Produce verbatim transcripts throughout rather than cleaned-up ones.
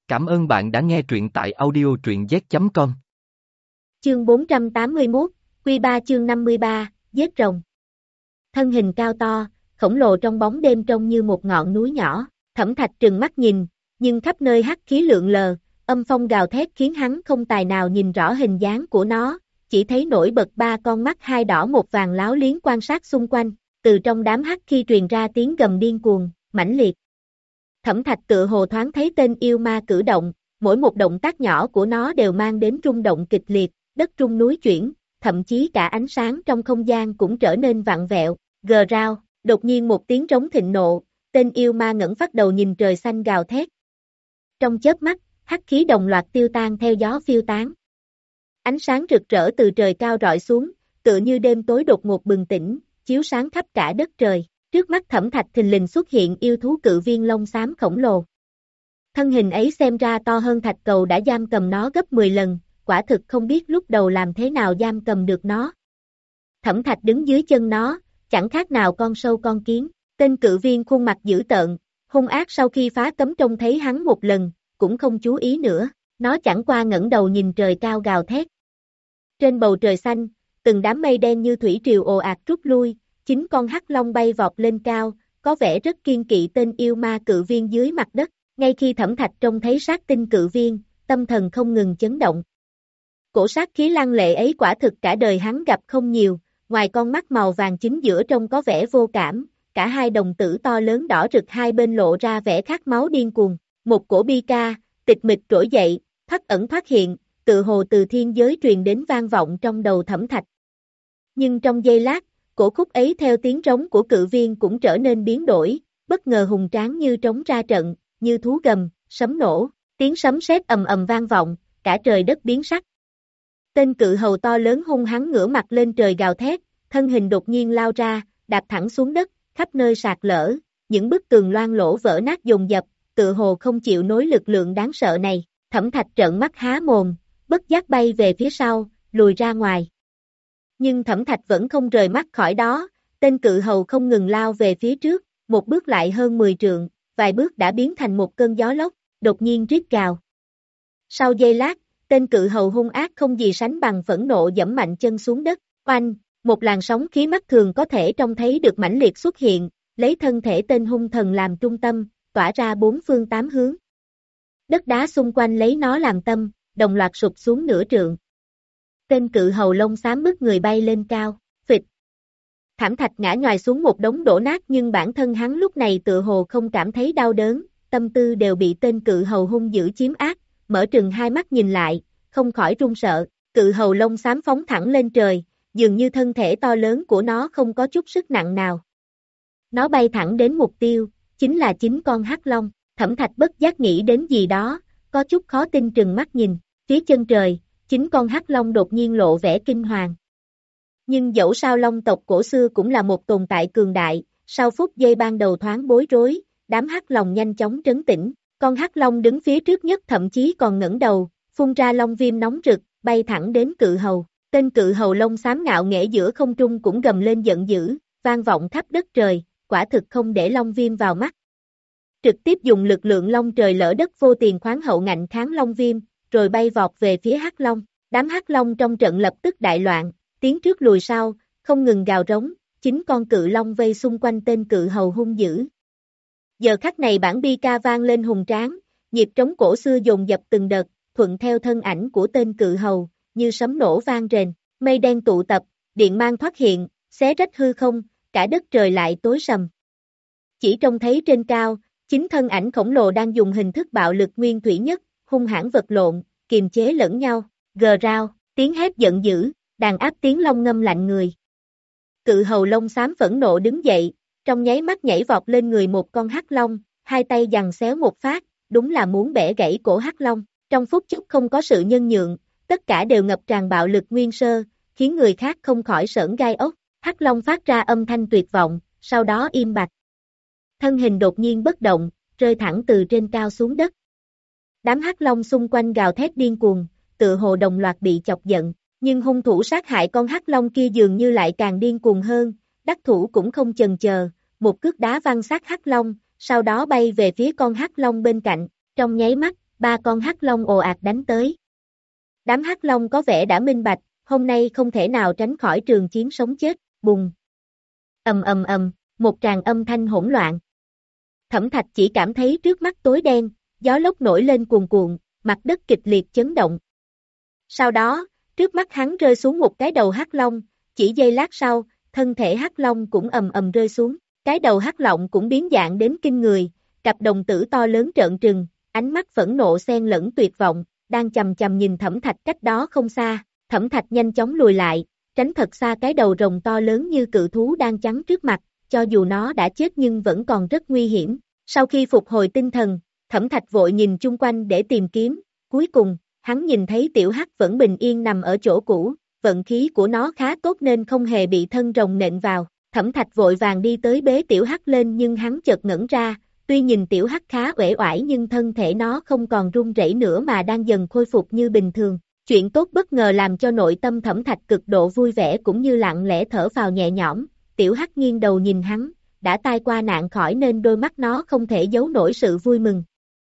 Cảm ơn bạn đã nghe truyện tại audio truyện z chấm com. Chương bốn trăm tám mươi mốt, Quy ba chương năm mươi ba, giết rồng. Thân hình cao to, khổng lồ trong bóng đêm trông như một ngọn núi nhỏ, Thẩm Thạch trừng mắt nhìn, nhưng khắp nơi hắc khí lượn lờ, âm phong gào thét khiến hắn không tài nào nhìn rõ hình dáng của nó, chỉ thấy nổi bật ba con mắt hai đỏ một vàng láo liếng quan sát xung quanh, từ trong đám hắc khí truyền ra tiếng gầm điên cuồng, mãnh liệt. Thẩm Thạch tựa hồ thoáng thấy tên yêu ma cử động, mỗi một động tác nhỏ của nó đều mang đến rung động kịch liệt, đất rung núi chuyển, thậm chí cả ánh sáng trong không gian cũng trở nên vặn vẹo, gờ rao, đột nhiên một tiếng trống thịnh nộ, tên yêu ma ngẩng phát đầu nhìn trời xanh gào thét. Trong chớp mắt, hắc khí đồng loạt tiêu tan theo gió phiêu tán. Ánh sáng rực rỡ từ trời cao rọi xuống, tựa như đêm tối đột ngột bừng tỉnh, chiếu sáng khắp cả đất trời. Trước mắt Thẩm Thạch thình lình xuất hiện yêu thú cự viên lông xám khổng lồ. Thân hình ấy xem ra to hơn thạch cầu đã giam cầm nó gấp mười lần, quả thực không biết lúc đầu làm thế nào giam cầm được nó. Thẩm Thạch đứng dưới chân nó, chẳng khác nào con sâu con kiến, tên cự viên khuôn mặt dữ tợn, hung ác sau khi phá cấm trông thấy hắn một lần, cũng không chú ý nữa, nó chẳng qua ngẩng đầu nhìn trời cao gào thét. Trên bầu trời xanh, từng đám mây đen như thủy triều ồ ạt rút lui. Chính con hắc long bay vọt lên cao, có vẻ rất kiên kỵ tên yêu ma cự viên dưới mặt đất, ngay khi Thẩm Thạch trông thấy sát tinh cự viên, tâm thần không ngừng chấn động. Cổ sát khí lăng lệ ấy quả thực cả đời hắn gặp không nhiều, ngoài con mắt màu vàng chính giữa trông có vẻ vô cảm, cả hai đồng tử to lớn đỏ rực hai bên lộ ra vẻ khát máu điên cuồng, một cổ bi ca, tịch mịch trỗi dậy, thoát ẩn thoát hiện, tự hồ từ thiên giới truyền đến vang vọng trong đầu Thẩm Thạch. Nhưng trong giây lát, cổ khúc ấy theo tiếng trống của cự viên cũng trở nên biến đổi, bất ngờ hùng tráng như trống ra trận, như thú gầm, sấm nổ, tiếng sấm sét ầm ầm vang vọng, cả trời đất biến sắc. Tên cự hầu to lớn hung hăng ngửa mặt lên trời gào thét, thân hình đột nhiên lao ra, đạp thẳng xuống đất, khắp nơi sạt lở, những bức tường loang lỗ vỡ nát dồn dập, tự hồ không chịu nối lực lượng đáng sợ này. Thẩm Thạch trợn mắt há mồm, bất giác bay về phía sau, lùi ra ngoài. Nhưng Thẩm Thạch vẫn không rời mắt khỏi đó, tên cự hầu không ngừng lao về phía trước, một bước lại hơn mười trượng, vài bước đã biến thành một cơn gió lốc, đột nhiên rít gào. Sau giây lát, tên cự hầu hung ác không gì sánh bằng phẫn nộ giẫm mạnh chân xuống đất, oanh, một làn sóng khí mắt thường có thể trông thấy được mãnh liệt xuất hiện, lấy thân thể tên hung thần làm trung tâm, tỏa ra bốn phương tám hướng. Đất đá xung quanh lấy nó làm tâm, đồng loạt sụp xuống nửa trượng. Tên cự hầu lông xám bức người bay lên cao, phịch. Thảm Thạch ngã nhòi xuống một đống đổ nát nhưng bản thân hắn lúc này tựa hồ không cảm thấy đau đớn, tâm tư đều bị tên cự hầu hung dữ chiếm ác, mở trừng hai mắt nhìn lại, không khỏi run sợ, cự hầu lông xám phóng thẳng lên trời, dường như thân thể to lớn của nó không có chút sức nặng nào. Nó bay thẳng đến mục tiêu, chính là chính con hắc long, Thẩm Thạch bất giác nghĩ đến gì đó, có chút khó tin trừng mắt nhìn, phía chân trời. Chính con hắc long đột nhiên lộ vẻ kinh hoàng. Nhưng dẫu sao long tộc cổ xưa cũng là một tồn tại cường đại, sau phút giây ban đầu thoáng bối rối, đám hắc long nhanh chóng trấn tĩnh, con hắc long đứng phía trước nhất thậm chí còn ngẩng đầu, phun ra long viêm nóng rực, bay thẳng đến cự hầu. Tên cự hầu lông xám ngạo nghễ giữa không trung cũng gầm lên giận dữ, vang vọng khắp đất trời, quả thực không để long viêm vào mắt. Trực tiếp dùng lực lượng long trời lỡ đất vô tiền khoáng hậu ngạnh kháng long viêm, rồi bay vọt về phía hắc long. Đám hắc long trong trận lập tức đại loạn, tiến trước lùi sau, không ngừng gào rống, chính con cự long vây xung quanh tên cự hầu hung dữ. Giờ khắc này bản bi ca vang lên hùng tráng, nhịp trống cổ xưa dồn dập từng đợt, thuận theo thân ảnh của tên cự hầu, như sấm nổ vang rền, mây đen tụ tập, điện mang thoát hiện, xé rách hư không, cả đất trời lại tối sầm. Chỉ trông thấy trên cao, chính thân ảnh khổng lồ đang dùng hình thức bạo lực nguyên thủy nhất, hung hãn vật lộn, kiềm chế lẫn nhau, gờ rao, tiếng hét giận dữ, đàn áp tiếng long ngâm lạnh người. Cự hầu lông xám phẫn nộ đứng dậy, trong nháy mắt nhảy vọt lên người một con hắc long, hai tay giằng xéo một phát, đúng là muốn bẻ gãy cổ hắc long. Trong phút chốc không có sự nhân nhượng, tất cả đều ngập tràn bạo lực nguyên sơ, khiến người khác không khỏi sởn gai ốc. Hắc long phát ra âm thanh tuyệt vọng, sau đó im bặt. Thân hình đột nhiên bất động, rơi thẳng từ trên cao xuống đất. Đám hắc long xung quanh gào thét điên cuồng, tựa hồ đồng loạt bị chọc giận, nhưng hung thủ sát hại con hắc long kia dường như lại càng điên cuồng hơn, đắc thủ cũng không chần chờ, một cước đá văng xác hắc long, sau đó bay về phía con hắc long bên cạnh, trong nháy mắt, ba con hắc long ồ ạt đánh tới. Đám hắc long có vẻ đã minh bạch, hôm nay không thể nào tránh khỏi trường chiến sống chết, bùng. Ầm ầm ầm, một tràng âm thanh hỗn loạn. Thẩm Thạch chỉ cảm thấy trước mắt tối đen, gió lốc nổi lên cuồn cuộn, mặt đất kịch liệt chấn động. Sau đó, trước mắt hắn rơi xuống một cái đầu hắc long, chỉ giây lát sau, thân thể hắc long cũng ầm ầm rơi xuống. Cái đầu hắc long cũng biến dạng đến kinh người, cặp đồng tử to lớn trợn trừng, ánh mắt phẫn nộ xen lẫn tuyệt vọng, đang chầm chầm nhìn Thẩm Thạch cách đó không xa. Thẩm Thạch nhanh chóng lùi lại, tránh thật xa cái đầu rồng to lớn như cự thú đang chắn trước mặt, cho dù nó đã chết nhưng vẫn còn rất nguy hiểm. Sau khi phục hồi tinh thần, Thẩm Thạch vội nhìn chung quanh để tìm kiếm, cuối cùng, hắn nhìn thấy tiểu hắc vẫn bình yên nằm ở chỗ cũ, vận khí của nó khá tốt nên không hề bị thân rồng nện vào. Thẩm Thạch vội vàng đi tới bế tiểu hắc lên nhưng hắn chợt ngẩn ra, tuy nhìn tiểu hắc khá uể oải nhưng thân thể nó không còn run rẩy nữa mà đang dần khôi phục như bình thường. Chuyện tốt bất ngờ làm cho nội tâm Thẩm Thạch cực độ vui vẻ cũng như lặng lẽ thở phào nhẹ nhõm. Tiểu hắc nghiêng đầu nhìn hắn, đã tai qua nạn khỏi nên đôi mắt nó không thể giấu nổi sự vui mừng.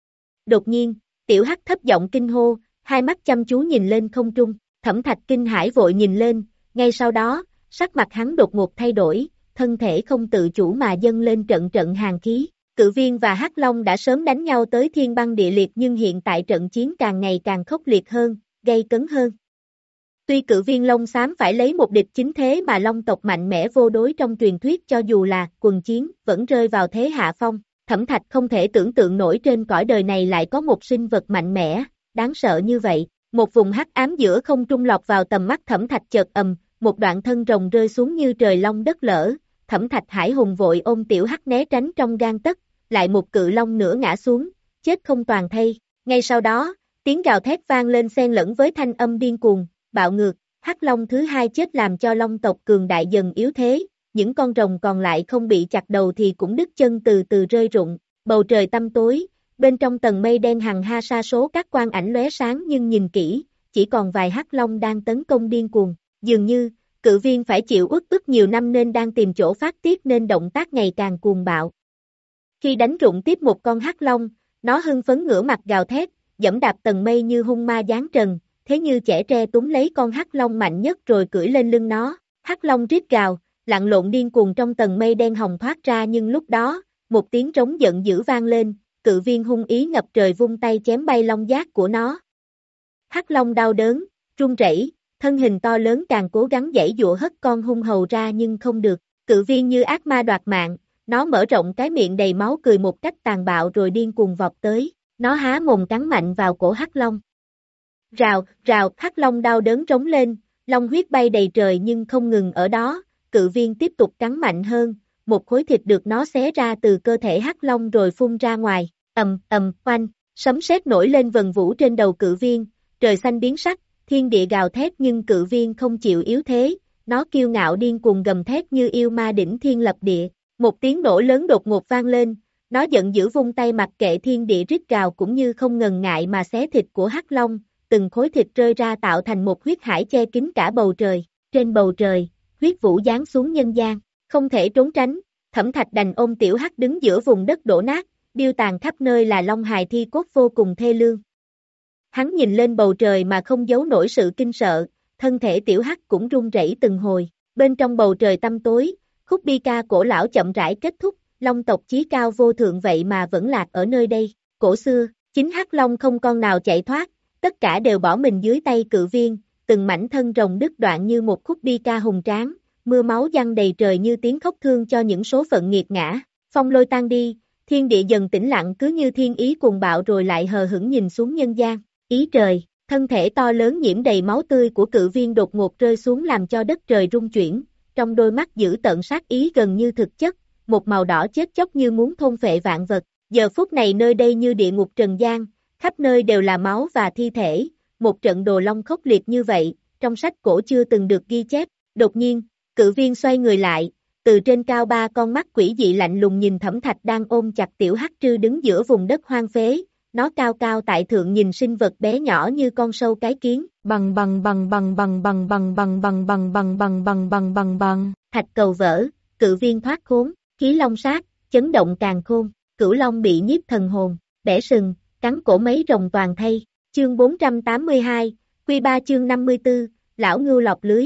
Đột nhiên, tiểu hắc thấp giọng kinh hô, hai mắt chăm chú nhìn lên không trung. Thẩm Thạch kinh hãi vội nhìn lên, ngay sau đó, sắc mặt hắn đột ngột thay đổi, thân thể không tự chủ mà dâng lên trận trận hàn khí. Cự viên và hắc long đã sớm đánh nhau tới thiên băng địa liệt nhưng hiện tại trận chiến càng ngày càng khốc liệt hơn, gay cấn hơn. Tuy cự viên Long Xám phải lấy một địch chính thế mà Long tộc mạnh mẽ vô đối trong truyền thuyết cho dù là quần chiến vẫn rơi vào thế hạ phong. Thẩm Thạch không thể tưởng tượng nổi trên cõi đời này lại có một sinh vật mạnh mẽ, đáng sợ như vậy. Một vùng hắc ám giữa không trung lọt vào tầm mắt Thẩm Thạch chợt ầm, một đoạn thân rồng rơi xuống như trời long đất lở. Thẩm Thạch hải hùng vội ôm tiểu hắc né tránh trong gang tấc, lại một cự long nữa ngã xuống, chết không toàn thây. Ngay sau đó, tiếng gào thét vang lên xen lẫn với thanh âm điên cuồng, bạo ngược, hắc long thứ hai chết làm cho long tộc cường đại dần yếu thế, những con rồng còn lại không bị chặt đầu thì cũng đứt chân từ từ rơi rụng. Bầu trời tăm tối, bên trong tầng mây đen hằng ha sa số các quang ảnh lóe sáng nhưng nhìn kỹ, chỉ còn vài hắc long đang tấn công điên cuồng, dường như cự viên phải chịu uất ức nhiều năm nên đang tìm chỗ phát tiết nên động tác ngày càng cuồng bạo. Khi đánh rụng tiếp một con hắc long, nó hưng phấn ngửa mặt gào thét, dẫm đạp tầng mây như hung ma giáng trần, thế như chẻ tre túm lấy con hắc long mạnh nhất rồi cưỡi lên lưng nó. Hắc long rít gào, lặn lộn điên cuồng trong tầng mây đen hồng thoát ra nhưng lúc đó, một tiếng trống giận dữ vang lên, cự viên hung ý ngập trời vung tay chém bay long giác của nó. Hắc long đau đớn, run rẩy, thân hình to lớn càng cố gắng giãy giụa hất con hung hầu ra nhưng không được. Cự viên như ác ma đoạt mạng, nó mở rộng cái miệng đầy máu cười một cách tàn bạo rồi điên cuồng vọt tới, nó há mồm cắn mạnh vào cổ hắc long. Rào, rào, hắc long đau đớn trống lên, long huyết bay đầy trời nhưng không ngừng ở đó, cự viên tiếp tục cắn mạnh hơn, một khối thịt được nó xé ra từ cơ thể hắc long rồi phun ra ngoài, ầm, ầm, oanh, sấm sét nổi lên vần vũ trên đầu cự viên, trời xanh biến sắc, thiên địa gào thét nhưng cự viên không chịu yếu thế, nó kiêu ngạo điên cuồng gầm thét như yêu ma đỉnh thiên lập địa, một tiếng nổ lớn đột ngột vang lên, nó giận dữ vung tay mặc kệ thiên địa rít gào cũng như không ngần ngại mà xé thịt của hắc long, từng khối thịt rơi ra tạo thành một huyết hải che kín cả bầu trời, trên bầu trời, huyết vũ giáng xuống nhân gian, không thể trốn tránh, Thẩm Thạch đành ôm tiểu hắc đứng giữa vùng đất đổ nát, điêu tàn khắp nơi là long hài thi cốt vô cùng thê lương. Hắn nhìn lên bầu trời mà không giấu nổi sự kinh sợ, thân thể tiểu hắc cũng run rẩy từng hồi, bên trong bầu trời tăm tối, khúc bi ca cổ lão chậm rãi kết thúc, long tộc chí cao vô thượng vậy mà vẫn lạc ở nơi đây, cổ xưa, chính hắc long không con nào chạy thoát, tất cả đều bỏ mình dưới tay cự viên, từng mảnh thân rồng đứt đoạn như một khúc bi ca hùng tráng, mưa máu giăng đầy trời như tiếng khóc thương cho những số phận nghiệt ngã, phong lôi tan đi, thiên địa dần tĩnh lặng cứ như thiên ý cuồng bạo rồi lại hờ hững nhìn xuống nhân gian, ý trời, thân thể to lớn nhiễm đầy máu tươi của cự viên đột ngột rơi xuống làm cho đất trời rung chuyển, trong đôi mắt giữ tợn sát ý gần như thực chất, một màu đỏ chết chóc như muốn thôn phệ vạn vật, giờ phút này nơi đây như địa ngục trần gian, khắp nơi đều là máu và thi thể, một trận đồ long khốc liệt như vậy, trong sách cổ chưa từng được ghi chép, đột nhiên, cự viên xoay người lại, từ trên cao ba con mắt quỷ dị lạnh lùng nhìn Thẩm Thạch đang ôm chặt tiểu hắc trư đứng giữa vùng đất hoang phế, nó cao cao tại thượng nhìn sinh vật bé nhỏ như con sâu cái kiến, bằng bằng bằng bằng bằng bằng bằng bằng bằng bằng bằng bằng bằng bằng bằng bằng, thạch cầu vỡ, cự viên thoát khốn, khí long sát, chấn động càn khôn, cửu long bị nhiếp thần hồn, bẻ sừng, cắn cổ mấy rồng toàn thây. Chương bốn trăm tám mươi hai, Quy ba chương năm mươi tư, lão ngưu lọt lưới.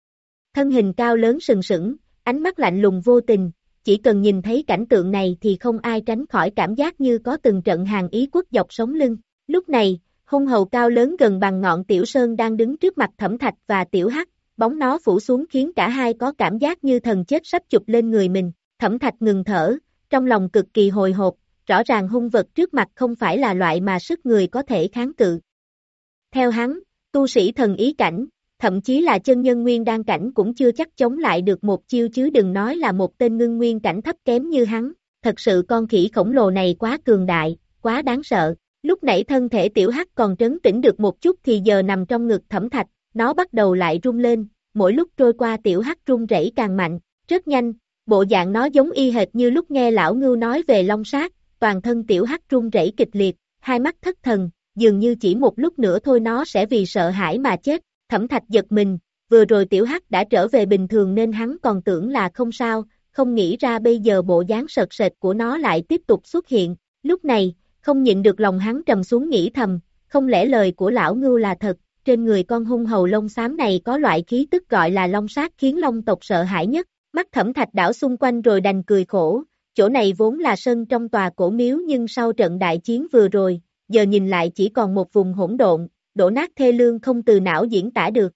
Thân hình cao lớn sừng sững, ánh mắt lạnh lùng vô tình, chỉ cần nhìn thấy cảnh tượng này thì không ai tránh khỏi cảm giác như có từng trận hàn ý quất dọc sống lưng. Lúc này, hung hầu cao lớn gần bằng ngọn tiểu sơn đang đứng trước mặt Thẩm Thạch và Tiểu Hắc, bóng nó phủ xuống khiến cả hai có cảm giác như thần chết sắp chụp lên người mình. Thẩm Thạch ngừng thở, trong lòng cực kỳ hồi hộp, rõ ràng hung vật trước mặt không phải là loại mà sức người có thể kháng cự. Theo hắn, tu sĩ thần ý cảnh, thậm chí là chân nhân nguyên đan cảnh cũng chưa chắc chống lại được một chiêu chứ đừng nói là một tên ngưng nguyên cảnh thấp kém như hắn. Thật sự con khỉ khổng lồ này quá cường đại, quá đáng sợ. Lúc nãy thân thể Tiểu Hắc còn trấn tĩnh được một chút thì giờ nằm trong ngực Thẩm Thạch, nó bắt đầu lại rung lên, mỗi lúc trôi qua Tiểu Hắc rung rẩy càng mạnh, rất nhanh, bộ dạng nó giống y hệt như lúc nghe lão ngưu nói về long sát, toàn thân Tiểu Hắc rung rẩy kịch liệt, hai mắt thất thần, dường như chỉ một lúc nữa thôi nó sẽ vì sợ hãi mà chết. Thẩm Thạch giật mình, vừa rồi Tiểu Hắc đã trở về bình thường nên hắn còn tưởng là không sao, không nghĩ ra bây giờ bộ dáng sợt sệt của nó lại tiếp tục xuất hiện. Lúc này, không nhịn được lòng hắn trầm xuống nghĩ thầm, không lẽ lời của lão ngưu là thật, trên người con hung hầu lông xám này có loại khí tức gọi là long sát khiến long tộc sợ hãi nhất. Mắt Thẩm Thạch đảo xung quanh rồi đành cười khổ, chỗ này vốn là sân trong tòa cổ miếu nhưng sau trận đại chiến vừa rồi, giờ nhìn lại chỉ còn một vùng hỗn độn, đổ nát thê lương không từ não diễn tả được.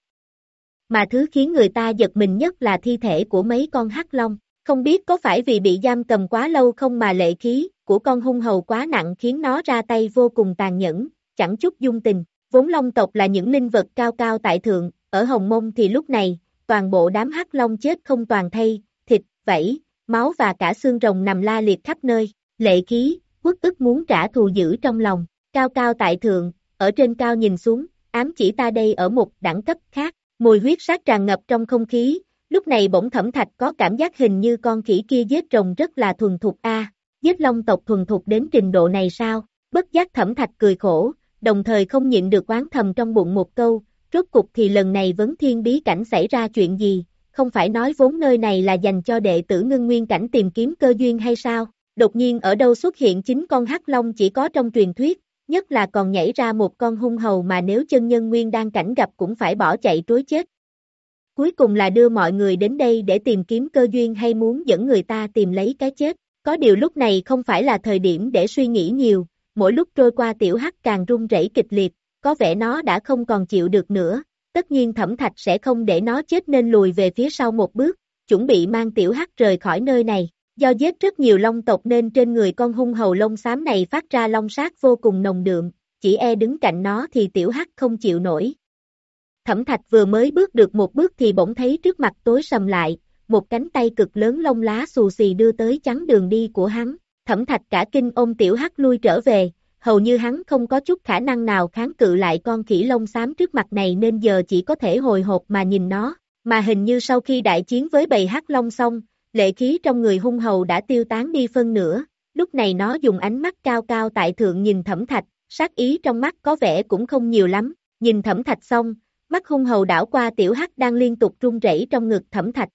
Mà thứ khiến người ta giật mình nhất là thi thể của mấy con hắc long, không biết có phải vì bị giam cầm quá lâu không mà lệ khí của con hung hầu quá nặng khiến nó ra tay vô cùng tàn nhẫn, chẳng chút dung tình. Vốn long tộc là những linh vật cao cao tại thượng, ở Hồng Mông thì lúc này, toàn bộ đám hắc long chết không toàn thây, thịt, vảy, máu và cả xương rồng nằm la liệt khắp nơi, lệ khí, uất ức muốn trả thù giữ trong lòng, cao cao tại thượng, ở trên cao nhìn xuống, ám chỉ ta đây ở một đẳng cấp khác, mùi huyết sát tràn ngập trong không khí, lúc này bỗng Thẩm Thạch có cảm giác hình như con khỉ kia giết rồng rất là thuần thục a, à, giết long tộc thuần thục đến trình độ này sao, bất giác Thẩm Thạch cười khổ, đồng thời không nhịn được oán thầm trong bụng một câu, rốt cục thì lần này vấn thiên bí cảnh xảy ra chuyện gì, không phải nói vốn nơi này là dành cho đệ tử ngưng nguyên cảnh tìm kiếm cơ duyên hay sao, đột nhiên ở đâu xuất hiện chính con hắc long chỉ có trong truyền thuyết, nhất là còn nhảy ra một con hung hầu mà nếu chân nhân nguyên đan cảnh gặp cũng phải bỏ chạy trối chết. Cuối cùng là đưa mọi người đến đây để tìm kiếm cơ duyên hay muốn dẫn người ta tìm lấy cái chết, có điều lúc này không phải là thời điểm để suy nghĩ nhiều, mỗi lúc trôi qua Tiểu Hắc càng run rẩy kịch liệt, có vẻ nó đã không còn chịu được nữa, tất nhiên Thẩm Thạch sẽ không để nó chết nên lùi về phía sau một bước, chuẩn bị mang Tiểu Hắc rời khỏi nơi này. Do giết rất nhiều long tộc nên trên người con hung hầu lông xám này phát ra long sát vô cùng nồng đượm, chỉ e đứng cạnh nó thì Tiểu Hắc không chịu nổi. Thẩm Thạch vừa mới bước được một bước thì bỗng thấy trước mặt tối sầm lại, một cánh tay cực lớn lông lá xù xì đưa tới chắn đường đi của hắn. Thẩm Thạch cả kinh ôm Tiểu Hắc lui trở về, hầu như hắn không có chút khả năng nào kháng cự lại con khỉ lông xám trước mặt này nên giờ chỉ có thể hồi hộp mà nhìn nó, mà hình như sau khi đại chiến với bầy hắc long xong, lệ khí trong người hung hầu đã tiêu tán đi phân nửa, lúc này nó dùng ánh mắt cao cao tại thượng nhìn Thẩm Thạch, sát ý trong mắt có vẻ cũng không nhiều lắm, nhìn Thẩm Thạch xong, mắt hung hầu đảo qua Tiểu Hắc đang liên tục run rẩy trong ngực Thẩm Thạch.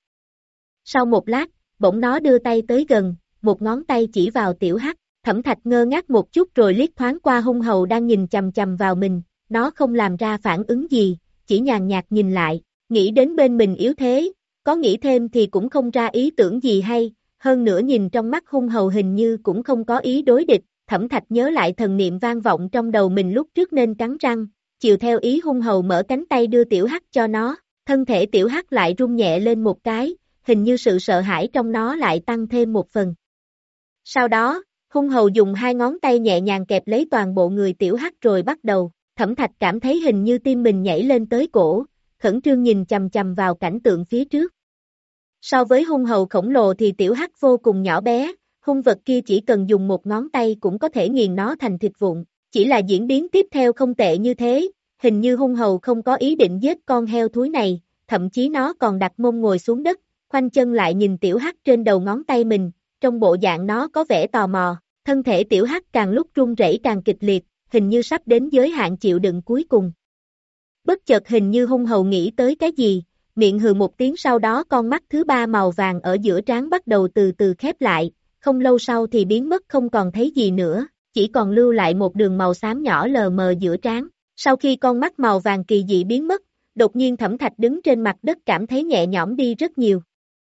Sau một lát, bỗng nó đưa tay tới gần, một ngón tay chỉ vào Tiểu Hắc, Thẩm Thạch ngơ ngác một chút rồi liếc thoáng qua hung hầu đang nhìn chằm chằm vào mình, nó không làm ra phản ứng gì, chỉ nhàn nhạt nhìn lại, nghĩ đến bên mình yếu thế, có nghĩ thêm thì cũng không ra ý tưởng gì hay, hơn nữa nhìn trong mắt hung hầu hình như cũng không có ý đối địch, Thẩm Thạch nhớ lại thần niệm vang vọng trong đầu mình lúc trước nên cắn răng, chiều theo ý hung hầu mở cánh tay đưa Tiểu Hắc cho nó, thân thể Tiểu Hắc lại rung nhẹ lên một cái, hình như sự sợ hãi trong nó lại tăng thêm một phần. Sau đó, hung hầu dùng hai ngón tay nhẹ nhàng kẹp lấy toàn bộ người Tiểu Hắc rồi bắt đầu, Thẩm Thạch cảm thấy hình như tim mình nhảy lên tới cổ, khẩn trương nhìn chằm chằm vào cảnh tượng phía trước. So với hung hầu khổng lồ thì Tiểu Hắc vô cùng nhỏ bé, hung vật kia chỉ cần dùng một ngón tay cũng có thể nghiền nó thành thịt vụn, chỉ là diễn biến tiếp theo không tệ như thế, hình như hung hầu không có ý định giết con heo thúi này, thậm chí nó còn đặt mông ngồi xuống đất, khoanh chân lại nhìn Tiểu Hắc trên đầu ngón tay mình, trong bộ dạng nó có vẻ tò mò, thân thể Tiểu Hắc càng lúc run rẩy càng kịch liệt, hình như sắp đến giới hạn chịu đựng cuối cùng. Bất chợt hình như hung hầu nghĩ tới cái gì, miệng hừ một tiếng sau đó con mắt thứ ba màu vàng ở giữa trán bắt đầu từ từ khép lại, không lâu sau thì biến mất không còn thấy gì nữa, chỉ còn lưu lại một đường màu xám nhỏ lờ mờ giữa trán. Sau khi con mắt màu vàng kỳ dị biến mất, đột nhiên Thẩm Thạch đứng trên mặt đất cảm thấy nhẹ nhõm đi rất nhiều.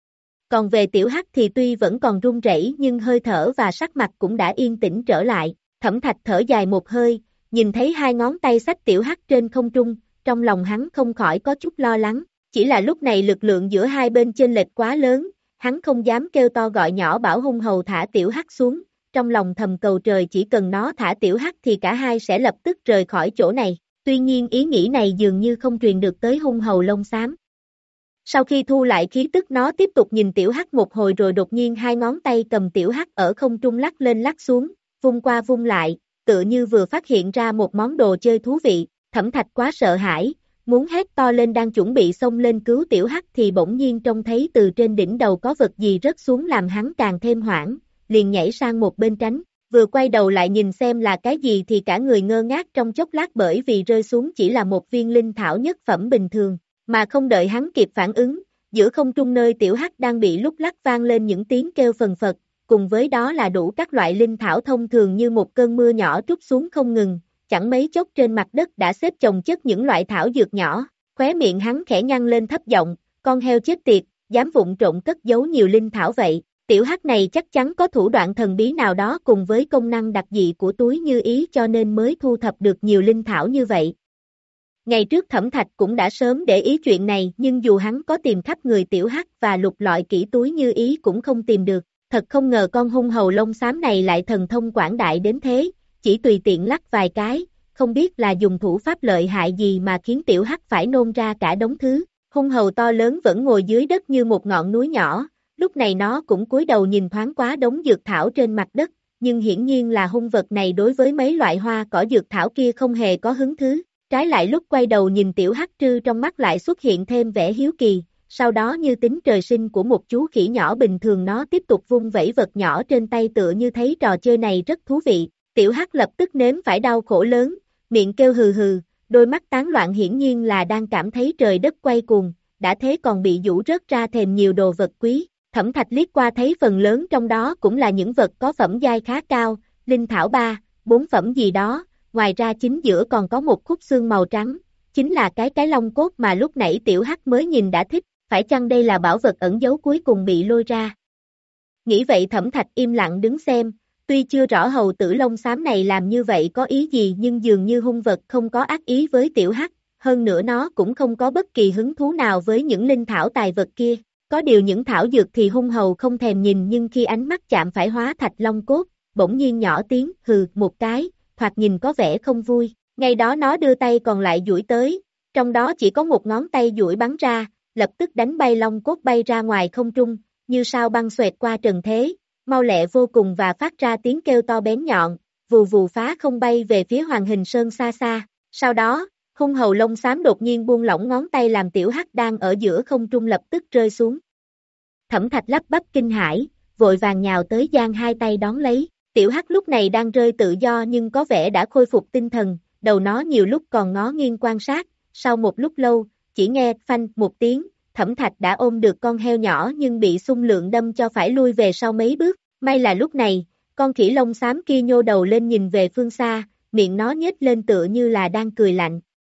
Còn về Tiểu Hắc thì tuy vẫn còn run rẩy nhưng hơi thở và sắc mặt cũng đã yên tĩnh trở lại. Thẩm Thạch thở dài một hơi, nhìn thấy hai ngón tay xách Tiểu Hắc trên không trung, trong lòng hắn không khỏi có chút lo lắng. Chỉ là lúc này lực lượng giữa hai bên chênh lệch quá lớn, hắn không dám kêu to gọi nhỏ bảo hung hầu thả Tiểu Hắc xuống, trong lòng thầm cầu trời chỉ cần nó thả Tiểu Hắc thì cả hai sẽ lập tức rời khỏi chỗ này. Tuy nhiên ý nghĩ này dường như không truyền được tới hung hầu lông xám. Sau khi thu lại khí tức nó tiếp tục nhìn Tiểu Hắc một hồi rồi đột nhiên hai ngón tay cầm Tiểu Hắc ở không trung lắc lên lắc xuống, vung qua vung lại, tựa như vừa phát hiện ra một món đồ chơi thú vị. Thẩm Thạch quá sợ hãi, muốn hét to lên đang chuẩn bị xông lên cứu Tiểu Hắc thì bỗng nhiên trông thấy từ trên đỉnh đầu có vật gì rớt xuống làm hắn càng thêm hoảng, liền nhảy sang một bên tránh, vừa quay đầu lại nhìn xem là cái gì thì cả người ngơ ngác trong chốc lát bởi vì rơi xuống chỉ là một viên linh thảo nhất phẩm bình thường, mà không đợi hắn kịp phản ứng, giữa không trung nơi Tiểu Hắc đang bị lúc lắc vang lên những tiếng kêu phần phật, cùng với đó là đủ các loại linh thảo thông thường như một cơn mưa nhỏ trút xuống không ngừng. Chẳng mấy chốc trên mặt đất đã xếp chồng chất những loại thảo dược nhỏ, khóe miệng hắn khẽ nhăn lên thấp giọng, con heo chết tiệt, dám vụng trộm cất giấu nhiều linh thảo vậy, Tiểu Hắc này chắc chắn có thủ đoạn thần bí nào đó cùng với công năng đặc dị của túi như ý cho nên mới thu thập được nhiều linh thảo như vậy. Ngày trước Thẩm Thạch cũng đã sớm để ý chuyện này nhưng dù hắn có tìm khắp người Tiểu Hắc và lục lọi kỹ túi như ý cũng không tìm được, thật không ngờ con hung hầu lông xám này lại thần thông quảng đại đến thế. Chỉ tùy tiện lắc vài cái, không biết là dùng thủ pháp lợi hại gì mà khiến Tiểu Hắc phải nôn ra cả đống thứ. Hung hầu to lớn vẫn ngồi dưới đất như một ngọn núi nhỏ, lúc này nó cũng cúi đầu nhìn thoáng qua đống dược thảo trên mặt đất, nhưng hiển nhiên là hung vật này đối với mấy loại hoa cỏ dược thảo kia không hề có hứng thú. Trái lại lúc quay đầu nhìn Tiểu Hắc trư trong mắt lại xuất hiện thêm vẻ hiếu kỳ, sau đó như tính trời sinh của một chú khỉ nhỏ bình thường nó tiếp tục vung vẩy vật nhỏ trên tay tựa như thấy trò chơi này rất thú vị. Tiểu Hắc lập tức nếm phải đau khổ lớn, miệng kêu hừ hừ, đôi mắt tán loạn hiển nhiên là đang cảm thấy trời đất quay cuồng, đã thế còn bị dụ rớt ra thèm nhiều đồ vật quý. Thẩm Thạch liếc qua thấy phần lớn trong đó cũng là những vật có phẩm giai khá cao, linh thảo ba, bốn phẩm gì đó, ngoài ra chính giữa còn có một khúc xương màu trắng, chính là cái cái long cốt mà lúc nãy Tiểu Hắc mới nhìn đã thích, phải chăng đây là bảo vật ẩn giấu cuối cùng bị lôi ra. Nghĩ vậy Thẩm Thạch im lặng đứng xem. Tuy chưa rõ hầu tử lông xám này làm như vậy có ý gì nhưng dường như hung vật không có ác ý với Tiểu Hắc, hơn nữa nó cũng không có bất kỳ hứng thú nào với những linh thảo tài vật kia. Có điều những thảo dược thì hung hầu không thèm nhìn nhưng khi ánh mắt chạm phải hóa thạch long cốt, bỗng nhiên nhỏ tiếng hừ một cái, thoạt nhìn có vẻ không vui. Ngay đó nó đưa tay còn lại duỗi tới, trong đó chỉ có một ngón tay duỗi bắn ra, lập tức đánh bay long cốt bay ra ngoài không trung, như sao băng xoẹt qua trần thế. Mau lẹ vô cùng và phát ra tiếng kêu to bén nhọn, vù vù phá không bay về phía Hoàng Hình Sơn xa xa. Sau đó, hung hầu lông xám đột nhiên buông lỏng ngón tay làm Tiểu Hắc đang ở giữa không trung lập tức rơi xuống. Thẩm Thạch lắp bắp kinh hãi, vội vàng nhào tới giang hai tay đón lấy. Tiểu Hắc lúc này đang rơi tự do nhưng có vẻ đã khôi phục tinh thần, đầu nó nhiều lúc còn ngó nghiêng quan sát. Sau một lúc lâu, chỉ nghe phanh một tiếng. Thẩm Thạch đã ôm được con heo nhỏ nhưng bị xung lượng đâm cho phải lui về sau mấy bước, may là lúc này, con khỉ lông xám kia nhô đầu lên nhìn về phương xa, miệng nó nhếch lên tựa như là đang cười lạnh.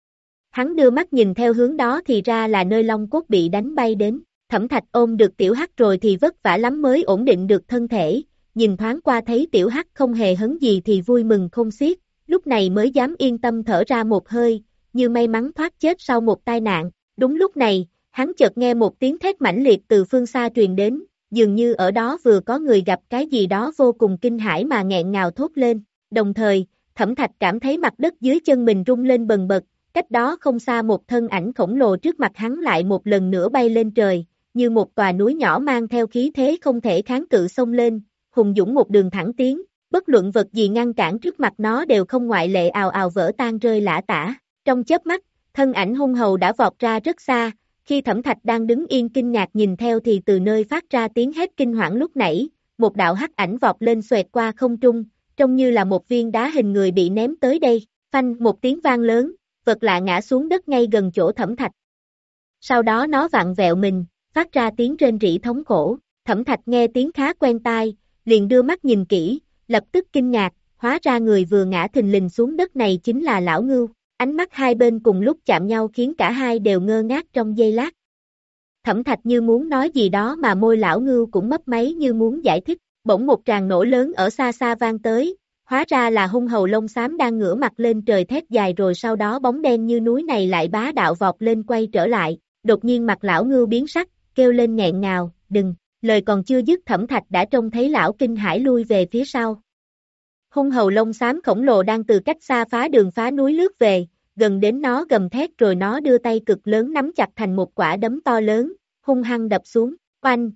Hắn đưa mắt nhìn theo hướng đó thì ra là nơi long cốt bị đánh bay đến, Thẩm Thạch ôm được Tiểu Hắc rồi thì vất vả lắm mới ổn định được thân thể, nhìn thoáng qua thấy Tiểu Hắc không hề hấn gì thì vui mừng không xiết, lúc này mới dám yên tâm thở ra một hơi, như may mắn thoát chết sau một tai nạn. Đúng lúc này, hắn chợt nghe một tiếng thét mãnh liệt từ phương xa truyền đến, dường như ở đó vừa có người gặp cái gì đó vô cùng kinh hãi mà nghẹn ngào thốt lên, đồng thời, Thẩm Thạch cảm thấy mặt đất dưới chân mình rung lên bần bật, cách đó không xa một thân ảnh khổng lồ trước mặt hắn lại một lần nữa bay lên trời, như một tòa núi nhỏ mang theo khí thế không thể kháng cự xông lên, hùng dũng một đường thẳng tiến, bất luận vật gì ngăn cản trước mặt nó đều không ngoại lệ ào ào vỡ tan rơi lả tả, trong chớp mắt, thân ảnh hung hầu đã vọt ra rất xa. Khi Thẩm Thạch đang đứng yên kinh ngạc nhìn theo thì từ nơi phát ra tiếng hét kinh hoảng lúc nãy, một đạo hắc ảnh vọt lên xoẹt qua không trung, trông như là một viên đá hình người bị ném tới đây, phanh một tiếng vang lớn, vật lạ ngã xuống đất ngay gần chỗ Thẩm Thạch. Sau đó nó vặn vẹo mình, phát ra tiếng rên rỉ thống khổ, Thẩm Thạch nghe tiếng khá quen tai, liền đưa mắt nhìn kỹ, lập tức kinh ngạc, hóa ra người vừa ngã thình lình xuống đất này chính là lão ngưu, ánh mắt hai bên cùng lúc chạm nhau khiến cả hai đều ngơ ngác trong giây lát. Thẩm Thạch như muốn nói gì đó mà môi lão ngưu cũng mấp máy như muốn giải thích, bỗng một tràng nổ lớn ở xa xa vang tới, hóa ra là hung hầu lông xám đang ngửa mặt lên trời thét dài rồi sau đó bóng đen như núi này lại bá đạo vọt lên quay trở lại, đột nhiên mặt lão ngưu biến sắc, kêu lên nghẹn ngào, đừng, lời còn chưa dứt Thẩm Thạch đã trông thấy lão kinh hãi lui về phía sau. Hung hầu lông xám khổng lồ đang từ cách xa phá đường phá núi lướt về, gần đến nó gầm thét rồi nó đưa tay cực lớn nắm chặt thành một quả đấm to lớn, hung hăng đập xuống, oanh.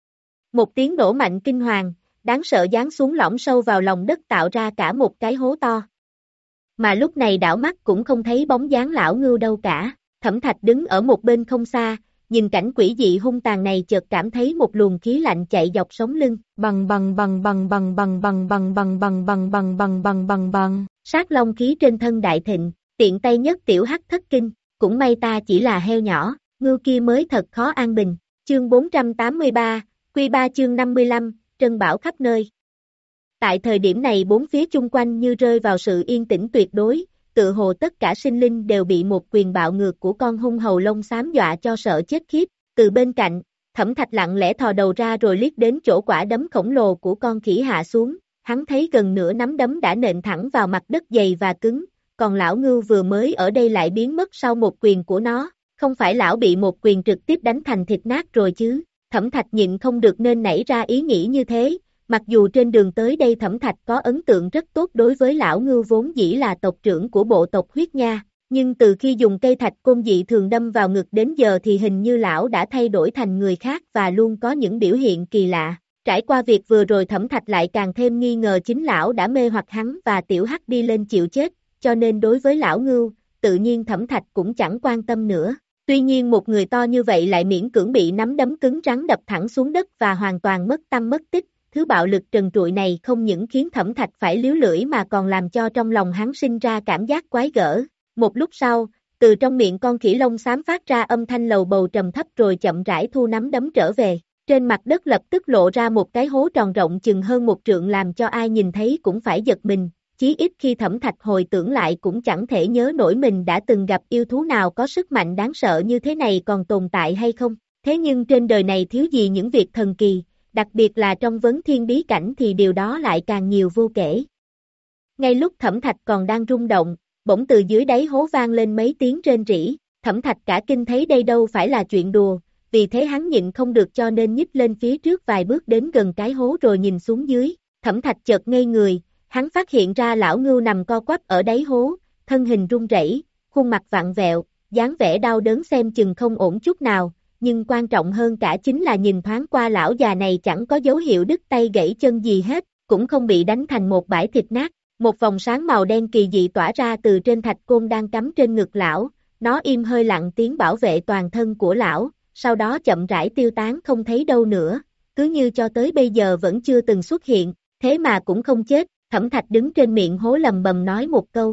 Một tiếng nổ mạnh kinh hoàng, đáng sợ giáng xuống lõm sâu vào lòng đất tạo ra cả một cái hố to. Mà lúc này đảo mắt cũng không thấy bóng dáng lão ngưu đâu cả, Thẩm Thạch đứng ở một bên không xa, nhìn cảnh quỷ dị hung tàn này chợt cảm thấy một luồng khí lạnh chạy dọc sống lưng, bằng bằng bằng bằng bằng bằng bằng bằng bằng bằng bằng bằng bằng bằng bằng bằng, sát long khí trên thân đại thịnh, tiện tay nhất tiểu hắc thất kinh, cũng may ta chỉ là heo nhỏ, ngưu kia mới thật khó an bình, chương bốn trăm tám mươi ba, quy ba chương năm mươi lăm, trân bảo khắp nơi. Tại thời điểm này bốn phía chung quanh như rơi vào sự yên tĩnh tuyệt đối, tự hồ tất cả sinh linh đều bị một quyền bạo ngược của con hung hầu lông xám dọa cho sợ chết khiếp, từ bên cạnh, Thẩm Thạch lặng lẽ thò đầu ra rồi liếc đến chỗ quả đấm khổng lồ của con khỉ hạ xuống, hắn thấy gần nửa nắm đấm đã nện thẳng vào mặt đất dày và cứng, còn lão ngưu vừa mới ở đây lại biến mất sau một quyền của nó, không phải lão bị một quyền trực tiếp đánh thành thịt nát rồi chứ, Thẩm Thạch nhịn không được nên nảy ra ý nghĩ như thế. Mặc dù trên đường tới đây Thẩm Thạch có ấn tượng rất tốt đối với lão ngưu vốn dĩ là tộc trưởng của bộ tộc huyết nha, nhưng từ khi dùng cây thạch côn dị thường đâm vào ngực đến giờ thì hình như lão đã thay đổi thành người khác và luôn có những biểu hiện kỳ lạ. Trải qua việc vừa rồi Thẩm Thạch lại càng thêm nghi ngờ chính lão đã mê hoặc hắn và tiểu hắc đi lên chịu chết, cho nên đối với lão ngưu, tự nhiên Thẩm Thạch cũng chẳng quan tâm nữa. Tuy nhiên một người to như vậy lại miễn cưỡng bị nắm đấm cứng rắn đập thẳng xuống đất và hoàn toàn mất tâm mất tích. Thứ bạo lực trần trụi này không những khiến Thẩm Thạch phải liếu lưỡi mà còn làm cho trong lòng hắn sinh ra cảm giác quái gở. Một lúc sau, từ trong miệng con khỉ lông xám phát ra âm thanh lầu bầu trầm thấp rồi chậm rãi thu nắm đấm trở về. Trên mặt đất lập tức lộ ra một cái hố tròn rộng chừng hơn một trượng làm cho ai nhìn thấy cũng phải giật mình. Chí ít khi Thẩm Thạch hồi tưởng lại cũng chẳng thể nhớ nổi mình đã từng gặp yêu thú nào có sức mạnh đáng sợ như thế này còn tồn tại hay không. Thế nhưng trên đời này thiếu gì những việc thần kỳ, đặc biệt là trong vấn thiên bí cảnh thì điều đó lại càng nhiều vô kể. Ngay lúc Thẩm Thạch còn đang rung động, bỗng từ dưới đáy hố vang lên mấy tiếng rên rỉ, Thẩm Thạch cả kinh thấy đây đâu phải là chuyện đùa, vì thế hắn nhịn không được cho nên nhích lên phía trước vài bước đến gần cái hố rồi nhìn xuống dưới, Thẩm Thạch chợt ngây người, hắn phát hiện ra lão ngưu nằm co quắp ở đáy hố, thân hình run rẩy, khuôn mặt vặn vẹo, dáng vẻ đau đớn xem chừng không ổn chút nào. Nhưng quan trọng hơn cả chính là nhìn thoáng qua lão già này chẳng có dấu hiệu đứt tay gãy chân gì hết, cũng không bị đánh thành một bãi thịt nát. Một vòng sáng màu đen kỳ dị tỏa ra từ trên thạch côn đang cắm trên ngực lão, nó im hơi lặng tiếng bảo vệ toàn thân của lão, sau đó chậm rãi tiêu tán không thấy đâu nữa, cứ như cho tới bây giờ vẫn chưa từng xuất hiện, thế mà cũng không chết. Thẩm Thạch đứng trên miệng hố lầm bầm nói một câu.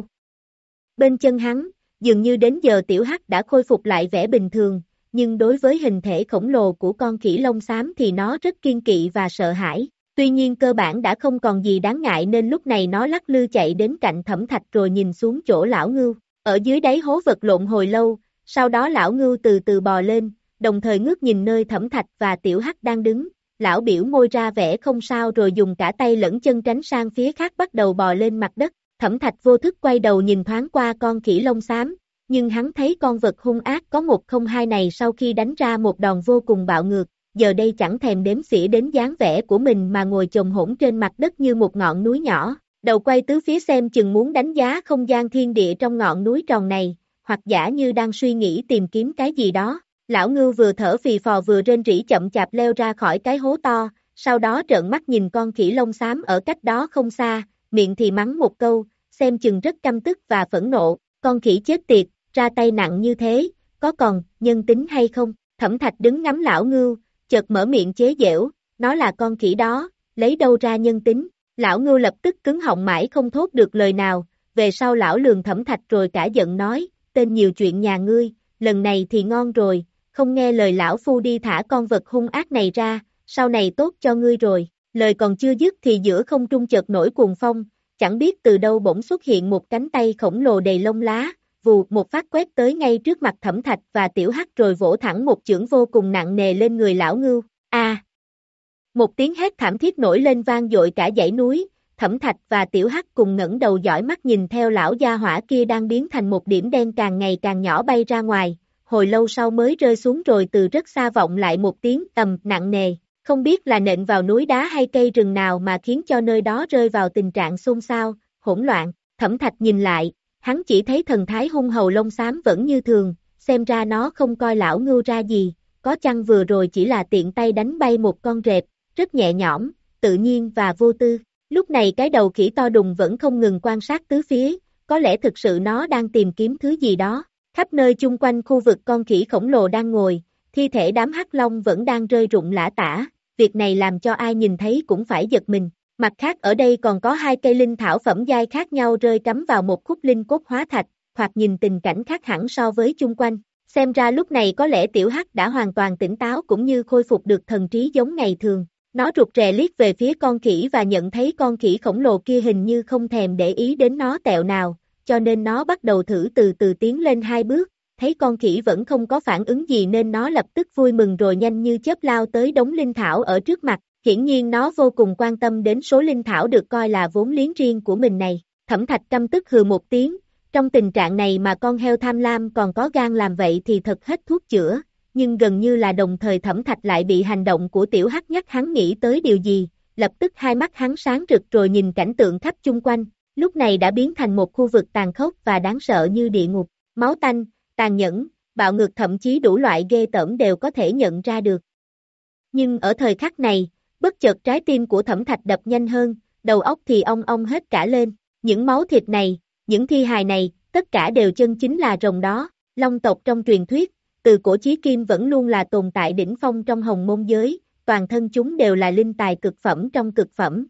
Bên chân hắn, dường như đến giờ tiểu hắc đã khôi phục lại vẻ bình thường, nhưng đối với hình thể khổng lồ của con khỉ lông xám thì nó rất kiên kỵ và sợ hãi. Tuy nhiên cơ bản đã không còn gì đáng ngại nên lúc này nó lắc lư chạy đến cạnh Thẩm Thạch rồi nhìn xuống chỗ lão ngưu. Ở dưới đáy hố vật lộn hồi lâu, sau đó lão ngưu từ từ bò lên, đồng thời ngước nhìn nơi Thẩm Thạch và tiểu hắc đang đứng. Lão biểu môi ra vẻ không sao rồi dùng cả tay lẫn chân tránh sang phía khác bắt đầu bò lên mặt đất. Thẩm Thạch vô thức quay đầu nhìn thoáng qua con khỉ lông xám, nhưng hắn thấy con vật hung ác có một không hai này sau khi đánh ra một đòn vô cùng bạo ngược, giờ đây chẳng thèm đếm xỉa đến dáng vẻ của mình mà ngồi chồm hổn trên mặt đất như một ngọn núi nhỏ, đầu quay tứ phía xem chừng muốn đánh giá không gian thiên địa trong ngọn núi tròn này, hoặc giả như đang suy nghĩ tìm kiếm cái gì đó. Lão ngưu vừa thở phì phò vừa rên rỉ chậm chạp leo ra khỏi cái hố to, sau đó trợn mắt nhìn con khỉ lông xám ở cách đó không xa, miệng thì mắng một câu, xem chừng rất căm tức và phẫn nộ, con khỉ chết tiệt, ra tay nặng như thế, có còn nhân tính hay không? Thẩm Thạch đứng ngắm lão ngưu, chợt mở miệng chế giễu, nó là con khỉ đó, lấy đâu ra nhân tính? Lão ngưu lập tức cứng họng mãi không thốt được lời nào, về sau lão lườm Thẩm Thạch rồi cả giận nói, tên nhiều chuyện nhà ngươi, lần này thì ngon rồi, không nghe lời lão phu đi thả con vật hung ác này ra, sau này tốt cho ngươi rồi. Lời còn chưa dứt thì giữa không trung chợt nổi cuồng phong, chẳng biết từ đâu bỗng xuất hiện một cánh tay khổng lồ đầy lông lá, vù một phát quét tới ngay trước mặt Thẩm Thạch và Tiểu Hắc rồi vỗ thẳng một chưởng vô cùng nặng nề lên người lão ngưu. A! Một tiếng hét thảm thiết nổi lên vang dội cả dãy núi, Thẩm Thạch và Tiểu Hắc cùng ngẩng đầu dõi mắt nhìn theo lão gia hỏa kia đang biến thành một điểm đen càng ngày càng nhỏ bay ra ngoài, hồi lâu sau mới rơi xuống rồi từ rất xa vọng lại một tiếng ầm nặng nề, không biết là nện vào núi đá hay cây rừng nào mà khiến cho nơi đó rơi vào tình trạng xôn xao, hỗn loạn. Thẩm Thạch nhìn lại, hắn chỉ thấy thần thái hung hầu lông xám vẫn như thường, xem ra nó không coi lão ngưu ra gì, có chăng vừa rồi chỉ là tiện tay đánh bay một con rệp, rất nhẹ nhõm, tự nhiên và vô tư. Lúc này cái đầu khỉ to đùng vẫn không ngừng quan sát tứ phía, có lẽ thực sự nó đang tìm kiếm thứ gì đó. Khắp nơi chung quanh khu vực con khỉ khổng lồ đang ngồi, thi thể đám hắc long vẫn đang rơi rụng lả tả, việc này làm cho ai nhìn thấy cũng phải giật mình. Mặt khác ở đây còn có hai cây linh thảo phẩm giai khác nhau rơi cắm vào một khúc linh cốt hóa thạch, hoặc nhìn tình cảnh khác hẳn so với chung quanh. Xem ra lúc này có lẽ Tiểu Hắc đã hoàn toàn tỉnh táo cũng như khôi phục được thần trí giống ngày thường. Nó rụt rè liếc về phía con khỉ và nhận thấy con khỉ khổng lồ kia hình như không thèm để ý đến nó tẹo nào, cho nên nó bắt đầu thử từ từ tiến lên hai bước, thấy con khỉ vẫn không có phản ứng gì nên nó lập tức vui mừng rồi nhanh như chớp lao tới đống linh thảo ở trước mặt, hiển nhiên nó vô cùng quan tâm đến số linh thảo được coi là vốn liếng riêng của mình này. Thẩm Thạch căm tức hừ một tiếng, trong tình trạng này mà con heo tham lam còn có gan làm vậy thì thật hết thuốc chữa. Nhưng gần như là đồng thời Thẩm Thạch lại bị hành động của Tiểu Hắc nhắc hắn nghĩ tới điều gì, lập tức hai mắt hắn sáng rực rồi nhìn cảnh tượng khắp chung quanh, lúc này đã biến thành một khu vực tàn khốc và đáng sợ như địa ngục, máu tanh, tàn nhẫn, bạo ngược thậm chí đủ loại ghê tởm đều có thể nhận ra được. Nhưng ở thời khắc này, bất chợt trái tim của Thẩm Thạch đập nhanh hơn, đầu óc thì ong ong hết cả lên, những máu thịt này, những thi hài này, tất cả đều chân chính là rồng đó, long tộc trong truyền thuyết. Từ cổ chí kim vẫn luôn là tồn tại đỉnh phong trong hồng môn giới, toàn thân chúng đều là linh tài cực phẩm trong cực phẩm.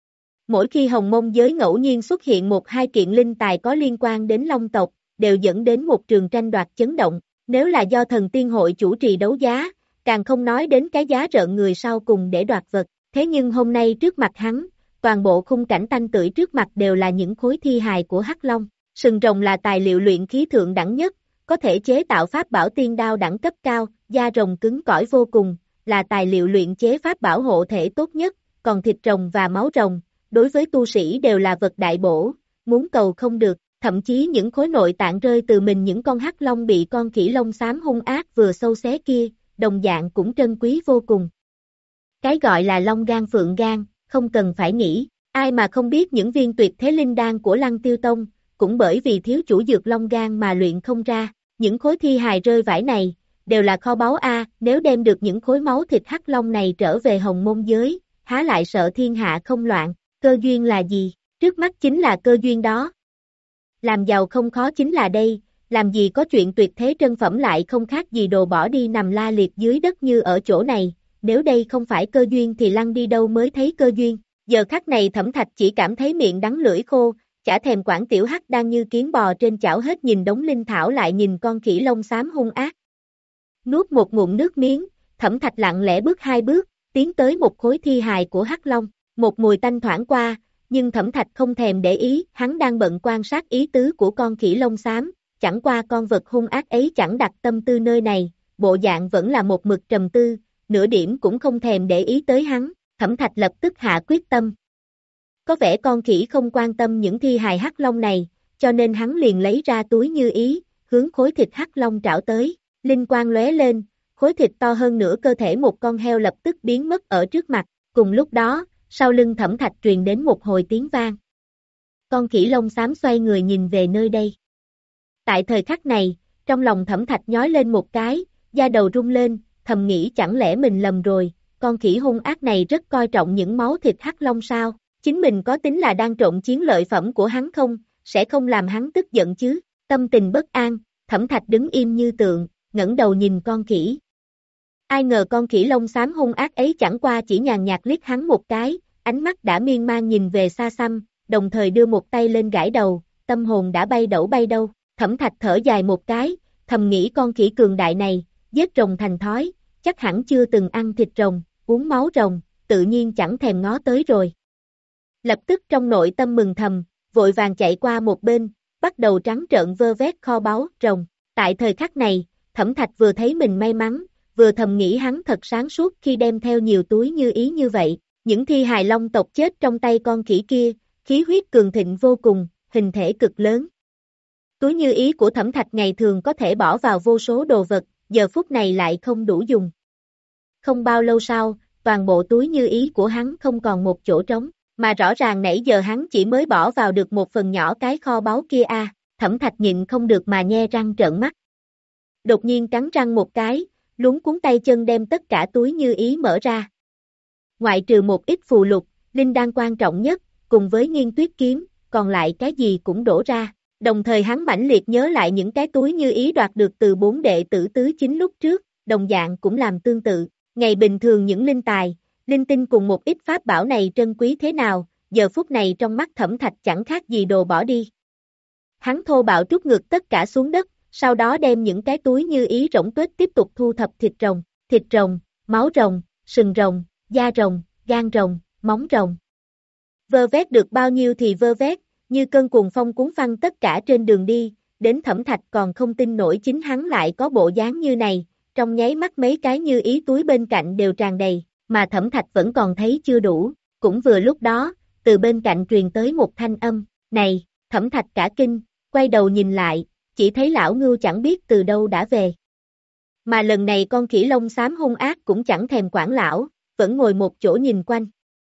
Mỗi khi hồng môn giới ngẫu nhiên xuất hiện một hai kiện linh tài có liên quan đến long tộc, đều dẫn đến một trường tranh đoạt chấn động, nếu là do thần tiên hội chủ trì đấu giá, càng không nói đến cái giá rợn người sau cùng để đoạt vật, thế nhưng hôm nay trước mặt hắn, toàn bộ khung cảnh tanh tưởi trước mặt đều là những khối thi hài của hắc long, sừng rồng là tài liệu luyện khí thượng đẳng nhất, có thể chế tạo pháp bảo tiên đao đẳng cấp cao, da rồng cứng cỏi vô cùng, là tài liệu luyện chế pháp bảo hộ thể tốt nhất, còn thịt rồng và máu rồng, đối với tu sĩ đều là vật đại bổ, muốn cầu không được, thậm chí những khối nội tạng rơi từ mình những con hắc long bị con khỉ lông xám hung ác vừa sâu xé kia, đồng dạng cũng trân quý vô cùng. Cái gọi là long gan phượng gan, không cần phải nghĩ, ai mà không biết những viên tuyệt thế linh đan của Lăng Tiêu Tông, cũng bởi vì thiếu chủ dược long gan mà luyện không ra. Những khối thi hài rơi vãi này, đều là kho báu A, nếu đem được những khối máu thịt hắc long này trở về hồng môn giới, há lại sợ thiên hạ không loạn, cơ duyên là gì, trước mắt chính là cơ duyên đó. Làm giàu không khó chính là đây, làm gì có chuyện tuyệt thế trân phẩm lại không khác gì đồ bỏ đi nằm la liệt dưới đất như ở chỗ này, nếu đây không phải cơ duyên thì Lăng đi đâu mới thấy cơ duyên, giờ khắc này Thẩm Thạch chỉ cảm thấy miệng đắng lưỡi khô, chả thèm quản Tiểu Hắc đang như kiến bò trên chảo hết nhìn đống linh thảo lại nhìn con khỉ lông xám hung ác. Nuốt một ngụm nước miếng, Thẩm Thạch lặng lẽ bước hai bước, tiến tới một khối thi hài của hắc long, một mùi tanh thoảng qua, nhưng Thẩm Thạch không thèm để ý, hắn đang bận quan sát ý tứ của con khỉ lông xám, chẳng qua con vật hung ác ấy chẳng đặt tâm tư nơi này, bộ dạng vẫn là một mực trầm tư, nửa điểm cũng không thèm để ý tới hắn, Thẩm Thạch lập tức hạ quyết tâm. Có vẻ con khỉ không quan tâm những thi hài hắc long này, cho nên hắn liền lấy ra túi như ý, hướng khối thịt hắc long trảo tới, linh quang lóe lên, khối thịt to hơn nửa cơ thể một con heo lập tức biến mất ở trước mặt, cùng lúc đó, sau lưng Thẩm Thạch truyền đến một hồi tiếng vang. Con khỉ lông xám xoay người nhìn về nơi đây. Tại thời khắc này, trong lòng Thẩm Thạch nhói lên một cái, da đầu rung lên, thầm nghĩ chẳng lẽ mình lầm rồi, con khỉ hung ác này rất coi trọng những máu thịt hắc long sao? Chính mình có tính là đang trộn chiến lợi phẩm của hắn không, sẽ không làm hắn tức giận chứ, tâm tình bất an, Thẩm Thạch đứng im như tượng, ngẩng đầu nhìn con khỉ. Ai ngờ con khỉ lông xám hung ác ấy chẳng qua chỉ nhàn nhạt liếc hắn một cái, ánh mắt đã miên man nhìn về xa xăm, đồng thời đưa một tay lên gãi đầu, tâm hồn đã bay đẩu bay đâu, Thẩm Thạch thở dài một cái, thầm nghĩ con khỉ cường đại này, giết rồng thành thói, chắc hẳn chưa từng ăn thịt rồng, uống máu rồng, tự nhiên chẳng thèm ngó tới rồi. Lập tức trong nội tâm mừng thầm, vội vàng chạy qua một bên, bắt đầu trắng trợn vơ vét kho báu rồng. Tại thời khắc này, Thẩm Thạch vừa thấy mình may mắn, vừa thầm nghĩ hắn thật sáng suốt khi đem theo nhiều túi như ý như vậy. Những thi hài long tộc chết trong tay con khỉ kia, khí huyết cường thịnh vô cùng, hình thể cực lớn. Túi như ý của Thẩm Thạch ngày thường có thể bỏ vào vô số đồ vật, giờ phút này lại không đủ dùng. Không bao lâu sau, toàn bộ túi như ý của hắn không còn một chỗ trống, mà rõ ràng nãy giờ hắn chỉ mới bỏ vào được một phần nhỏ cái kho báu kia a. À. Thẩm Thạch nhịn không được mà nhe răng trợn mắt. Đột nhiên cắn răng một cái, luống cuốn tay chân đem tất cả túi như ý mở ra. Ngoại trừ một ít phù lục, linh đan quan trọng nhất, cùng với nghiên tuyết kiếm, còn lại cái gì cũng đổ ra. Đồng thời hắn mãnh liệt nhớ lại những cái túi như ý đoạt được từ bốn đệ tử tứ chính lúc trước, đồng dạng cũng làm tương tự. Ngày bình thường những linh tài, linh tinh cùng một ít pháp bảo này trân quý thế nào, giờ phút này trong mắt Thẩm Thạch chẳng khác gì đồ bỏ đi. Hắn thô bạo trút ngược tất cả xuống đất, sau đó đem những cái túi như ý rỗng tuếch tiếp tục thu thập thịt rồng, thịt rồng, máu rồng, sừng rồng, da rồng, gan rồng, móng rồng. Vơ vét được bao nhiêu thì vơ vét, như cơn cuồng phong cuốn phăng tất cả trên đường đi, đến Thẩm Thạch còn không tin nổi chính hắn lại có bộ dáng như này, trong nháy mắt mấy cái như ý túi bên cạnh đều tràn đầy, mà Thẩm Thạch vẫn còn thấy chưa đủ, cũng vừa lúc đó, từ bên cạnh truyền tới một thanh âm, này, Thẩm Thạch cả kinh, quay đầu nhìn lại, chỉ thấy lão ngưu chẳng biết từ đâu đã về. Mà lần này con khỉ lông xám hung ác cũng chẳng thèm quản lão, vẫn ngồi một chỗ nhìn quanh.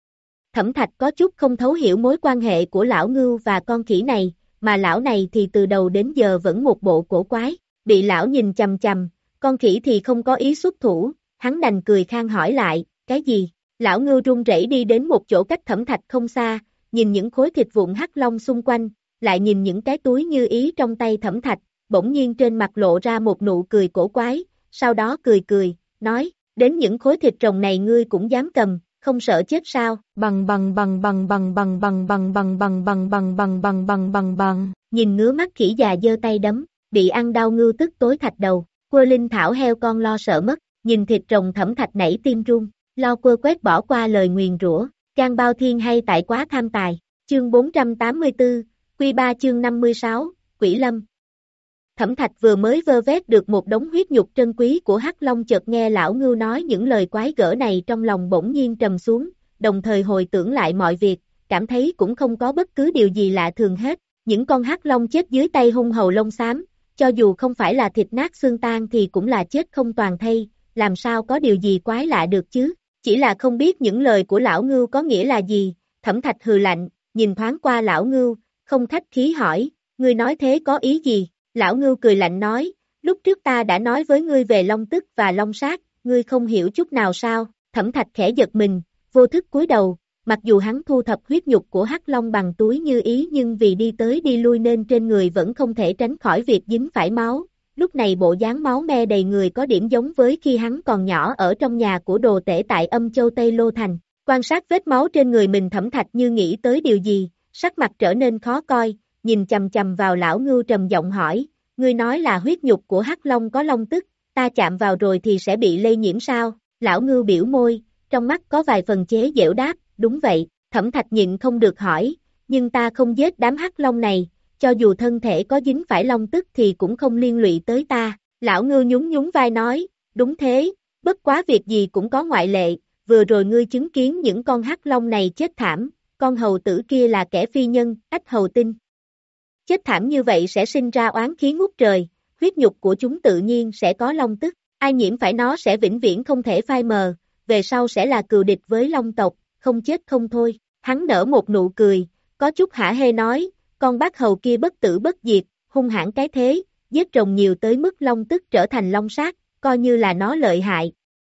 Thẩm Thạch có chút không thấu hiểu mối quan hệ của lão ngưu và con khỉ này, mà lão này thì từ đầu đến giờ vẫn một bộ cổ quái, bị lão nhìn chằm chằm, con khỉ thì không có ý xuất thủ, hắn đành cười khan hỏi lại, cái gì? Lão ngưu run rẩy đi đến một chỗ cách Thẩm Thạch không xa, nhìn những khối thịt vụn hắc long xung quanh, lại nhìn những cái túi như ý trong tay Thẩm Thạch, bỗng nhiên trên mặt lộ ra một nụ cười cổ quái, sau đó cười cười, nói, đến những khối thịt rồng này ngươi cũng dám cầm, không sợ chết sao? Bằng bằng bằng bằng bằng bằng bằng bằng bằng bằng bằng bằng bằng bằng bằng bằng bằng. Nhìn ngứa mắt khỉ già giơ tay đấm, bị ăn đau ngưu tức tối thạch đầu, quơ linh thảo heo con lo sợ mất, nhìn thịt rồng Thẩm Thạch nảy tim run, lo quơ quét bỏ qua lời nguyền rủa, can bao thiên hay tại quá tham tài. Chương bốn trăm tám mươi tư, Quy ba chương năm mươi sáu, Quỷ Lâm. Thẩm Thạch vừa mới vơ vét được một đống huyết nhục trân quý của Hắc Long, chợt nghe lão ngưu nói những lời quái gở này, trong lòng bỗng nhiên trầm xuống, đồng thời hồi tưởng lại mọi việc, cảm thấy cũng không có bất cứ điều gì lạ thường hết. Những con Hắc Long chết dưới tay hung hầu lông xám, cho dù không phải là thịt nát xương tan thì cũng là chết không toàn thây, làm sao có điều gì quái lạ được chứ? Chỉ là không biết những lời của lão ngưu có nghĩa là gì. Thẩm Thạch hừ lạnh, nhìn thoáng qua lão ngưu, không khách khí hỏi, ngươi nói thế có ý gì? Lão ngưu cười lạnh nói, lúc trước ta đã nói với ngươi về long tức và long sát, ngươi không hiểu chút nào sao? Thẩm Thạch khẽ giật mình, vô thức cúi đầu, mặc dù hắn thu thập huyết nhục của Hắc Long bằng túi như ý, nhưng vì đi tới đi lui nên trên người vẫn không thể tránh khỏi việc dính phải máu. Lúc này bộ dáng máu me đầy người có điểm giống với khi hắn còn nhỏ ở trong nhà của đồ tể tại Âm Châu Tây Lô Thành. Quan sát vết máu trên người mình, Thẩm Thạch như nghĩ tới điều gì, sắc mặt trở nên khó coi, nhìn chằm chằm vào lão ngưu trầm giọng hỏi, ngươi nói là huyết nhục của Hắc Long có long tức, ta chạm vào rồi thì sẽ bị lây nhiễm sao? Lão ngưu biểu môi, trong mắt có vài phần chế giễu đáp, đúng vậy. Thẩm Thạch nhịn không được hỏi, nhưng ta không giết đám Hắc Long này, cho dù thân thể có dính phải long tức thì cũng không liên lụy tới ta. Lão ngưu nhún nhún vai nói, đúng thế, bất quá việc gì cũng có ngoại lệ, vừa rồi ngươi chứng kiến những con Hắc Long này chết thảm, con hầu tử kia là kẻ phi nhân, ách hầu tinh. Chết thảm như vậy sẽ sinh ra oán khí ngút trời, huyết nhục của chúng tự nhiên sẽ có long tức, ai nhiễm phải nó sẽ vĩnh viễn không thể phai mờ, về sau sẽ là cừu địch với long tộc, không chết không thôi. Hắn nở một nụ cười, có chút hả hê nói, con bác hầu kia bất tử bất diệt, hung hãn cái thế, giết rồng nhiều tới mức long tức trở thành long sát, coi như là nó lợi hại.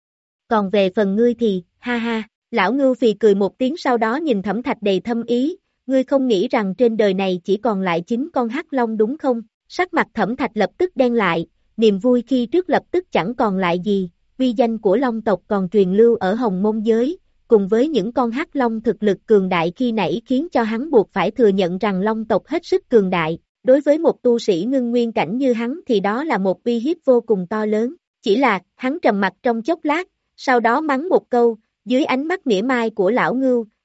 Còn về phần ngươi thì, ha ha, lão ngưu phì cười một tiếng, sau đó nhìn Thẩm Thạch đầy thâm ý, ngươi không nghĩ rằng trên đời này chỉ còn lại chín con Hắc Long đúng không? Sắc mặt Thẩm Thạch lập tức đen lại, niềm vui khi trước lập tức chẳng còn lại gì, uy danh của Long tộc còn truyền lưu ở Hồng Môn giới, cùng với những con Hắc Long thực lực cường đại khi nãy khiến cho hắn buộc phải thừa nhận rằng Long tộc hết sức cường đại, đối với một tu sĩ ngưng nguyên cảnh như hắn thì đó là một uy hiếp vô cùng to lớn. Chỉ là, hắn trầm mặt trong chốc lát, sau đó mắng một câu, dưới ánh mắt mỉa mai của lão ngưu,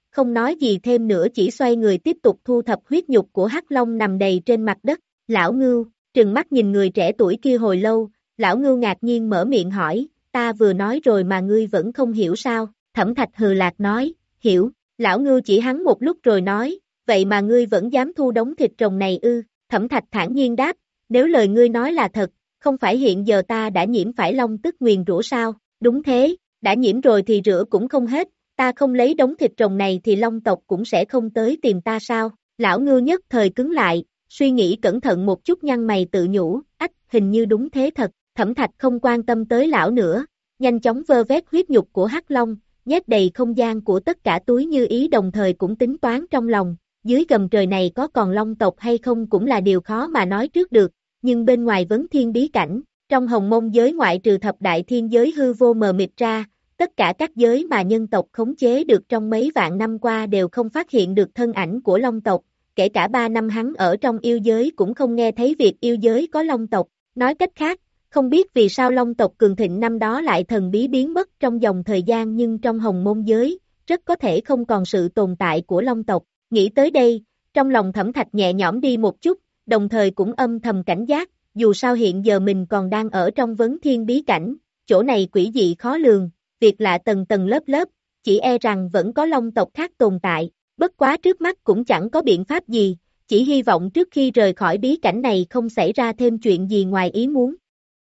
không nói gì thêm nữa chỉ xoay người tiếp tục thu thập huyết nhục của Hắc Long nằm đầy trên mặt đất. Lão Ngưu, trừng mắt nhìn người trẻ tuổi kia hồi lâu, Lão Ngưu ngạc nhiên mở miệng hỏi, ta vừa nói rồi mà ngươi vẫn không hiểu sao? Thẩm Thạch hừ lạc nói, hiểu. Lão Ngưu chỉ hắn một lúc rồi nói, vậy mà ngươi vẫn dám thu đống thịt rồng này ư? Thẩm Thạch thản nhiên đáp, nếu lời ngươi nói là thật, không phải hiện giờ ta đã nhiễm phải long tức nguyền rủa sao? Đúng thế, đã nhiễm rồi thì rửa cũng không hết, ta không lấy đống thịt rồng này thì long tộc cũng sẽ không tới tìm ta sao? Lão Ngưu nhất thời cứng lại, suy nghĩ cẩn thận một chút nhăn mày tự nhủ, ách, hình như đúng thế thật. Thẩm Thạch không quan tâm tới lão nữa, nhanh chóng vơ vét huyết nhục của Hắc Long, nhét đầy không gian của tất cả túi như ý đồng thời cũng tính toán trong lòng, dưới gầm trời này có còn long tộc hay không cũng là điều khó mà nói trước được, nhưng bên ngoài vấn thiên bí cảnh, trong hồng mông giới ngoại trừ thập đại thiên giới hư vô mờ mịt ra, tất cả các giới mà nhân tộc khống chế được trong mấy vạn năm qua đều không phát hiện được thân ảnh của long tộc, kể cả ba năm hắn ở trong yêu giới cũng không nghe thấy việc yêu giới có long tộc, nói cách khác, không biết vì sao long tộc cường thịnh năm đó lại thần bí biến mất trong dòng thời gian nhưng trong hồng môn giới, rất có thể không còn sự tồn tại của long tộc. Nghĩ tới đây, trong lòng Thẩm Thạch nhẹ nhõm đi một chút, đồng thời cũng âm thầm cảnh giác, dù sao hiện giờ mình còn đang ở trong vấn thiên bí cảnh, chỗ này quỷ dị khó lường, việc lạ tầng tầng lớp lớp, chỉ e rằng vẫn có long tộc khác tồn tại, bất quá trước mắt cũng chẳng có biện pháp gì, chỉ hy vọng trước khi rời khỏi bí cảnh này không xảy ra thêm chuyện gì ngoài ý muốn.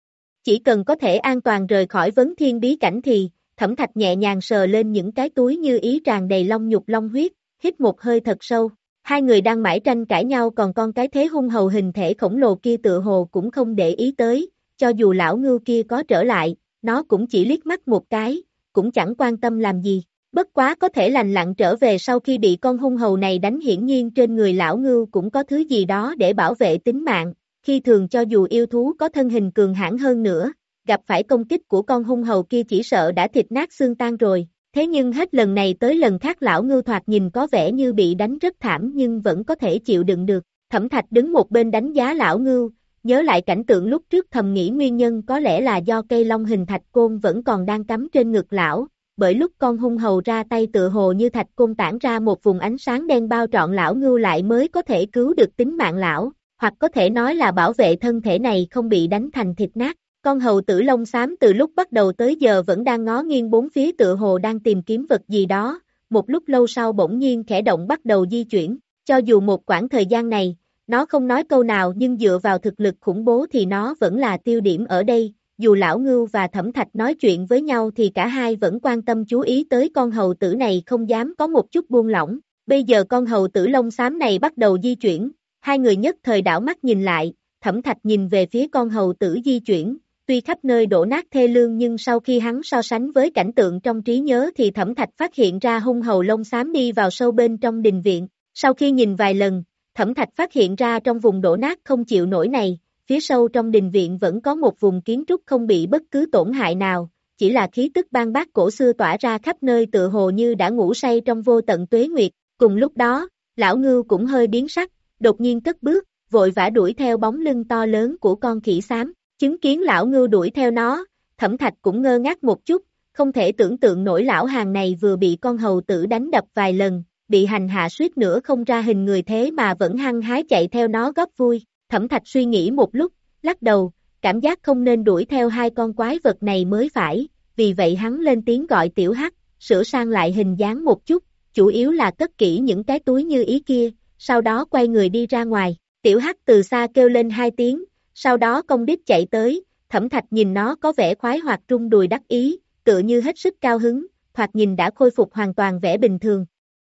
Chỉ cần có thể an toàn rời khỏi vấn thiên bí cảnh thì, Thẩm Thạch nhẹ nhàng sờ lên những cái túi như ý tràn đầy long nhục long huyết, hít một hơi thật sâu. Hai người đang mãi tranh cãi nhau còn con cái thế hung hầu hình thể khổng lồ kia tựa hồ cũng không để ý tới, cho dù lão ngưu kia có trở lại, nó cũng chỉ liếc mắt một cái, cũng chẳng quan tâm làm gì. Bất quá có thể lành lặn trở về sau khi bị con hung hầu này đánh hiển nhiên trên người lão ngưu cũng có thứ gì đó để bảo vệ tính mạng. Khi thường cho dù yêu thú có thân hình cường hãn hơn nữa, gặp phải công kích của con hung hầu kia chỉ sợ đã thịt nát xương tan rồi, thế nhưng hết lần này tới lần khác lão ngưu thoạt nhìn có vẻ như bị đánh rất thảm nhưng vẫn có thể chịu đựng được. Thẩm Thạch đứng một bên đánh giá lão ngưu, nhớ lại cảnh tượng lúc trước thầm nghĩ nguyên nhân có lẽ là do cây long hình thạch côn vẫn còn đang cắm trên ngực lão, bởi lúc con hung hầu ra tay tựa hồ như thạch côn tản ra một vùng ánh sáng đen bao trọn lão ngưu lại mới có thể cứu được tính mạng lão. Hoặc có thể nói là bảo vệ thân thể này không bị đánh thành thịt nát. Con hầu tử lông xám từ lúc bắt đầu tới giờ vẫn đang ngó nghiêng bốn phía tựa hồ đang tìm kiếm vật gì đó, một lúc lâu sau bỗng nhiên khẽ động bắt đầu di chuyển, cho dù một quãng thời gian này, nó không nói câu nào nhưng dựa vào thực lực khủng bố thì nó vẫn là tiêu điểm ở đây, dù lão ngưu và Thẩm Thạch nói chuyện với nhau thì cả hai vẫn quan tâm chú ý tới con hầu tử này không dám có một chút buông lỏng, bây giờ con hầu tử lông xám này bắt đầu di chuyển. Hai người nhất thời đảo mắt nhìn lại, Thẩm Thạch nhìn về phía con hầu tử di chuyển, tuy khắp nơi đổ nát thê lương nhưng sau khi hắn so sánh với cảnh tượng trong trí nhớ thì Thẩm Thạch phát hiện ra hung hầu lông xám đi vào sâu bên trong đình viện. Sau khi nhìn vài lần, Thẩm Thạch phát hiện ra trong vùng đổ nát không chịu nổi này, phía sâu trong đình viện vẫn có một vùng kiến trúc không bị bất cứ tổn hại nào, chỉ là khí tức bang bác cổ xưa tỏa ra khắp nơi tựa hồ như đã ngủ say trong vô tận tuế nguyệt. Cùng lúc đó, lão ngưu cũng hơi biến sắc, đột nhiên cất bước, vội vã đuổi theo bóng lưng to lớn của con khỉ xám, chứng kiến lão ngưu đuổi theo nó, Thẩm Thạch cũng ngơ ngác một chút, không thể tưởng tượng nổi lão hàng này vừa bị con hầu tử đánh đập vài lần, bị hành hạ suýt nữa không ra hình người thế mà vẫn hăng hái chạy theo nó góp vui. Thẩm Thạch suy nghĩ một lúc, lắc đầu, cảm giác không nên đuổi theo hai con quái vật này mới phải, vì vậy hắn lên tiếng gọi Tiểu Hắc, sửa sang lại hình dáng một chút, chủ yếu là cất kỹ những cái túi như ý kia, sau đó quay người đi ra ngoài. Tiểu Hắc từ xa kêu lên hai tiếng, sau đó công đít chạy tới, Thẩm Thạch nhìn nó có vẻ khoái hoạt rung đùi đắc ý, tựa như hết sức cao hứng, thoạt nhìn đã khôi phục hoàn toàn vẻ bình thường.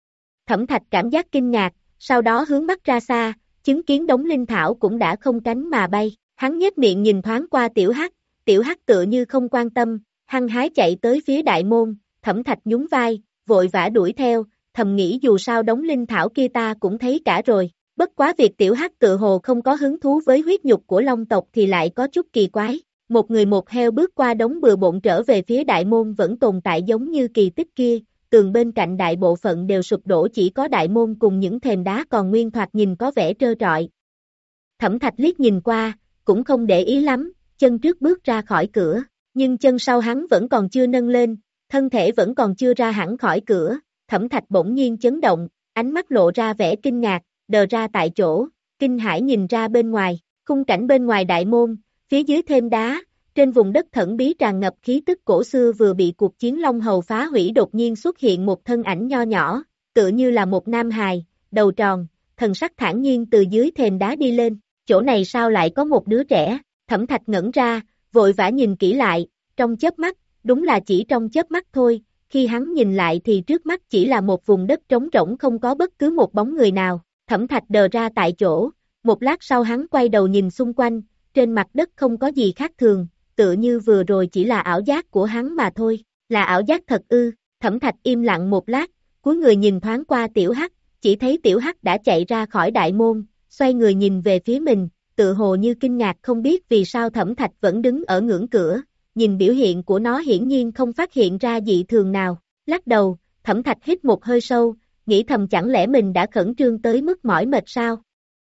Thẩm Thạch cảm giác kinh ngạc, sau đó hướng mắt ra xa, chứng kiến đống linh thảo cũng đã không cánh mà bay, hắn nhếch miệng nhìn thoáng qua Tiểu Hắc, Tiểu Hắc tựa như không quan tâm, hăng hái chạy tới phía đại môn, Thẩm Thạch nhún vai, vội vã đuổi theo, thầm nghĩ dù sao đống linh thảo kia ta cũng thấy cả rồi, bất quá việc Tiểu Hắc tự hồ không có hứng thú với huyết nhục của long tộc thì lại có chút kỳ quái. Một người một heo bước qua đống bừa bộn trở về phía đại môn vẫn tồn tại giống như kỳ tích kia, tường bên cạnh đại bộ phận đều sụp đổ chỉ có đại môn cùng những thềm đá còn nguyên thoạt nhìn có vẻ trơ trọi. Thẩm Thạch liếc nhìn qua, cũng không để ý lắm, chân trước bước ra khỏi cửa, nhưng chân sau hắn vẫn còn chưa nâng lên, thân thể vẫn còn chưa ra hẳn khỏi cửa, Thẩm Thạch bỗng nhiên chấn động, ánh mắt lộ ra vẻ kinh ngạc, đờ ra tại chỗ, kinh hãi nhìn ra bên ngoài, khung cảnh bên ngoài đại môn, phía dưới thêm đá, trên vùng đất thần bí tràn ngập khí tức cổ xưa vừa bị cuộc chiến Long Hầu phá hủy đột nhiên xuất hiện một thân ảnh nho nhỏ, tựa như là một nam hài, đầu tròn, thần sắc thản nhiên từ dưới thềm đá đi lên, chỗ này sao lại có một đứa trẻ, Thẩm Thạch ngẩn ra, vội vã nhìn kỹ lại, trong chớp mắt, đúng là chỉ trong chớp mắt thôi, khi hắn nhìn lại thì trước mắt chỉ là một vùng đất trống rỗng không có bất cứ một bóng người nào, Thẩm Thạch đờ ra tại chỗ, một lát sau hắn quay đầu nhìn xung quanh, trên mặt đất không có gì khác thường, tựa như vừa rồi chỉ là ảo giác của hắn mà thôi, là ảo giác thật ư, Thẩm Thạch im lặng một lát, cúi người nhìn thoáng qua Tiểu Hắc, chỉ thấy Tiểu Hắc đã chạy ra khỏi đại môn, xoay người nhìn về phía mình, tự hồ như kinh ngạc không biết vì sao Thẩm Thạch vẫn đứng ở ngưỡng cửa, nhìn biểu hiện của nó hiển nhiên không phát hiện ra dị thường nào, lắc đầu, Thẩm Thạch hít một hơi sâu, nghĩ thầm chẳng lẽ mình đã khẩn trương tới mức mỏi mệt sao?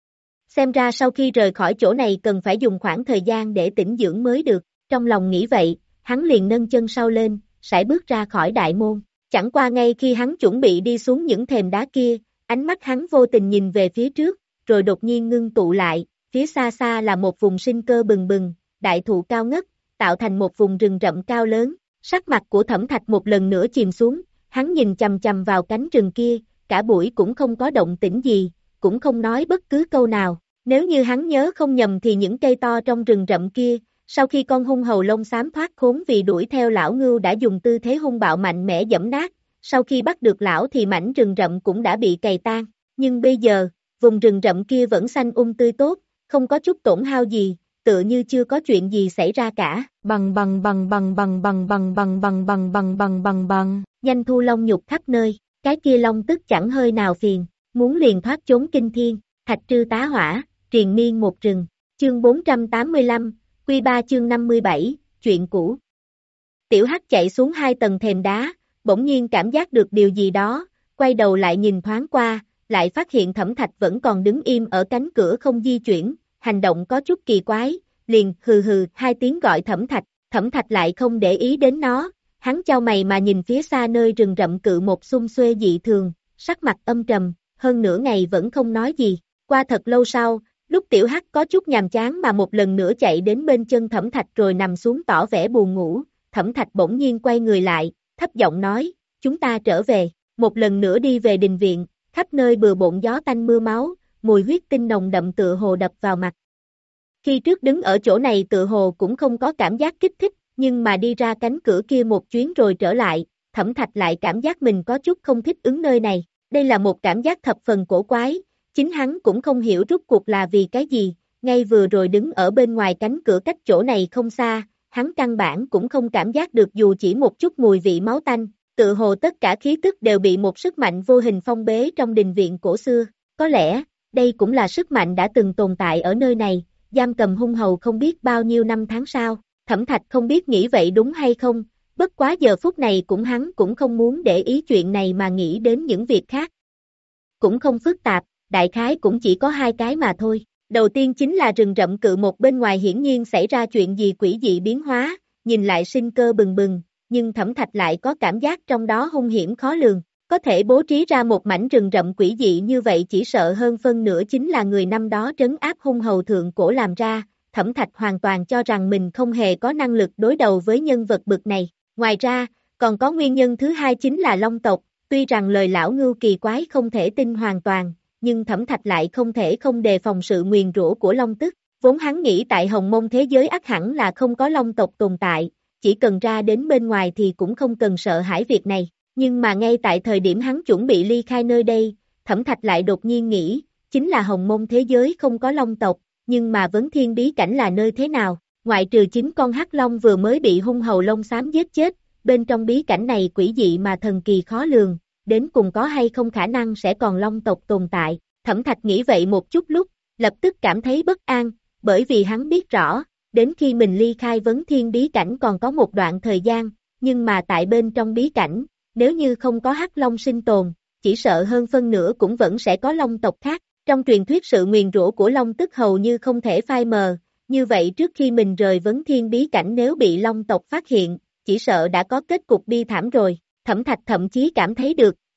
Xem ra sau khi rời khỏi chỗ này cần phải dùng khoảng thời gian để tĩnh dưỡng mới được, trong lòng nghĩ vậy, hắn liền nâng chân sau lên, sải bước ra khỏi đại môn, chẳng qua ngay khi hắn chuẩn bị đi xuống những thềm đá kia, ánh mắt hắn vô tình nhìn về phía trước, rồi đột nhiên ngưng tụ lại, phía xa xa là một vùng sinh cơ bừng bừng, đại thụ cao ngất, tạo thành một vùng rừng rậm cao lớn, sắc mặt của Thẩm Thạch một lần nữa chìm xuống, hắn nhìn chằm chằm vào cánh rừng kia, cả buổi cũng không có động tĩnh gì, cũng không nói bất cứ câu nào, nếu như hắn nhớ không nhầm thì những cây to trong rừng rậm kia, sau khi con hung hầu lông xám thoát khốn vì đuổi theo lão ngưu đã dùng tư thế hung bạo mạnh mẽ giẫm nát, sau khi bắt được lão thì mảnh rừng rậm cũng đã bị cày tan, nhưng bây giờ, vùng rừng rậm kia vẫn xanh um tươi tốt, không có chút tổn hao gì, tựa như chưa có chuyện gì xảy ra cả. Bằng bằng bằng bằng bằng bằng bằng bằng bằng bằng bằng bằng bằng bằng, nhanh thu long nhục khắp nơi, cái kia long tức chẳng hơi nào phiền, muốn liền thoát trốn kinh thiên, thạch trư tá hỏa, triền miên một rừng, chương bốn trăm tám mươi lăm, quy ba chương năm mươi bảy, chuyện cũ. Tiểu Hắc chạy xuống hai tầng thềm đá, bỗng nhiên cảm giác được điều gì đó, quay đầu lại nhìn thoáng qua, lại phát hiện Thẩm Thạch vẫn còn đứng im ở cánh cửa không di chuyển, hành động có chút kỳ quái, liền hừ hừ hai tiếng gọi Thẩm Thạch, Thẩm Thạch lại không để ý đến nó, hắn chau mày mà nhìn phía xa nơi rừng rậm cự một xum xuê dị thường, sắc mặt âm trầm, hơn nửa ngày vẫn không nói gì, qua thật lâu sau, lúc Tiểu Hắc có chút nhàm chán mà một lần nữa chạy đến bên chân Thẩm Thạch rồi nằm xuống tỏ vẻ buồn ngủ, Thẩm Thạch bỗng nhiên quay người lại, thấp giọng nói, chúng ta trở về, một lần nữa đi về đình viện, khắp nơi bừa bộn gió tanh mưa máu, mùi huyết tinh nồng đậm tựa hồ đập vào mặt. Khi trước đứng ở chỗ này tựa hồ cũng không có cảm giác kích thích, nhưng mà đi ra cánh cửa kia một chuyến rồi trở lại, Thẩm Thạch lại cảm giác mình có chút không thích ứng nơi này, đây là một cảm giác thập phần cổ quái, chính hắn cũng không hiểu rốt cuộc là vì cái gì, ngay vừa rồi đứng ở bên ngoài cánh cửa cách chỗ này không xa, hắn căn bản cũng không cảm giác được dù chỉ một chút mùi vị máu tanh, tựa hồ tất cả khí tức đều bị một sức mạnh vô hình phong bế trong đình viện cổ xưa, có lẽ, đây cũng là sức mạnh đã từng tồn tại ở nơi này, giam cầm hung hầu không biết bao nhiêu năm tháng sau, Thẩm Thạch không biết nghĩ vậy đúng hay không, bất quá giờ phút này cũng hắn cũng không muốn để ý chuyện này mà nghĩ đến những việc khác. Cũng không phức tạp, đại khái cũng chỉ có hai cái mà thôi. Đầu tiên chính là rừng rậm cự một bên ngoài hiển nhiên xảy ra chuyện gì quỷ dị biến hóa, nhìn lại sinh cơ bừng bừng, nhưng Thẩm Thạch lại có cảm giác trong đó hung hiểm khó lường. Có thể bố trí ra một mảnh rừng rậm quỷ dị như vậy chỉ sợ hơn phân nửa chính là người năm đó trấn áp hung hầu thượng cổ làm ra, Thẩm Thạch hoàn toàn cho rằng mình không hề có năng lực đối đầu với nhân vật bực này. Ngoài ra, còn có nguyên nhân thứ hai chính là Long tộc, tuy rằng lời lão ngưu kỳ quái không thể tin hoàn toàn, nhưng Thẩm Thạch lại không thể không đề phòng sự nguyền rủa của Long tức, vốn hắn nghĩ tại Hồng Mông thế giới ắt hẳn là không có Long tộc tồn tại, chỉ cần ra đến bên ngoài thì cũng không cần sợ hãi việc này. Nhưng mà ngay tại thời điểm hắn chuẩn bị ly khai nơi đây, Thẩm Thạch lại đột nhiên nghĩ, chính là Hồng Mông thế giới không có Long tộc, nhưng mà vấn thiên bí cảnh là nơi thế nào, ngoại trừ chính con hắc long vừa mới bị hung hầu lông xám giết chết, bên trong bí cảnh này quỷ dị mà thần kỳ khó lường, đến cùng có hay không khả năng sẽ còn Long tộc tồn tại. Thẩm Thạch nghĩ vậy một chút lúc, lập tức cảm thấy bất an, bởi vì hắn biết rõ, đến khi mình ly khai vấn thiên bí cảnh còn có một đoạn thời gian, nhưng mà tại bên trong bí cảnh, nếu như không có hắc long sinh tồn, chỉ sợ hơn phân nửa cũng vẫn sẽ có long tộc khác. Trong truyền thuyết sự nguyền rủa của long tức hầu như không thể phai mờ, như vậy trước khi mình rời vấn thiên bí cảnh nếu bị long tộc phát hiện, chỉ sợ đã có kết cục bi thảm rồi. Thẩm Thạch thậm chí cảm thấy được,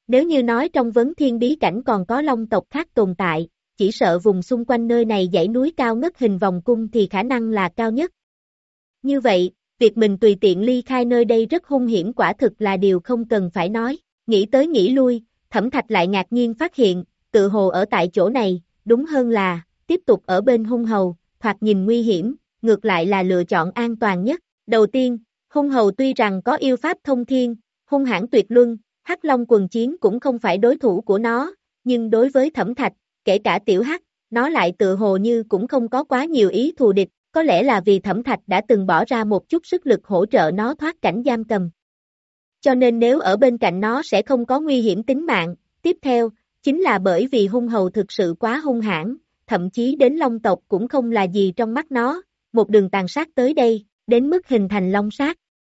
Nếu như nói trong vấn thiên bí cảnh còn có long tộc khác tồn tại, chỉ sợ vùng xung quanh nơi này dãy núi cao ngất hình vòng cung thì khả năng là cao nhất. Như vậy, việc mình tùy tiện ly khai nơi đây rất hung hiểm quả thực là điều không cần phải nói. Nghĩ tới nghĩ lui, Thẩm Thạch lại ngạc nhiên phát hiện, tự hồ ở tại chỗ này, đúng hơn là, tiếp tục ở bên hung hầu, thoạt nhìn nguy hiểm, ngược lại là lựa chọn an toàn nhất. Đầu tiên, hung hầu tuy rằng có yêu pháp thông thiên, hung hãn tuyệt luân, Hắc Long quần chiến cũng không phải đối thủ của nó, nhưng đối với Thẩm Thạch, kể cả tiểu Hắc, nó lại tự hồ như cũng không có quá nhiều ý thù địch, có lẽ là vì Thẩm Thạch đã từng bỏ ra một chút sức lực hỗ trợ nó thoát cảnh giam cầm. Cho nên nếu ở bên cạnh nó sẽ không có nguy hiểm tính mạng. Tiếp theo, chính là bởi vì hung hầu thực sự quá hung hãn, thậm chí đến long tộc cũng không là gì trong mắt nó, một đường tàn sát tới đây, đến mức hình thành long sát.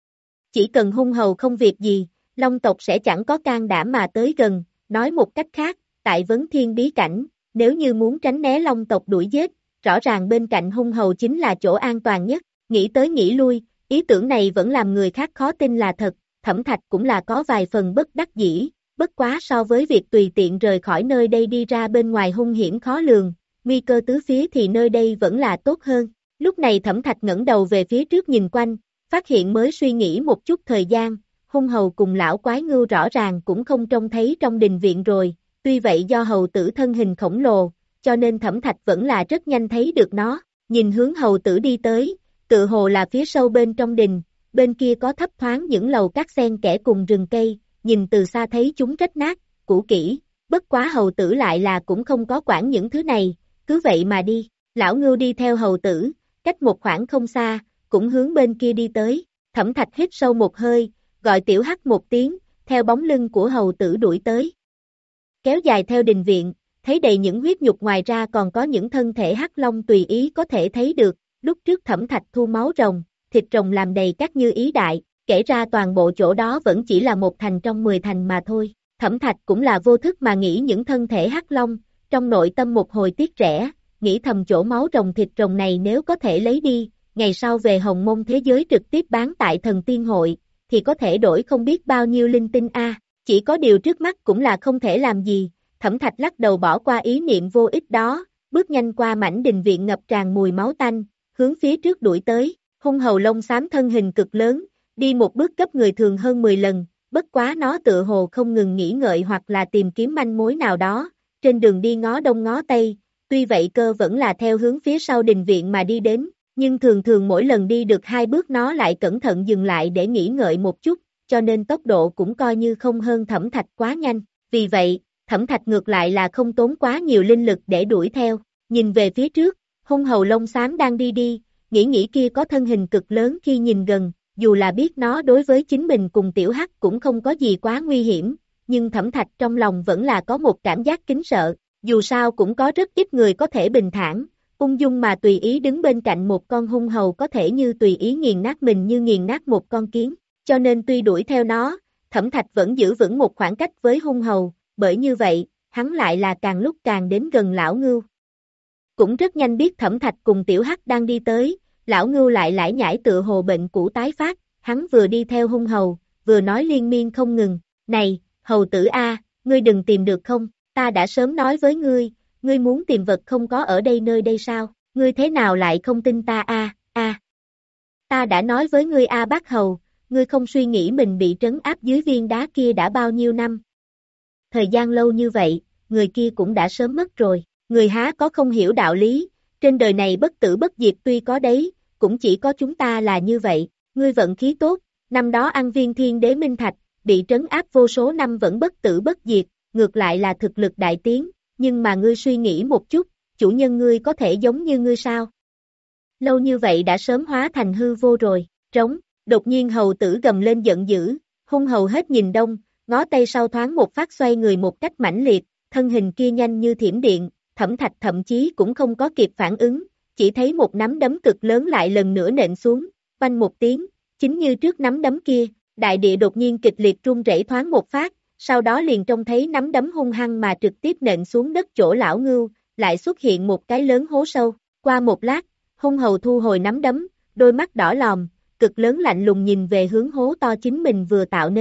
Chỉ cần hung hầu không việc gì, long tộc sẽ chẳng có can đảm mà tới gần, nói một cách khác, tại vấn thiên bí cảnh, nếu như muốn tránh né long tộc đuổi giết, rõ ràng bên cạnh hung hầu chính là chỗ an toàn nhất. Nghĩ tới nghĩ lui, ý tưởng này vẫn làm người khác khó tin là thật. Thẩm Thạch cũng là có vài phần bất đắc dĩ, bất quá so với việc tùy tiện rời khỏi nơi đây đi ra bên ngoài hung hiểm khó lường, nguy cơ tứ phía thì nơi đây vẫn là tốt hơn. Lúc này Thẩm Thạch ngẩng đầu về phía trước nhìn quanh, phát hiện mới suy nghĩ một chút thời gian, hung hầu cùng lão quái ngưu rõ ràng cũng không trông thấy trong đình viện rồi, tuy vậy do hầu tử thân hình khổng lồ, cho nên Thẩm Thạch vẫn là rất nhanh thấy được nó, nhìn hướng hầu tử đi tới, tự hồ là phía sâu bên trong đình. Bên kia có thấp thoáng những lầu các xen kẽ cùng rừng cây, nhìn từ xa thấy chúng rách nát, cũ kỹ, bất quá hầu tử lại là cũng không có quản những thứ này, cứ vậy mà đi. Lão ngưu đi theo hầu tử, cách một khoảng không xa, cũng hướng bên kia đi tới. Thẩm Thạch hít sâu một hơi, gọi tiểu Hắc một tiếng, theo bóng lưng của hầu tử đuổi tới. Kéo dài theo đình viện, thấy đầy những huyết nhục, ngoài ra còn có những thân thể hắc long tùy ý có thể thấy được. Lúc trước Thẩm Thạch thu máu rồng, thịt rồng làm đầy các như ý đại, kể ra toàn bộ chỗ đó vẫn chỉ là một thành trong mười thành mà thôi. Thẩm Thạch cũng là vô thức mà nghĩ những thân thể hắc long, trong nội tâm một hồi tiếc rẻ, nghĩ thầm chỗ máu rồng thịt rồng này nếu có thể lấy đi, ngày sau về hồng môn thế giới trực tiếp bán tại thần tiên hội, thì có thể đổi không biết bao nhiêu linh tinh a. À. Chỉ có điều trước mắt cũng là không thể làm gì, Thẩm Thạch lắc đầu bỏ qua ý niệm vô ích đó, bước nhanh qua mảnh đình viện ngập tràn mùi máu tanh, hướng phía trước đuổi tới. Hung hầu lông xám thân hình cực lớn, đi một bước gấp người thường hơn mười lần, bất quá nó tựa hồ không ngừng nghĩ ngợi hoặc là tìm kiếm manh mối nào đó, trên đường đi ngó đông ngó tây, tuy vậy cơ vẫn là theo hướng phía sau đình viện mà đi đến, nhưng thường thường mỗi lần đi được hai bước nó lại cẩn thận dừng lại để nghĩ ngợi một chút, cho nên tốc độ cũng coi như không hơn Thẩm Thạch quá nhanh, vì vậy, Thẩm Thạch ngược lại là không tốn quá nhiều linh lực để đuổi theo, nhìn về phía trước, hung hầu lông xám đang đi đi, nghĩ nghĩ kia có thân hình cực lớn khi nhìn gần, dù là biết nó đối với chính mình cùng tiểu Hắc cũng không có gì quá nguy hiểm, nhưng Thẩm Thạch trong lòng vẫn là có một cảm giác kính sợ, dù sao cũng có rất ít người có thể bình thản, ung dung mà tùy ý đứng bên cạnh một con hung hầu có thể như tùy ý nghiền nát mình như nghiền nát một con kiến, cho nên tuy đuổi theo nó, Thẩm Thạch vẫn giữ vững một khoảng cách với hung hầu, bởi như vậy, hắn lại là càng lúc càng đến gần lão ngưu. Cũng rất nhanh biết Thẩm Thạch cùng tiểu Hắc đang đi tới, lão ngưu lại lải nhải tựa hồ bệnh cũ tái phát, hắn vừa đi theo hung hầu, vừa nói liên miên không ngừng, này, hầu tử a, ngươi đừng tìm được không, ta đã sớm nói với ngươi, ngươi muốn tìm vật không có ở đây nơi đây sao, ngươi thế nào lại không tin ta a, a. Ta đã nói với ngươi a bác hầu, ngươi không suy nghĩ mình bị trấn áp dưới viên đá kia đã bao nhiêu năm. Thời gian lâu như vậy, người kia cũng đã sớm mất rồi, người há có không hiểu đạo lý, trên đời này bất tử bất diệt tuy có đấy, cũng chỉ có chúng ta là như vậy, ngươi vận khí tốt, năm đó ăn viên thiên đế minh thạch, bị trấn áp vô số năm vẫn bất tử bất diệt, ngược lại là thực lực đại tiến, nhưng mà ngươi suy nghĩ một chút, chủ nhân ngươi có thể giống như ngươi sao? Lâu như vậy đã sớm hóa thành hư vô rồi, trống, đột nhiên hầu tử gầm lên giận dữ, hung hầu hết nhìn đông, ngó tay sau thoáng một phát xoay người một cách mãnh liệt, thân hình kia nhanh như thiểm điện, Thẩm Thạch thậm chí cũng không có kịp phản ứng, chỉ thấy một nắm đấm cực lớn lại lần nữa nện xuống, vang một tiếng, chính như trước nắm đấm kia, đại địa đột nhiên kịch liệt rung rẩy thoáng một phát, sau đó liền trông thấy nắm đấm hung hăng mà trực tiếp nện xuống đất chỗ lão ngưu, lại xuất hiện một cái lớn hố sâu, qua một lát, hung hầu thu hồi nắm đấm, đôi mắt đỏ lòm, cực lớn lạnh lùng nhìn về hướng hố to chính mình vừa tạo nên,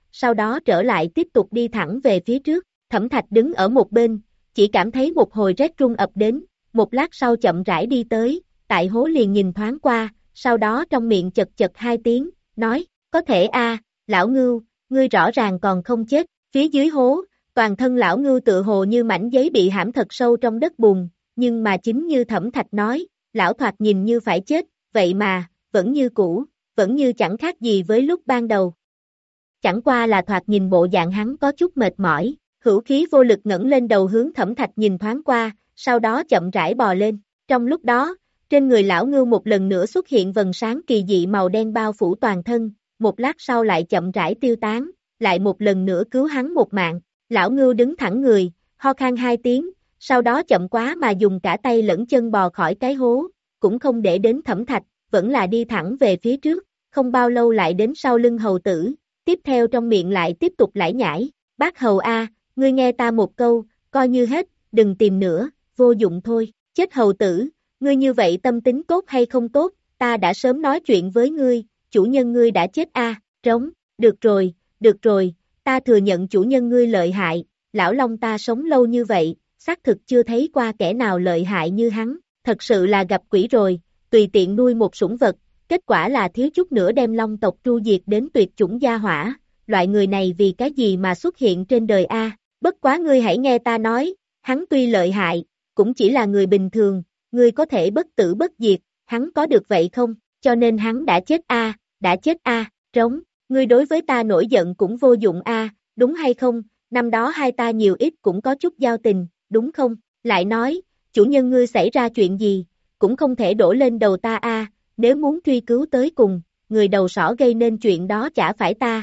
sau đó trở lại tiếp tục đi thẳng về phía trước. Thẩm Thạch đứng ở một bên, chỉ cảm thấy một hồi rét run ập đến, một lát sau chậm rãi đi tới, tại hố liền nhìn thoáng qua, sau đó trong miệng chật chật hai tiếng, nói, có thể a, lão ngưu, ngươi rõ ràng còn không chết. Phía dưới hố, toàn thân lão ngưu tựa hồ như mảnh giấy bị hãm thật sâu trong đất bùn, nhưng mà chính như Thẩm Thạch nói, lão thoạt nhìn như phải chết, vậy mà, vẫn như cũ, vẫn như chẳng khác gì với lúc ban đầu. Chẳng qua là thoạt nhìn bộ dạng hắn có chút mệt mỏi, hữu khí vô lực ngẩng lên đầu hướng Thẩm Thạch nhìn thoáng qua, sau đó chậm rãi bò lên. Trong lúc đó, trên người lão ngưu một lần nữa xuất hiện vầng sáng kỳ dị màu đen bao phủ toàn thân, một lát sau lại chậm rãi tiêu tán, lại một lần nữa cứu hắn một mạng. Lão ngưu đứng thẳng người, ho khan hai tiếng, sau đó chậm quá mà dùng cả tay lẫn chân bò khỏi cái hố, cũng không để đến Thẩm Thạch, vẫn là đi thẳng về phía trước, không bao lâu lại đến sau lưng hầu tử, tiếp theo trong miệng lại tiếp tục lải nhải, bác hầu a, ngươi nghe ta một câu, coi như hết, đừng tìm nữa, vô dụng thôi, chết hầu tử, ngươi như vậy tâm tính tốt hay không tốt, ta đã sớm nói chuyện với ngươi, chủ nhân ngươi đã chết a, trống, được rồi, được rồi, ta thừa nhận chủ nhân ngươi lợi hại, lão long ta sống lâu như vậy, xác thực chưa thấy qua kẻ nào lợi hại như hắn, thật sự là gặp quỷ rồi, tùy tiện nuôi một sủng vật, kết quả là thiếu chút nữa đem long tộc tru diệt đến tuyệt chủng gia hỏa, loại người này vì cái gì mà xuất hiện trên đời a? Bất quá ngươi hãy nghe ta nói, hắn tuy lợi hại, cũng chỉ là người bình thường, ngươi có thể bất tử bất diệt, hắn có được vậy không? Cho nên hắn đã chết a, đã chết a, trống, ngươi đối với ta nổi giận cũng vô dụng a, đúng hay không? Năm đó hai ta nhiều ít cũng có chút giao tình, đúng không? Lại nói, chủ nhân ngươi xảy ra chuyện gì, cũng không thể đổ lên đầu ta a, nếu muốn truy cứu tới cùng, người đầu sỏ gây nên chuyện đó chả phải ta.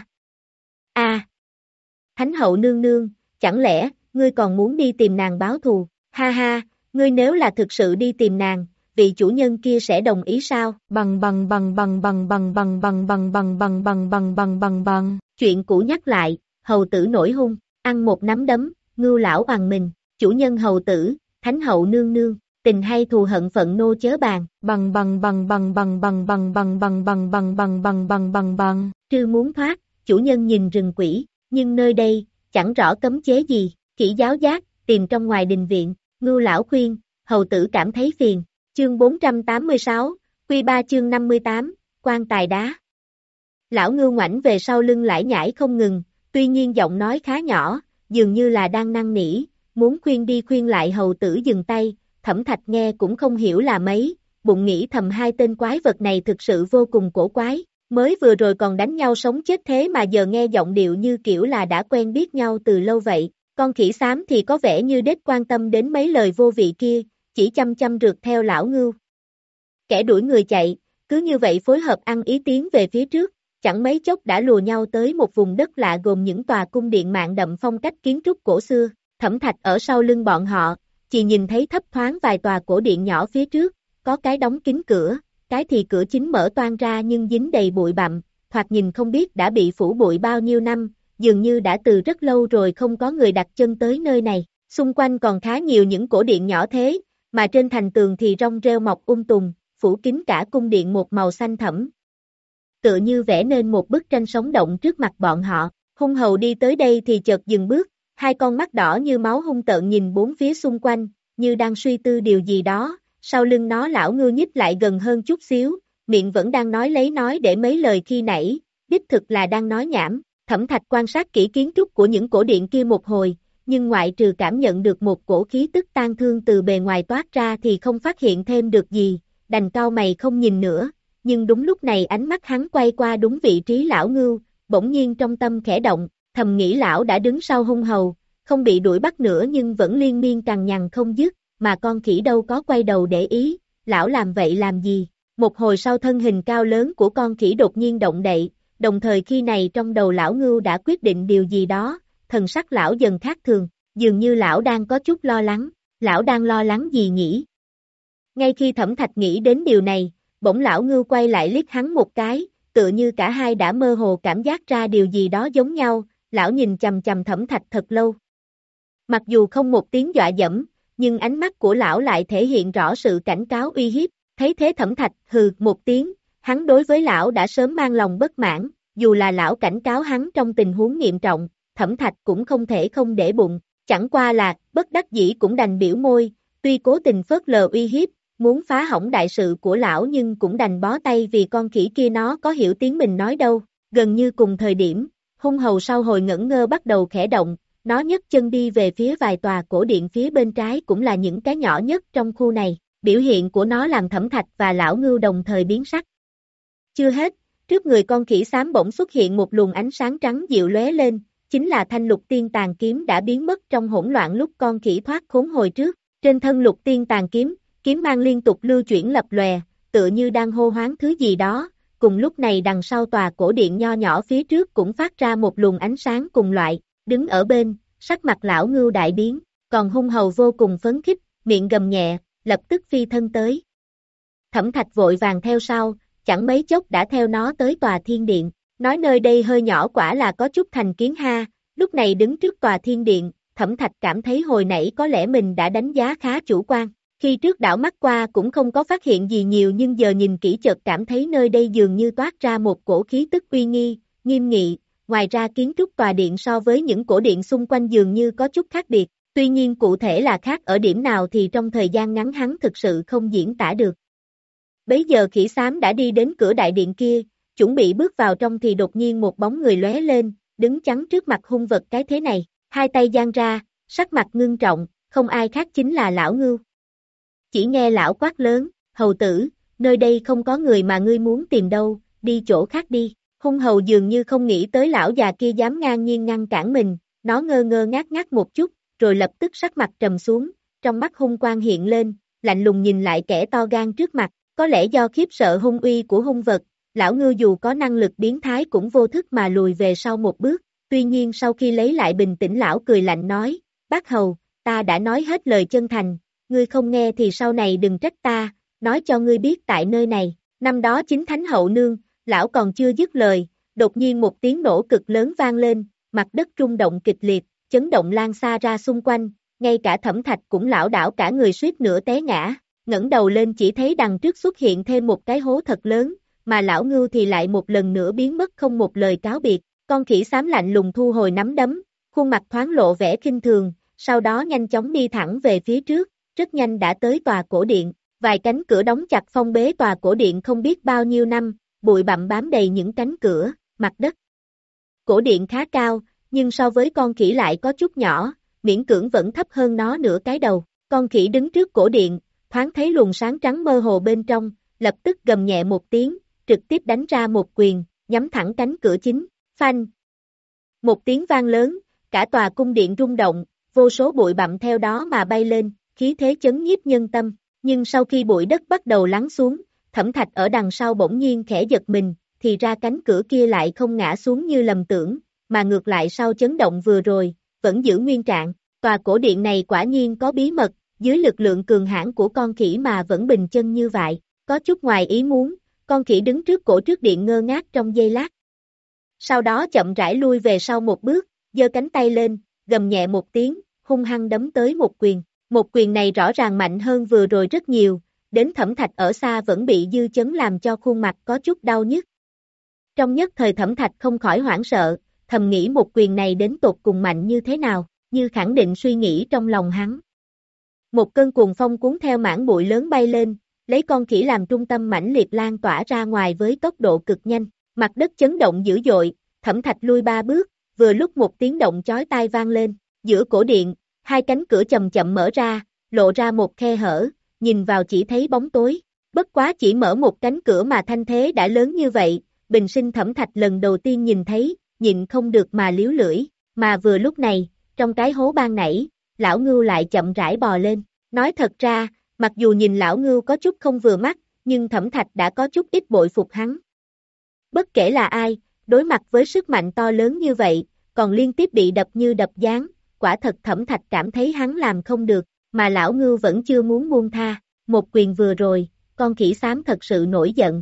A. Thánh hậu nương nương, chẳng lẽ, ngươi còn muốn đi tìm nàng báo thù, ha ha, ngươi nếu là thực sự đi tìm nàng, vị chủ nhân kia sẽ đồng ý sao? Bằng bằng bằng bằng bằng bằng bằng bằng bằng bằng bằng bằng bằng bằng bằng bằng. Chuyện cũ nhắc lại, hầu tử nổi hung, ăn một nắm đấm, ngưu lão bằng mình, chủ nhân hầu tử, thánh hậu nương nương, tình hay thù hận phận nô chớ bàn, bằng bằng bằng bằng bằng bằng bằng bằng bằng bằng bằng bằng bằng bằng bằng bằng. Trư muốn thoát, chủ nhân nhìn rừng quỷ, nhưng nơi đây, chẳng rõ cấm chế gì, kỹ giáo giác, tìm trong ngoài đình viện, ngưu lão khuyên, hầu tử cảm thấy phiền, chương bốn trăm tám mươi sáu, quy ba chương năm mươi tám, quan tài đá. Lão ngưu ngoảnh về sau lưng lải nhải không ngừng, tuy nhiên giọng nói khá nhỏ, dường như là đang năn nỉ, muốn khuyên đi khuyên lại hầu tử dừng tay, Thẩm Thạch nghe cũng không hiểu là mấy, bụng nghĩ thầm hai tên quái vật này thực sự vô cùng cổ quái, mới vừa rồi còn đánh nhau sống chết thế mà giờ nghe giọng điệu như kiểu là đã quen biết nhau từ lâu vậy, con khỉ xám thì có vẻ như đếch quan tâm đến mấy lời vô vị kia, chỉ chăm chăm rượt theo lão ngưu. Kẻ đuổi người chạy, cứ như vậy phối hợp ăn ý tiến về phía trước, chẳng mấy chốc đã lùa nhau tới một vùng đất lạ gồm những tòa cung điện mạn đậm phong cách kiến trúc cổ xưa, Thẩm Thạch ở sau lưng bọn họ, chỉ nhìn thấy thấp thoáng vài tòa cổ điện nhỏ phía trước, có cái đóng kín cửa, cái thì cửa chính mở toang ra nhưng dính đầy bụi bặm, thoạt nhìn không biết đã bị phủ bụi bao nhiêu năm, dường như đã từ rất lâu rồi không có người đặt chân tới nơi này, xung quanh còn khá nhiều những cổ điện nhỏ thế, mà trên thành tường thì rong rêu mọc um tùm, phủ kín cả cung điện một màu xanh thẫm. Tựa như vẽ nên một bức tranh sống động trước mặt bọn họ, hung hầu đi tới đây thì chợt dừng bước, hai con mắt đỏ như máu hung tợn nhìn bốn phía xung quanh, như đang suy tư điều gì đó, sau lưng nó lão ngưu nhích lại gần hơn chút xíu, miệng vẫn đang nói lấy nói để mấy lời khi nãy, đích thực là đang nói nhảm. Thẩm Thạch quan sát kỹ kiến trúc của những cổ điện kia một hồi, nhưng ngoại trừ cảm nhận được một cổ khí tức tang thương từ bề ngoài toát ra thì không phát hiện thêm được gì, đành cau mày không nhìn nữa, nhưng đúng lúc này ánh mắt hắn quay qua đúng vị trí lão ngưu, bỗng nhiên trong tâm khẽ động, thầm nghĩ lão đã đứng sau hung hầu, không bị đuổi bắt nữa nhưng vẫn liên miên cằn nhằn không dứt, mà con khỉ đâu có quay đầu để ý, lão làm vậy làm gì? Một hồi sau thân hình cao lớn của con khỉ đột nhiên động đậy, đồng thời khi này trong đầu lão ngưu đã quyết định điều gì đó, thần sắc lão dần khác thường, dường như lão đang có chút lo lắng, lão đang lo lắng gì nhỉ? Ngay khi Thẩm Thạch nghĩ đến điều này, bỗng lão ngưu quay lại liếc hắn một cái, tựa như cả hai đã mơ hồ cảm giác ra điều gì đó giống nhau, lão nhìn chằm chằm Thẩm Thạch thật lâu. Mặc dù không một tiếng dọa dẫm, nhưng ánh mắt của lão lại thể hiện rõ sự cảnh cáo uy hiếp, thấy thế Thẩm Thạch hừ một tiếng, hắn đối với lão đã sớm mang lòng bất mãn, dù là lão cảnh cáo hắn trong tình huống nghiêm trọng, Thẩm Thạch cũng không thể không để bụng, chẳng qua là, bất đắc dĩ cũng đành biểu môi, tuy cố tình phớt lờ uy hiếp, muốn phá hỏng đại sự của lão nhưng cũng đành bó tay vì con khỉ kia nó có hiểu tiếng mình nói đâu, gần như cùng thời điểm, hung hầu sau hồi ngẩn ngơ bắt đầu khẽ động, nó nhấc chân đi về phía vài tòa cổ điện phía bên trái cũng là những cái nhỏ nhất trong khu này, biểu hiện của nó làm Thẩm Thạch và lão ngưu đồng thời biến sắc. Chưa hết, trước người con khỉ xám bỗng xuất hiện một luồng ánh sáng trắng dịu lóe lên, chính là thanh lục tiên tàn kiếm đã biến mất trong hỗn loạn lúc con khỉ thoát khốn hồi trước, trên thân lục tiên tàn kiếm, kiếm mang liên tục lưu chuyển lập lòe, tựa như đang hô hoán thứ gì đó, cùng lúc này đằng sau tòa cổ điện nho nhỏ phía trước cũng phát ra một luồng ánh sáng cùng loại, đứng ở bên, sắc mặt lão ngưu đại biến, còn hung hầu vô cùng phấn khích, miệng gầm nhẹ, lập tức phi thân tới. Thẩm Thạch vội vàng theo sau, chẳng mấy chốc đã theo nó tới tòa thiên điện, nói nơi đây hơi nhỏ quả là có chút thành kiến ha, lúc này đứng trước tòa thiên điện, Thẩm Thạch cảm thấy hồi nãy có lẽ mình đã đánh giá khá chủ quan, khi trước đảo mắt qua cũng không có phát hiện gì nhiều nhưng giờ nhìn kỹ chợt cảm thấy nơi đây dường như toát ra một cổ khí tức uy nghi, nghiêm nghị, ngoài ra kiến trúc tòa điện so với những cổ điện xung quanh dường như có chút khác biệt, tuy nhiên cụ thể là khác ở điểm nào thì trong thời gian ngắn hắn thực sự không diễn tả được. Bấy giờ khỉ xám đã đi đến cửa đại điện kia, chuẩn bị bước vào trong thì đột nhiên một bóng người lóe lên, đứng chắn trước mặt hung vật cái thế này, hai tay giang ra, sắc mặt ngưng trọng, không ai khác chính là lão ngưu. Chỉ nghe lão quát lớn, hầu tử, nơi đây không có người mà ngươi muốn tìm đâu, đi chỗ khác đi, hung hầu dường như không nghĩ tới lão già kia dám ngang nhiên ngăn cản mình, nó ngơ ngơ ngác ngác một chút, rồi lập tức sắc mặt trầm xuống, trong mắt hung quang hiện lên, lạnh lùng nhìn lại kẻ to gan trước mặt, có lẽ do khiếp sợ hung uy của hung vật, lão ngưu dù có năng lực biến thái cũng vô thức mà lùi về sau một bước, tuy nhiên sau khi lấy lại bình tĩnh lão cười lạnh nói, bác hầu, ta đã nói hết lời chân thành, ngươi không nghe thì sau này đừng trách ta, nói cho ngươi biết tại nơi này, năm đó chính Thánh Hậu Nương, lão còn chưa dứt lời, đột nhiên một tiếng nổ cực lớn vang lên, mặt đất rung động kịch liệt, chấn động lan xa ra xung quanh, ngay cả Thẩm Thạch cũng lảo đảo cả người suýt nữa té ngã, ngẩng đầu lên chỉ thấy đằng trước xuất hiện thêm một cái hố thật lớn, mà lão ngưu thì lại một lần nữa biến mất không một lời cáo biệt, con khỉ xám lạnh lùng thu hồi nắm đấm, khuôn mặt thoáng lộ vẻ khinh thường, sau đó nhanh chóng đi thẳng về phía trước, rất nhanh đã tới tòa cổ điện, vài cánh cửa đóng chặt phong bế tòa cổ điện không biết bao nhiêu năm, bụi bặm bám đầy những cánh cửa, mặt đất. Cổ điện khá cao, nhưng so với con khỉ lại có chút nhỏ, miễn cưỡng vẫn thấp hơn nó nửa cái đầu, con khỉ đứng trước cổ điện, thoáng thấy luồng sáng trắng mơ hồ bên trong, lập tức gầm nhẹ một tiếng, trực tiếp đánh ra một quyền, nhắm thẳng cánh cửa chính, phanh. Một tiếng vang lớn, cả tòa cung điện rung động, vô số bụi bặm theo đó mà bay lên, khí thế chấn nhiếp nhân tâm, nhưng sau khi bụi đất bắt đầu lắng xuống, Thẩm Thạch ở đằng sau bỗng nhiên khẽ giật mình, thì ra cánh cửa kia lại không ngã xuống như lầm tưởng, mà ngược lại sau chấn động vừa rồi, vẫn giữ nguyên trạng, tòa cổ điện này quả nhiên có bí mật, dưới lực lượng cường hãn của con khỉ mà vẫn bình chân như vậy, có chút ngoài ý muốn, con khỉ đứng trước cổ trước điện ngơ ngác trong giây lát. Sau đó chậm rãi lui về sau một bước, giơ cánh tay lên, gầm nhẹ một tiếng, hung hăng đấm tới một quyền. Một quyền này rõ ràng mạnh hơn vừa rồi rất nhiều, đến Thẩm Thạch ở xa vẫn bị dư chấn làm cho khuôn mặt có chút đau nhức. Trong nhất thời Thẩm Thạch không khỏi hoảng sợ, thầm nghĩ một quyền này đến tột cùng mạnh như thế nào, như khẳng định suy nghĩ trong lòng hắn. Một cơn cuồng phong cuốn theo mảng bụi lớn bay lên, lấy con khỉ làm trung tâm mãnh liệt lan tỏa ra ngoài với tốc độ cực nhanh, mặt đất chấn động dữ dội, Thẩm Thạch lui ba bước, vừa lúc một tiếng động chói tai vang lên, giữa cổ điện, hai cánh cửa chậm chậm mở ra, lộ ra một khe hở, nhìn vào chỉ thấy bóng tối, bất quá chỉ mở một cánh cửa mà thanh thế đã lớn như vậy, bình sinh Thẩm Thạch lần đầu tiên nhìn thấy, nhịn không được mà liếu lưỡi, mà vừa lúc này, trong cái hố ban nãy, lão ngưu lại chậm rãi bò lên, nói thật ra, mặc dù nhìn lão ngưu có chút không vừa mắt, nhưng Thẩm Thạch đã có chút ít bội phục hắn. Bất kể là ai, đối mặt với sức mạnh to lớn như vậy, còn liên tiếp bị đập như đập gián, quả thật Thẩm Thạch cảm thấy hắn làm không được, mà lão ngưu vẫn chưa muốn buông tha, một quyền vừa rồi, con khỉ xám thật sự nổi giận.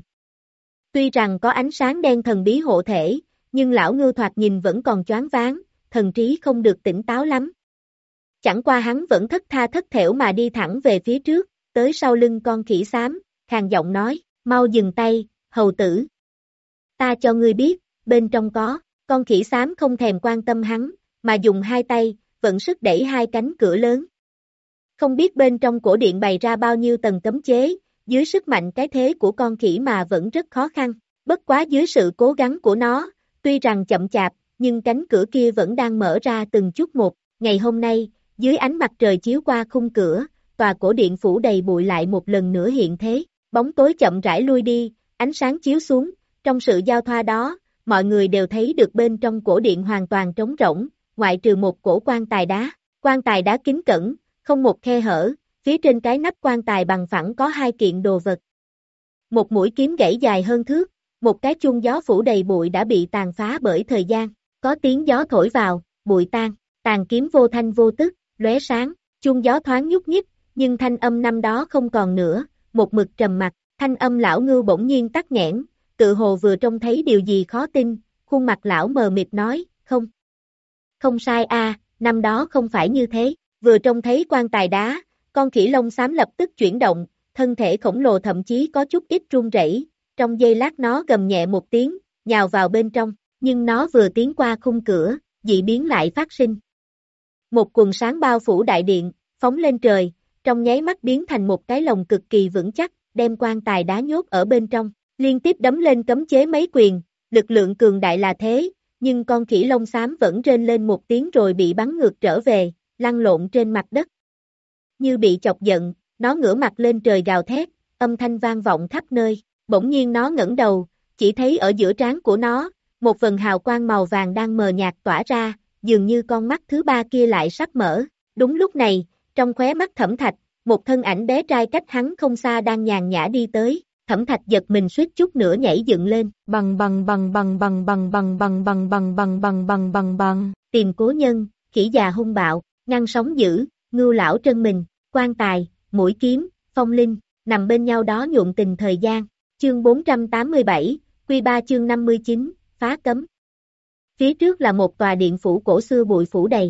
Tuy rằng có ánh sáng đen thần bí hộ thể, nhưng lão ngưu thoạt nhìn vẫn còn choáng váng, thần trí không được tỉnh táo lắm. Chẳng qua hắn vẫn thất tha thất thểu mà đi thẳng về phía trước, tới sau lưng con khỉ xám, khàn giọng nói, mau dừng tay, hầu tử. Ta cho ngươi biết, bên trong có, con khỉ xám không thèm quan tâm hắn, mà dùng hai tay, vận sức đẩy hai cánh cửa lớn. Không biết bên trong cổ điện bày ra bao nhiêu tầng cấm chế, dưới sức mạnh cái thế của con khỉ mà vẫn rất khó khăn, bất quá dưới sự cố gắng của nó, tuy rằng chậm chạp, nhưng cánh cửa kia vẫn đang mở ra từng chút một, ngày hôm nay, dưới ánh mặt trời chiếu qua khung cửa, tòa cổ điện phủ đầy bụi lại một lần nữa hiện thế, bóng tối chậm rãi lui đi, ánh sáng chiếu xuống, trong sự giao thoa đó, mọi người đều thấy được bên trong cổ điện hoàn toàn trống rỗng, ngoại trừ một cổ quan tài đá, quan tài đá kín cẩn, không một khe hở, phía trên cái nắp quan tài bằng phẳng có hai kiện đồ vật. Một mũi kiếm gãy dài hơn thước, một cái chuông gió phủ đầy bụi đã bị tàn phá bởi thời gian, có tiếng gió thổi vào, bụi tan, tàn kiếm vô thanh vô tức, lóe sáng, chuông gió thoáng nhúc nhích, nhưng thanh âm năm đó không còn nữa, một mực trầm mặc, thanh âm lão ngưu bỗng nhiên tắc nghẽn, tự hồ vừa trông thấy điều gì khó tin, khuôn mặt lão mờ mịt nói, không. Không sai a, à, năm đó không phải như thế, vừa trông thấy quan tài đá, con khỉ lông xám lập tức chuyển động, thân thể khổng lồ thậm chí có chút ít run rẩy, trong giây lát nó gầm nhẹ một tiếng, nhào vào bên trong, nhưng nó vừa tiến qua khung cửa, dị biến lại phát sinh. Một quần sáng bao phủ đại điện, phóng lên trời, trong nháy mắt biến thành một cái lồng cực kỳ vững chắc, đem quan tài đá nhốt ở bên trong, liên tiếp đấm lên cấm chế mấy quyền, lực lượng cường đại là thế, nhưng con khỉ lông xám vẫn rên lên một tiếng rồi bị bắn ngược trở về, lăn lộn trên mặt đất. Như bị chọc giận, nó ngửa mặt lên trời gào thét, âm thanh vang vọng khắp nơi, bỗng nhiên nó ngẩng đầu, chỉ thấy ở giữa trán của nó, một vần hào quang màu vàng đang mờ nhạt tỏa ra, dường như con mắt thứ ba kia lại sắp mở. Đúng lúc này, trong khóe mắt Thẩm Thạch, một thân ảnh bé trai cách hắn không xa đang nhàn nhã đi tới. Thẩm Thạch giật mình suýt chút nữa nhảy dựng lên, bằng bằng bằng bằng bằng bằng bằng bằng bằng bằng bằng bằng bằng bằng bằng, tìm cố nhân, khỉ già hung bạo, ngăn sóng dữ, ngưu lão trân mình, quan tài, mũi kiếm, phong linh, nằm bên nhau đó nhuộn tình thời gian. Chương bốn trăm tám mươi bảy, Quy ba chương năm mươi chín, phá cấm. Phía trước là một tòa điện phủ cổ xưa bụi phủ đầy.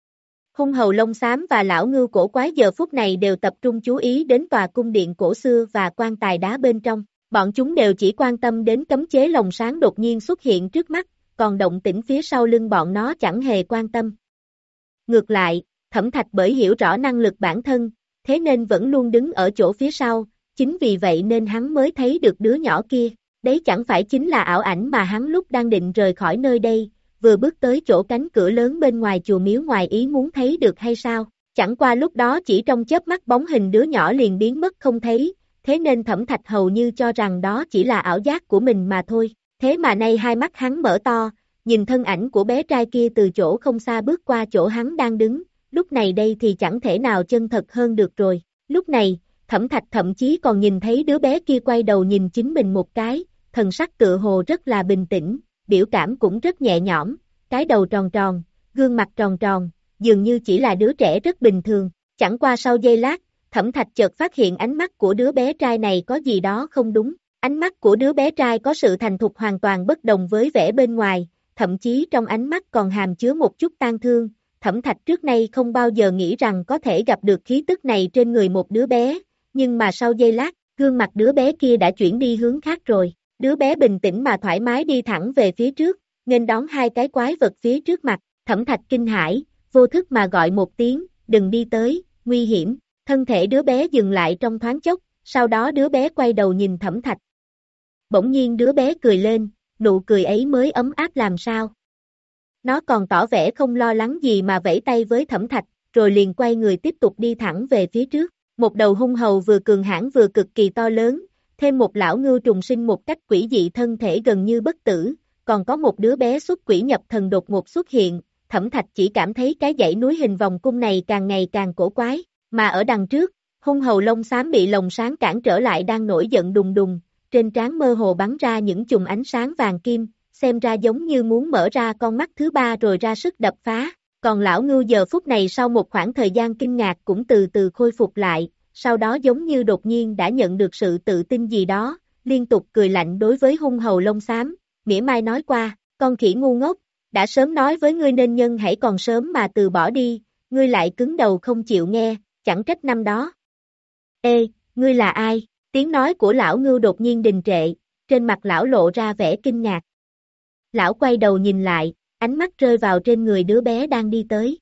Hung hầu lông xám và lão ngưu cổ quái giờ phút này đều tập trung chú ý đến tòa cung điện cổ xưa và quan tài đá bên trong. Bọn chúng đều chỉ quan tâm đến cấm chế lồng sáng đột nhiên xuất hiện trước mắt, còn động tĩnh phía sau lưng bọn nó chẳng hề quan tâm. Ngược lại, Thẩm Thạch bởi hiểu rõ năng lực bản thân, thế nên vẫn luôn đứng ở chỗ phía sau, chính vì vậy nên hắn mới thấy được đứa nhỏ kia. Đấy chẳng phải chính là ảo ảnh mà hắn lúc đang định rời khỏi nơi đây, vừa bước tới chỗ cánh cửa lớn bên ngoài chùa miếu ngoài ý muốn thấy được hay sao? Chẳng qua lúc đó chỉ trong chớp mắt bóng hình đứa nhỏ liền biến mất không thấy, thế nên Thẩm Thạch hầu như cho rằng đó chỉ là ảo giác của mình mà thôi. Thế mà nay hai mắt hắn mở to, nhìn thân ảnh của bé trai kia từ chỗ không xa bước qua chỗ hắn đang đứng, lúc này đây thì chẳng thể nào chân thật hơn được rồi. Lúc này, Thẩm Thạch thậm chí còn nhìn thấy đứa bé kia quay đầu nhìn chính mình một cái, thần sắc tựa hồ rất là bình tĩnh, biểu cảm cũng rất nhẹ nhõm, cái đầu tròn tròn, gương mặt tròn tròn, dường như chỉ là đứa trẻ rất bình thường. Chẳng qua sau giây lát, Thẩm Thạch chợt phát hiện ánh mắt của đứa bé trai này có gì đó không đúng. Ánh mắt của đứa bé trai có sự thành thục hoàn toàn bất đồng với vẻ bên ngoài, thậm chí trong ánh mắt còn hàm chứa một chút tang thương. Thẩm Thạch trước nay không bao giờ nghĩ rằng có thể gặp được khí tức này trên người một đứa bé, nhưng mà sau giây lát, gương mặt đứa bé kia đã chuyển đi hướng khác rồi. Đứa bé bình tĩnh mà thoải mái đi thẳng về phía trước, nghênh đón hai cái quái vật phía trước mặt. Thẩm Thạch kinh hãi, vô thức mà gọi một tiếng, đừng đi tới, nguy hiểm. Thân thể đứa bé dừng lại trong thoáng chốc, sau đó đứa bé quay đầu nhìn Thẩm Thạch. Bỗng nhiên đứa bé cười lên, nụ cười ấy mới ấm áp làm sao. Nó còn tỏ vẻ không lo lắng gì mà vẫy tay với Thẩm Thạch, rồi liền quay người tiếp tục đi thẳng về phía trước. Một đầu hung hầu vừa cường hãn vừa cực kỳ to lớn, thêm một lão ngưu trùng sinh một cách quỷ dị thân thể gần như bất tử, còn có một đứa bé xuất quỷ nhập thần đột ngột xuất hiện. Thẩm Thạch chỉ cảm thấy cái dãy núi hình vòng cung này càng ngày càng cổ quái, mà ở đằng trước, hung hầu lông xám bị lồng sáng cản trở lại đang nổi giận đùng đùng, trên trán mơ hồ bắn ra những chùm ánh sáng vàng kim, xem ra giống như muốn mở ra con mắt thứ ba rồi ra sức đập phá. Còn lão ngưu giờ phút này sau một khoảng thời gian kinh ngạc cũng từ từ khôi phục lại, sau đó giống như đột nhiên đã nhận được sự tự tin gì đó, liên tục cười lạnh đối với hung hầu lông xám, mỉa mai nói qua, con khỉ ngu ngốc, đã sớm nói với ngươi nên nhân hãy còn sớm mà từ bỏ đi, ngươi lại cứng đầu không chịu nghe, chẳng trách năm đó. Ê, ngươi là ai? Tiếng nói của lão ngưu đột nhiên đình trệ, trên mặt lão lộ ra vẻ kinh ngạc. Lão quay đầu nhìn lại, ánh mắt rơi vào trên người đứa bé đang đi tới.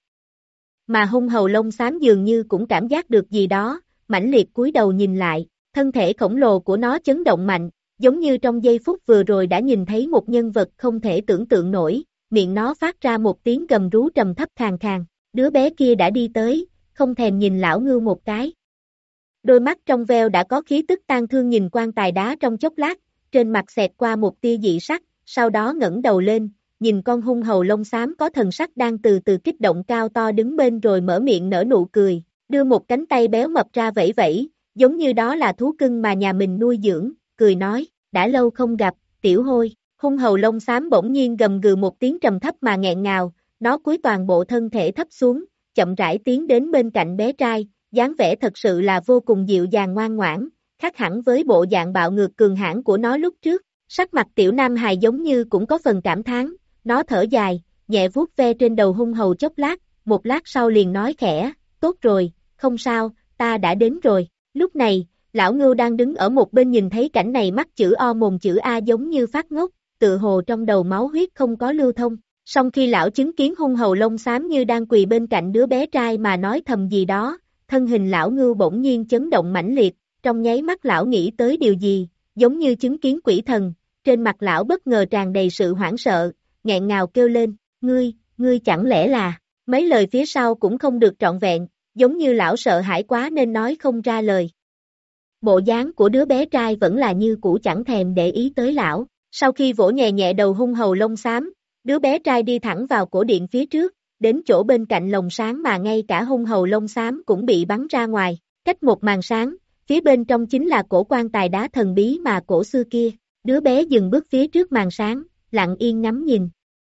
Mà hung hầu lông xám dường như cũng cảm giác được gì đó, mãnh liệt cúi đầu nhìn lại, thân thể khổng lồ của nó chấn động mạnh, giống như trong giây phút vừa rồi đã nhìn thấy một nhân vật không thể tưởng tượng nổi, miệng nó phát ra một tiếng gầm rú trầm thấp khàn khàn, đứa bé kia đã đi tới, không thèm nhìn lão ngưu một cái. Đôi mắt trong veo đã có khí tức tang thương nhìn quan tài đá trong chốc lát, trên mặt xẹt qua một tia dị sắc, sau đó ngẩng đầu lên, nhìn con hung hầu lông xám có thần sắc đang từ từ kích động cao to đứng bên rồi mở miệng nở nụ cười, đưa một cánh tay béo mập ra vẫy vẫy, giống như đó là thú cưng mà nhà mình nuôi dưỡng, cười nói, đã lâu không gặp, tiểu hôi, hung hầu lông xám bỗng nhiên gầm gừ một tiếng trầm thấp mà nghẹn ngào, nó cúi toàn bộ thân thể thấp xuống, chậm rãi tiến đến bên cạnh bé trai, dáng vẻ thật sự là vô cùng dịu dàng ngoan ngoãn, khác hẳn với bộ dạng bạo ngược cường hãn của nó lúc trước, sắc mặt tiểu nam hài giống như cũng có phần cảm thán, nó thở dài, nhẹ vuốt ve trên đầu hung hầu chốc lát, một lát sau liền nói khẽ, tốt rồi, không sao, ta đã đến rồi, lúc này, lão ngưu đang đứng ở một bên nhìn thấy cảnh này mắt chữ O mồm chữ A giống như phát ngốc, tự hồ trong đầu máu huyết không có lưu thông, song khi lão chứng kiến hung hầu lông xám như đang quỳ bên cạnh đứa bé trai mà nói thầm gì đó, thân hình lão ngưu bỗng nhiên chấn động mãnh liệt, trong nháy mắt lão nghĩ tới điều gì, giống như chứng kiến quỷ thần, trên mặt lão bất ngờ tràn đầy sự hoảng sợ, nghẹn ngào kêu lên, ngươi, ngươi chẳng lẽ là, mấy lời phía sau cũng không được trọn vẹn, giống như lão sợ hãi quá nên nói không ra lời. Bộ dáng của đứa bé trai vẫn là như cũ chẳng thèm để ý tới lão, sau khi vỗ nhẹ nhẹ đầu hung hầu lông xám, đứa bé trai đi thẳng vào cổ điện phía trước, đến chỗ bên cạnh lồng sáng mà ngay cả hung hầu lông xám cũng bị bắn ra ngoài, cách một màn sáng, phía bên trong chính là cổ quan tài đá thần bí mà cổ xưa kia, đứa bé dừng bước phía trước màn sáng, lặng yên ngắm nhìn.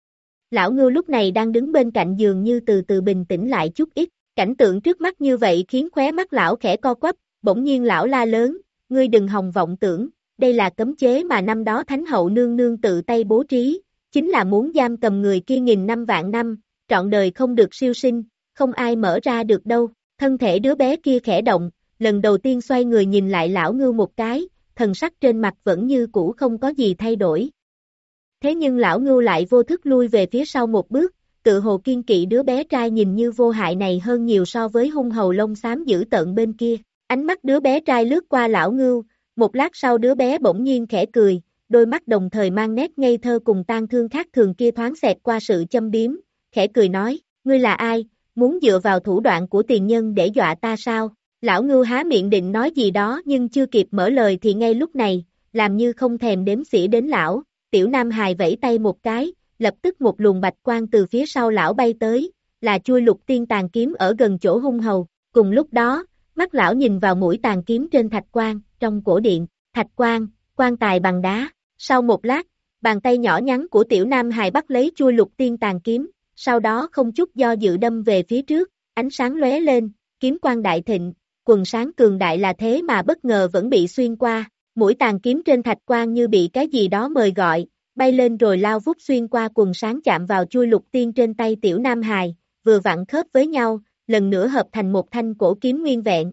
Lão ngưu lúc này đang đứng bên cạnh giường như từ từ bình tĩnh lại chút ít, cảnh tượng trước mắt như vậy khiến khóe mắt lão khẽ co quắp, bỗng nhiên lão la lớn, ngươi đừng hòng vọng tưởng, đây là cấm chế mà năm đó Thánh hậu nương nương tự tay bố trí, chính là muốn giam cầm người kia nghìn năm vạn năm, trọn đời không được siêu sinh, không ai mở ra được đâu, thân thể đứa bé kia khẽ động, lần đầu tiên xoay người nhìn lại lão ngưu một cái, thần sắc trên mặt vẫn như cũ không có gì thay đổi. Thế nhưng lão ngưu lại vô thức lui về phía sau một bước, tự hồ kiên kỵ đứa bé trai nhìn như vô hại này hơn nhiều so với hung hầu lông xám dữ tợn bên kia. Ánh mắt đứa bé trai lướt qua lão ngưu, một lát sau đứa bé bỗng nhiên khẽ cười, đôi mắt đồng thời mang nét ngây thơ cùng tang thương khác thường kia thoáng xẹt qua sự châm biếm, khẽ cười nói, ngươi là ai, muốn dựa vào thủ đoạn của tiền nhân để dọa ta sao? Lão ngưu há miệng định nói gì đó nhưng chưa kịp mở lời thì ngay lúc này, làm như không thèm đếm xỉa đến lão, tiểu nam hài vẫy tay một cái, lập tức một luồng bạch quang từ phía sau lão bay tới, là chui lục tiên tàn kiếm ở gần chỗ hung hầu, cùng lúc đó, mắt lão nhìn vào mũi tàn kiếm trên thạch quan, trong cổ điện, thạch quan, quan tài bằng đá, sau một lát, bàn tay nhỏ nhắn của tiểu nam hài bắt lấy chui lục tiên tàn kiếm, sau đó không chút do dự đâm về phía trước, ánh sáng lóe lên, kiếm quang đại thịnh, quần sáng cường đại là thế mà bất ngờ vẫn bị xuyên qua, mũi tàn kiếm trên thạch quan như bị cái gì đó mời gọi, bay lên rồi lao vút xuyên qua quần sáng chạm vào chui lục tiên trên tay tiểu nam hài, vừa vặn khớp với nhau, lần nữa hợp thành một thanh cổ kiếm nguyên vẹn.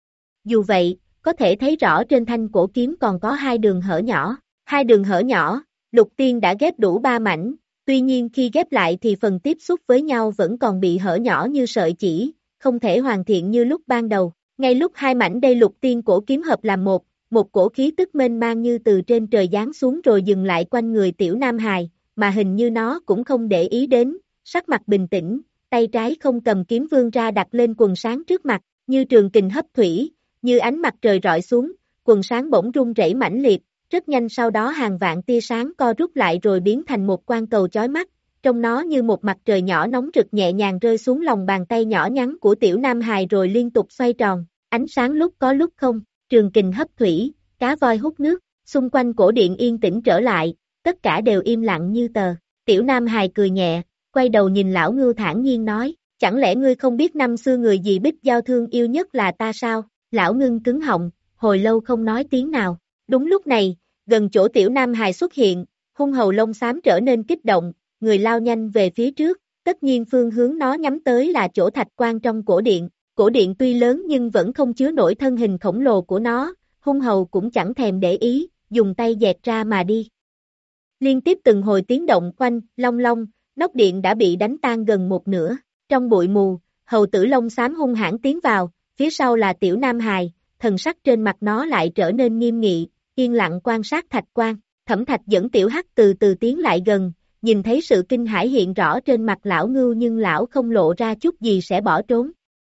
Dù vậy, có thể thấy rõ trên thanh cổ kiếm còn có hai đường hở nhỏ, hai đường hở nhỏ, lục tiên đã ghép đủ ba mảnh, tuy nhiên khi ghép lại thì phần tiếp xúc với nhau vẫn còn bị hở nhỏ như sợi chỉ, không thể hoàn thiện như lúc ban đầu. Ngay lúc hai mảnh đây lục tiên cổ kiếm hợp làm một, một cổ khí tức mênh mang như từ trên trời giáng xuống rồi dừng lại quanh người tiểu nam hài, mà hình như nó cũng không để ý đến, sắc mặt bình tĩnh, tay trái không cầm kiếm vươn ra đặt lên quần sáng trước mặt, như trường kình hấp thủy, như ánh mặt trời rọi xuống, quần sáng bỗng rung rẩy mãnh liệt, rất nhanh sau đó hàng vạn tia sáng co rút lại rồi biến thành một quang cầu chói mắt, trong nó như một mặt trời nhỏ nóng rực nhẹ nhàng rơi xuống lòng bàn tay nhỏ nhắn của tiểu nam hài rồi liên tục xoay tròn, ánh sáng lúc có lúc không, trường kình hấp thủy, cá voi hút nước, xung quanh cổ điện yên tĩnh trở lại, tất cả đều im lặng như tờ, tiểu nam hài cười nhẹ, quay đầu nhìn lão ngưu thản nhiên nói, chẳng lẽ ngươi không biết năm xưa người gì bích giao thương yêu nhất là ta sao, lão ngưng cứng họng, hồi lâu không nói tiếng nào, đúng lúc này, gần chỗ tiểu nam hài xuất hiện, hung hầu lông xám trở nên kích động, người lao nhanh về phía trước, tất nhiên phương hướng nó nhắm tới là chỗ thạch quan trong cổ điện, cổ điện tuy lớn nhưng vẫn không chứa nổi thân hình khổng lồ của nó, hung hầu cũng chẳng thèm để ý, dùng tay dẹt ra mà đi. Liên tiếp từng hồi tiếng động quanh, long long, nóc điện đã bị đánh tan gần một nửa. Trong bụi mù, hầu tử lông xám hung hãn tiến vào, phía sau là tiểu nam hài, thần sắc trên mặt nó lại trở nên nghiêm nghị, yên lặng quan sát Thạch Quan. Thẩm Thạch dẫn tiểu hắc từ từ tiến lại gần, nhìn thấy sự kinh hãi hiện rõ trên mặt lão ngưu nhưng lão không lộ ra chút gì sẽ bỏ trốn.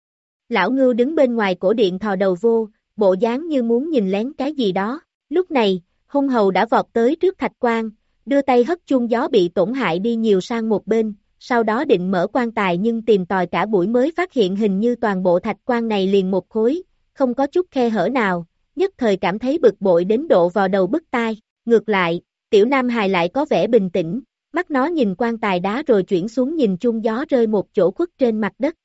Lão ngưu đứng bên ngoài cổ điện thò đầu vô, bộ dáng như muốn nhìn lén cái gì đó. Lúc này, hung hầu đã vọt tới trước Thạch Quan, đưa tay hất chuông gió bị tổn hại đi nhiều sang một bên, sau đó định mở quan tài nhưng tìm tòi cả buổi mới phát hiện hình như toàn bộ Thạch Quan này liền một khối, không có chút khe hở nào, nhất thời cảm thấy bực bội đến độ vào đầu bứt tai. Ngược lại, tiểu nam hài lại có vẻ bình tĩnh, mắt nó nhìn quan tài đá rồi chuyển xuống nhìn chuông gió rơi một chỗ khuất trên mặt đất.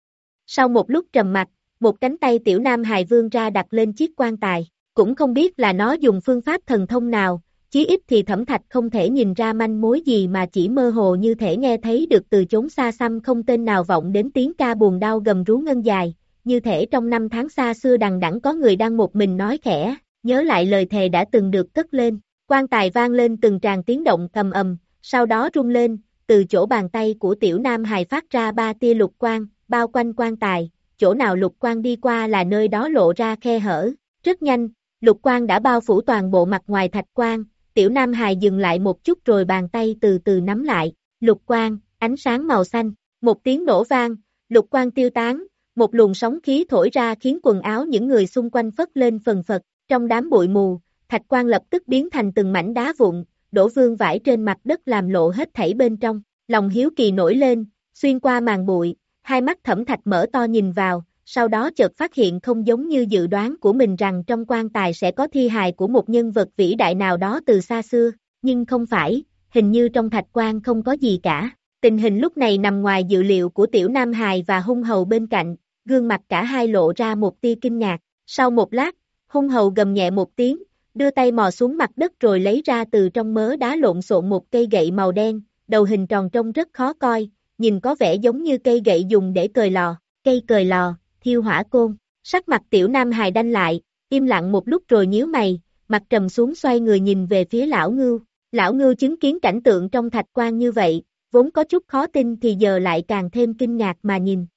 Sau một lúc trầm mặc, một cánh tay tiểu nam hài vươn ra đặt lên chiếc quan tài, cũng không biết là nó dùng phương pháp thần thông nào, chí ít thì Thẩm Thạch không thể nhìn ra manh mối gì mà chỉ mơ hồ như thể nghe thấy được từ chốn xa xăm không tên nào vọng đến tiếng ca buồn đau gầm rú ngân dài, như thể trong năm tháng xa xưa đằng đẵng có người đang một mình nói khẽ, nhớ lại lời thề đã từng được cất lên. Quan tài vang lên từng tràng tiếng động ầm ầm, sau đó rung lên, từ chỗ bàn tay của tiểu nam hài phát ra ba tia lục quang, bao quanh quan tài, chỗ nào lục quang đi qua là nơi đó lộ ra khe hở. Rất nhanh, lục quang đã bao phủ toàn bộ mặt ngoài Thạch Quan, tiểu nam hài dừng lại một chút rồi bàn tay từ từ nắm lại, lục quang, ánh sáng màu xanh, một tiếng nổ vang, lục quang tiêu tán, một luồng sóng khí thổi ra khiến quần áo những người xung quanh phất lên phần phật, trong đám bụi mù. Thạch Quan lập tức biến thành từng mảnh đá vụn, đổ vương vãi trên mặt đất làm lộ hết thảy bên trong. Lòng hiếu kỳ nổi lên, xuyên qua màn bụi, hai mắt Thẩm Thạch mở to nhìn vào, sau đó chợt phát hiện không giống như dự đoán của mình rằng trong quan tài sẽ có thi hài của một nhân vật vĩ đại nào đó từ xa xưa, nhưng không phải, hình như trong Thạch Quan không có gì cả. Tình hình lúc này nằm ngoài dự liệu của tiểu nam hài và hung hầu bên cạnh, gương mặt cả hai lộ ra một tia kinh ngạc. Sau một lát, hung hầu gầm nhẹ một tiếng, đưa tay mò xuống mặt đất rồi lấy ra từ trong mớ đá lộn xộn một cây gậy màu đen, đầu hình tròn trông rất khó coi, nhìn có vẻ giống như cây gậy dùng để cời lò, cây cời lò, thiêu hỏa côn. Sắc mặt tiểu nam hài đanh lại, im lặng một lúc rồi nhíu mày, mặt trầm xuống xoay người nhìn về phía lão ngưu. Lão ngưu chứng kiến cảnh tượng trong Thạch Quan như vậy, vốn có chút khó tin thì giờ lại càng thêm kinh ngạc mà nhìn.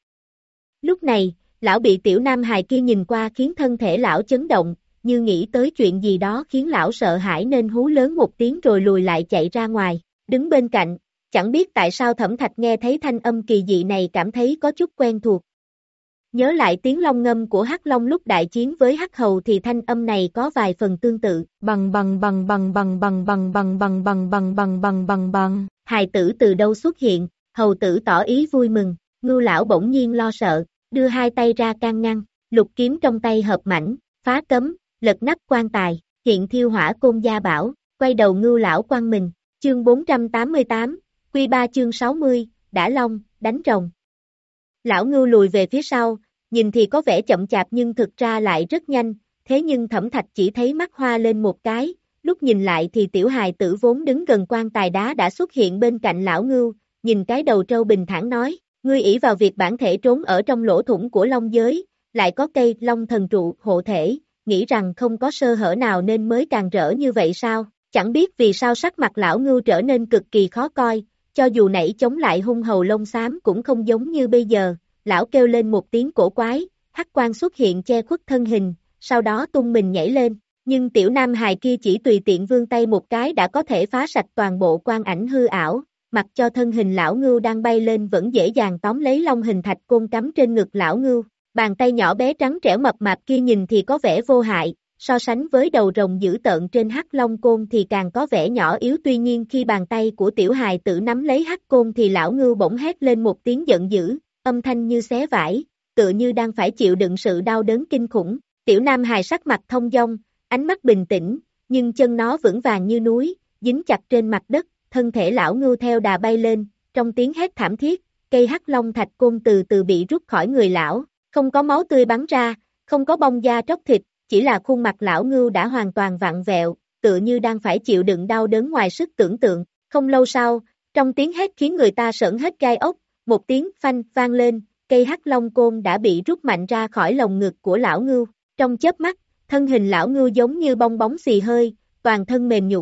Lúc này, lão bị tiểu nam hài kia nhìn qua khiến thân thể lão chấn động, như nghĩ tới chuyện gì đó khiến lão sợ hãi nên hú lớn một tiếng rồi lùi lại chạy ra ngoài. Đứng bên cạnh, chẳng biết tại sao Thẩm Thạch nghe thấy thanh âm kỳ dị này cảm thấy có chút quen thuộc. Nhớ lại tiếng long ngâm của Hắc Long lúc đại chiến với Hắc Hầu thì thanh âm này có vài phần tương tự. Bằng bằng bằng bằng bằng bằng bằng bằng bằng bằng bằng bằng bằng bằng bằng. Hài tử từ đâu xuất hiện? Hầu tử tỏ ý vui mừng. Ngưu lão bỗng nhiên lo sợ, đưa hai tay ra can ngăn, lục kiếm trong tay hợp mảnh, phá cấm, lật nắp quan tài, hiện thiêu hỏa côn gia bảo, quay đầu Ngưu lão quăng mình. Chương bốn trăm tám mươi tám, Quy ba chương sáu mươi, đã long, đánh rồng. Lão Ngưu lùi về phía sau, nhìn thì có vẻ chậm chạp nhưng thực ra lại rất nhanh, thế nhưng Thẩm Thạch chỉ thấy mắt hoa lên một cái, lúc nhìn lại thì tiểu hài tử vốn đứng gần quan tài đá đã xuất hiện bên cạnh lão Ngưu, nhìn cái đầu trâu bình thản nói, ngươi ỷ vào việc bản thể trốn ở trong lỗ thủng của long giới, lại có cây long thần trụ hộ thể, nghĩ rằng không có sơ hở nào nên mới càng rỡ như vậy sao? Chẳng biết vì sao sắc mặt lão Ngưu trở nên cực kỳ khó coi, cho dù nãy chống lại hung hầu lông xám cũng không giống như bây giờ. Lão kêu lên một tiếng cổ quái, hắc quang xuất hiện che khuất thân hình, sau đó tung mình nhảy lên, nhưng tiểu nam hài kia chỉ tùy tiện vươn tay một cái đã có thể phá sạch toàn bộ quang ảnh hư ảo, mặc cho thân hình lão Ngưu đang bay lên vẫn dễ dàng tóm lấy long hình thạch côn cắm trên ngực lão Ngưu. Bàn tay nhỏ bé trắng trẻo mập mạp kia nhìn thì có vẻ vô hại, so sánh với đầu rồng dữ tợn trên hắc long côn thì càng có vẻ nhỏ yếu. Tuy nhiên khi bàn tay của tiểu hài tử nắm lấy hắc côn thì lão Ngưu bỗng hét lên một tiếng giận dữ, âm thanh như xé vải, tựa như đang phải chịu đựng sự đau đớn kinh khủng. Tiểu nam hài sắc mặt thông dong, ánh mắt bình tĩnh, nhưng chân nó vững vàng như núi, dính chặt trên mặt đất, thân thể lão Ngưu theo đà bay lên, trong tiếng hét thảm thiết, cây hắc long thạch côn từ từ bị rút khỏi người lão, không có máu tươi bắn ra, không có bong da tróc thịt, chỉ là khuôn mặt lão Ngưu đã hoàn toàn vặn vẹo, tựa như đang phải chịu đựng đau đớn ngoài sức tưởng tượng. Không lâu sau, trong tiếng hét khiến người ta sởn hết gai ốc, một tiếng phanh vang lên, cây hắc long côn đã bị rút mạnh ra khỏi lồng ngực của lão Ngưu. Trong chớp mắt, thân hình lão Ngưu giống như bong bóng xì hơi, toàn thân mềm nhũn,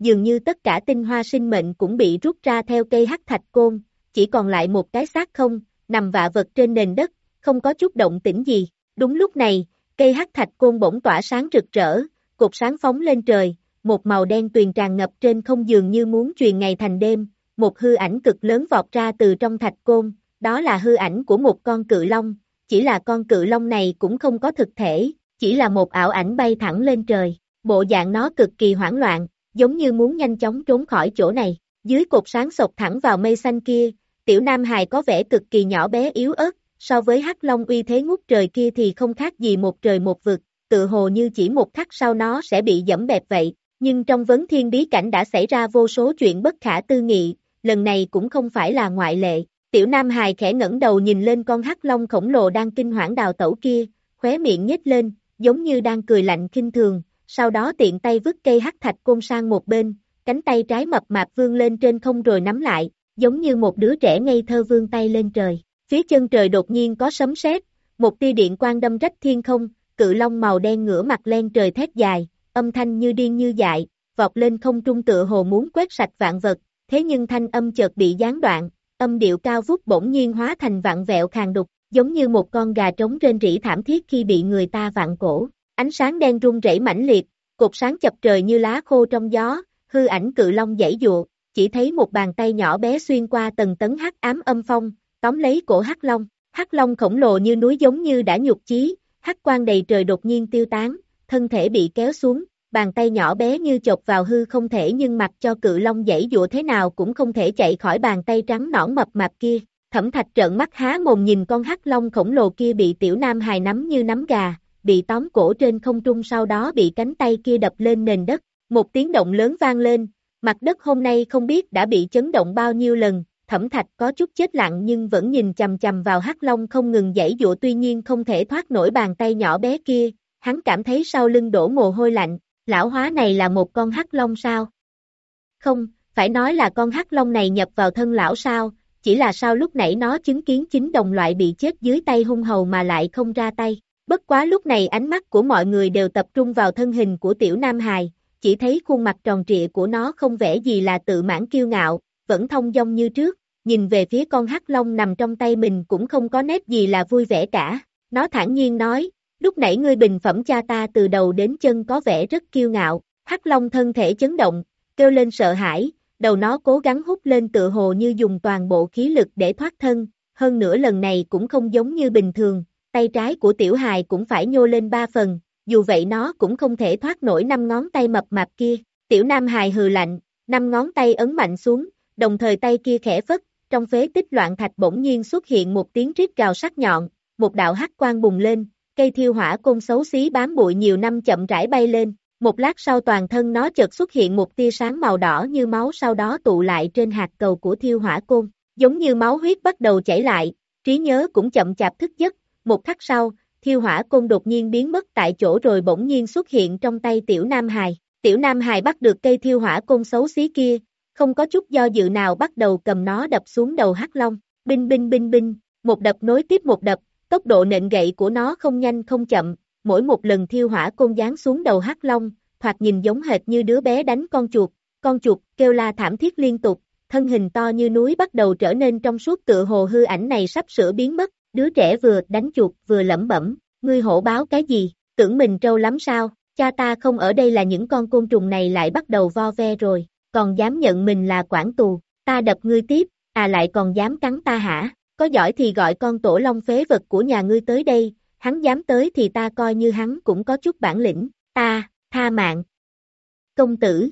dường như tất cả tinh hoa sinh mệnh cũng bị rút ra theo cây hắc thạch côn, chỉ còn lại một cái xác không, nằm vạ vật trên nền đất, không có chút động tĩnh gì. Đúng lúc này, cây hắc thạch côn bỗng tỏa sáng rực rỡ, cột sáng phóng lên trời, một màu đen tuyền tràn ngập trên không dường như muốn truyền ngày thành đêm, một hư ảnh cực lớn vọt ra từ trong thạch côn, đó là hư ảnh của một con cự long, chỉ là con cự long này cũng không có thực thể, chỉ là một ảo ảnh bay thẳng lên trời, bộ dạng nó cực kỳ hoảng loạn, giống như muốn nhanh chóng trốn khỏi chỗ này, dưới cột sáng xộc thẳng vào mây xanh kia, tiểu nam hài có vẻ cực kỳ nhỏ bé yếu ớt, so với hắc long uy thế ngút trời kia thì không khác gì một trời một vực, tự hồ như chỉ một khắc sau nó sẽ bị dẫm bẹp vậy, nhưng trong vấn thiên bí cảnh đã xảy ra vô số chuyện bất khả tư nghị, lần này cũng không phải là ngoại lệ. Tiểu Nam Hài khẽ ngẩng đầu nhìn lên con hắc long khổng lồ đang kinh hoảng đào tẩu kia, khóe miệng nhếch lên, giống như đang cười lạnh khinh thường, sau đó tiện tay vứt cây hắc thạch côn sang một bên, cánh tay trái mập mạp vươn lên trên không rồi nắm lại, giống như một đứa trẻ ngây thơ vươn tay lên trời. Phía chân trời đột nhiên có sấm sét, một tia điện quang đâm rách thiên không, cự long màu đen ngửa mặt lên trời thét dài, âm thanh như điên như dại, vọt lên không trung tựa hồ muốn quét sạch vạn vật, thế nhưng thanh âm chợt bị gián đoạn, âm điệu cao vút bỗng nhiên hóa thành vặn vẹo khàn đục, giống như một con gà trống rên rỉ thảm thiết khi bị người ta vặn cổ. Ánh sáng đen rung rẩy mãnh liệt, cột sáng chập trời như lá khô trong gió, hư ảnh cự long giãy giụa, chỉ thấy một bàn tay nhỏ bé xuyên qua tầng tấn hắc ám âm phong, tóm lấy cổ hắc long. Hắc long khổng lồ như núi giống như đã nhục chí, hắc quang đầy trời đột nhiên tiêu tán, thân thể bị kéo xuống, bàn tay nhỏ bé như chộp vào hư không thể nhưng mặc cho cự long giãy giụa thế nào cũng không thể chạy khỏi bàn tay trắng nõn mập mạp kia. Thẩm Thạch trợn mắt há mồm nhìn con hắc long khổng lồ kia bị tiểu nam hài nắm như nắm gà, bị tóm cổ trên không trung sau đó bị cánh tay kia đập lên nền đất, một tiếng động lớn vang lên, mặt đất hôm nay không biết đã bị chấn động bao nhiêu lần. Thẩm Thạch có chút chết lặng nhưng vẫn nhìn chằm chằm vào hắc long không ngừng giãy giụa tuy nhiên không thể thoát nổi bàn tay nhỏ bé kia, hắn cảm thấy sau lưng đổ mồ hôi lạnh, lão hóa này là một con hắc long sao? Không, phải nói là con hắc long này nhập vào thân lão sao, chỉ là sao lúc nãy nó chứng kiến chính đồng loại bị chết dưới tay hung hầu mà lại không ra tay. Bất quá lúc này ánh mắt của mọi người đều tập trung vào thân hình của tiểu nam hài, chỉ thấy khuôn mặt tròn trịa của nó không vẻ gì là tự mãn kiêu ngạo, vẫn thông dong như trước. Nhìn về phía con hắc long nằm trong tay mình cũng không có nét gì là vui vẻ cả, nó thản nhiên nói, lúc nãy ngươi bình phẩm cha ta từ đầu đến chân có vẻ rất kiêu ngạo, hắc long thân thể chấn động, kêu lên sợ hãi, đầu nó cố gắng hút lên tựa hồ như dùng toàn bộ khí lực để thoát thân, hơn nữa lần này cũng không giống như bình thường, tay trái của tiểu hài cũng phải nhô lên ba phần, dù vậy nó cũng không thể thoát nổi năm ngón tay mập mạp kia, tiểu nam hài hừ lạnh, năm ngón tay ấn mạnh xuống, đồng thời tay kia khẽ phất. Trong phế tích loạn thạch bỗng nhiên xuất hiện một tiếng rít gào sắc nhọn, một đạo hắc quang bùng lên, cây thiêu hỏa côn xấu xí bám bụi nhiều năm chậm rãi bay lên, một lát sau toàn thân nó chợt xuất hiện một tia sáng màu đỏ như máu sau đó tụ lại trên hạt cầu của thiêu hỏa côn, giống như máu huyết bắt đầu chảy lại, trí nhớ cũng chậm chạp thức giấc, một khắc sau, thiêu hỏa côn đột nhiên biến mất tại chỗ rồi bỗng nhiên xuất hiện trong tay tiểu nam hài, tiểu nam hài bắt được cây thiêu hỏa côn xấu xí kia, không có chút do dự nào bắt đầu cầm nó đập xuống đầu hắc long, binh binh binh binh, một đập nối tiếp một đập, tốc độ nện gậy của nó không nhanh không chậm, mỗi một lần thiêu hỏa côn giáng xuống đầu hắc long, thoạt nhìn giống hệt như đứa bé đánh con chuột, con chuột kêu la thảm thiết liên tục, thân hình to như núi bắt đầu trở nên trong suốt tựa hồ hư ảnh này sắp sửa biến mất, đứa trẻ vừa đánh chuột vừa lẩm bẩm, ngươi hổ báo cái gì, tưởng mình trâu lắm sao, cha ta không ở đây là những con côn trùng này lại bắt đầu vo ve rồi. Còn dám nhận mình là quản tù, ta đập ngươi tiếp, à lại còn dám cắn ta hả, có giỏi thì gọi con tổ long phế vật của nhà ngươi tới đây, hắn dám tới thì ta coi như hắn cũng có chút bản lĩnh, ta, tha mạng. Công tử.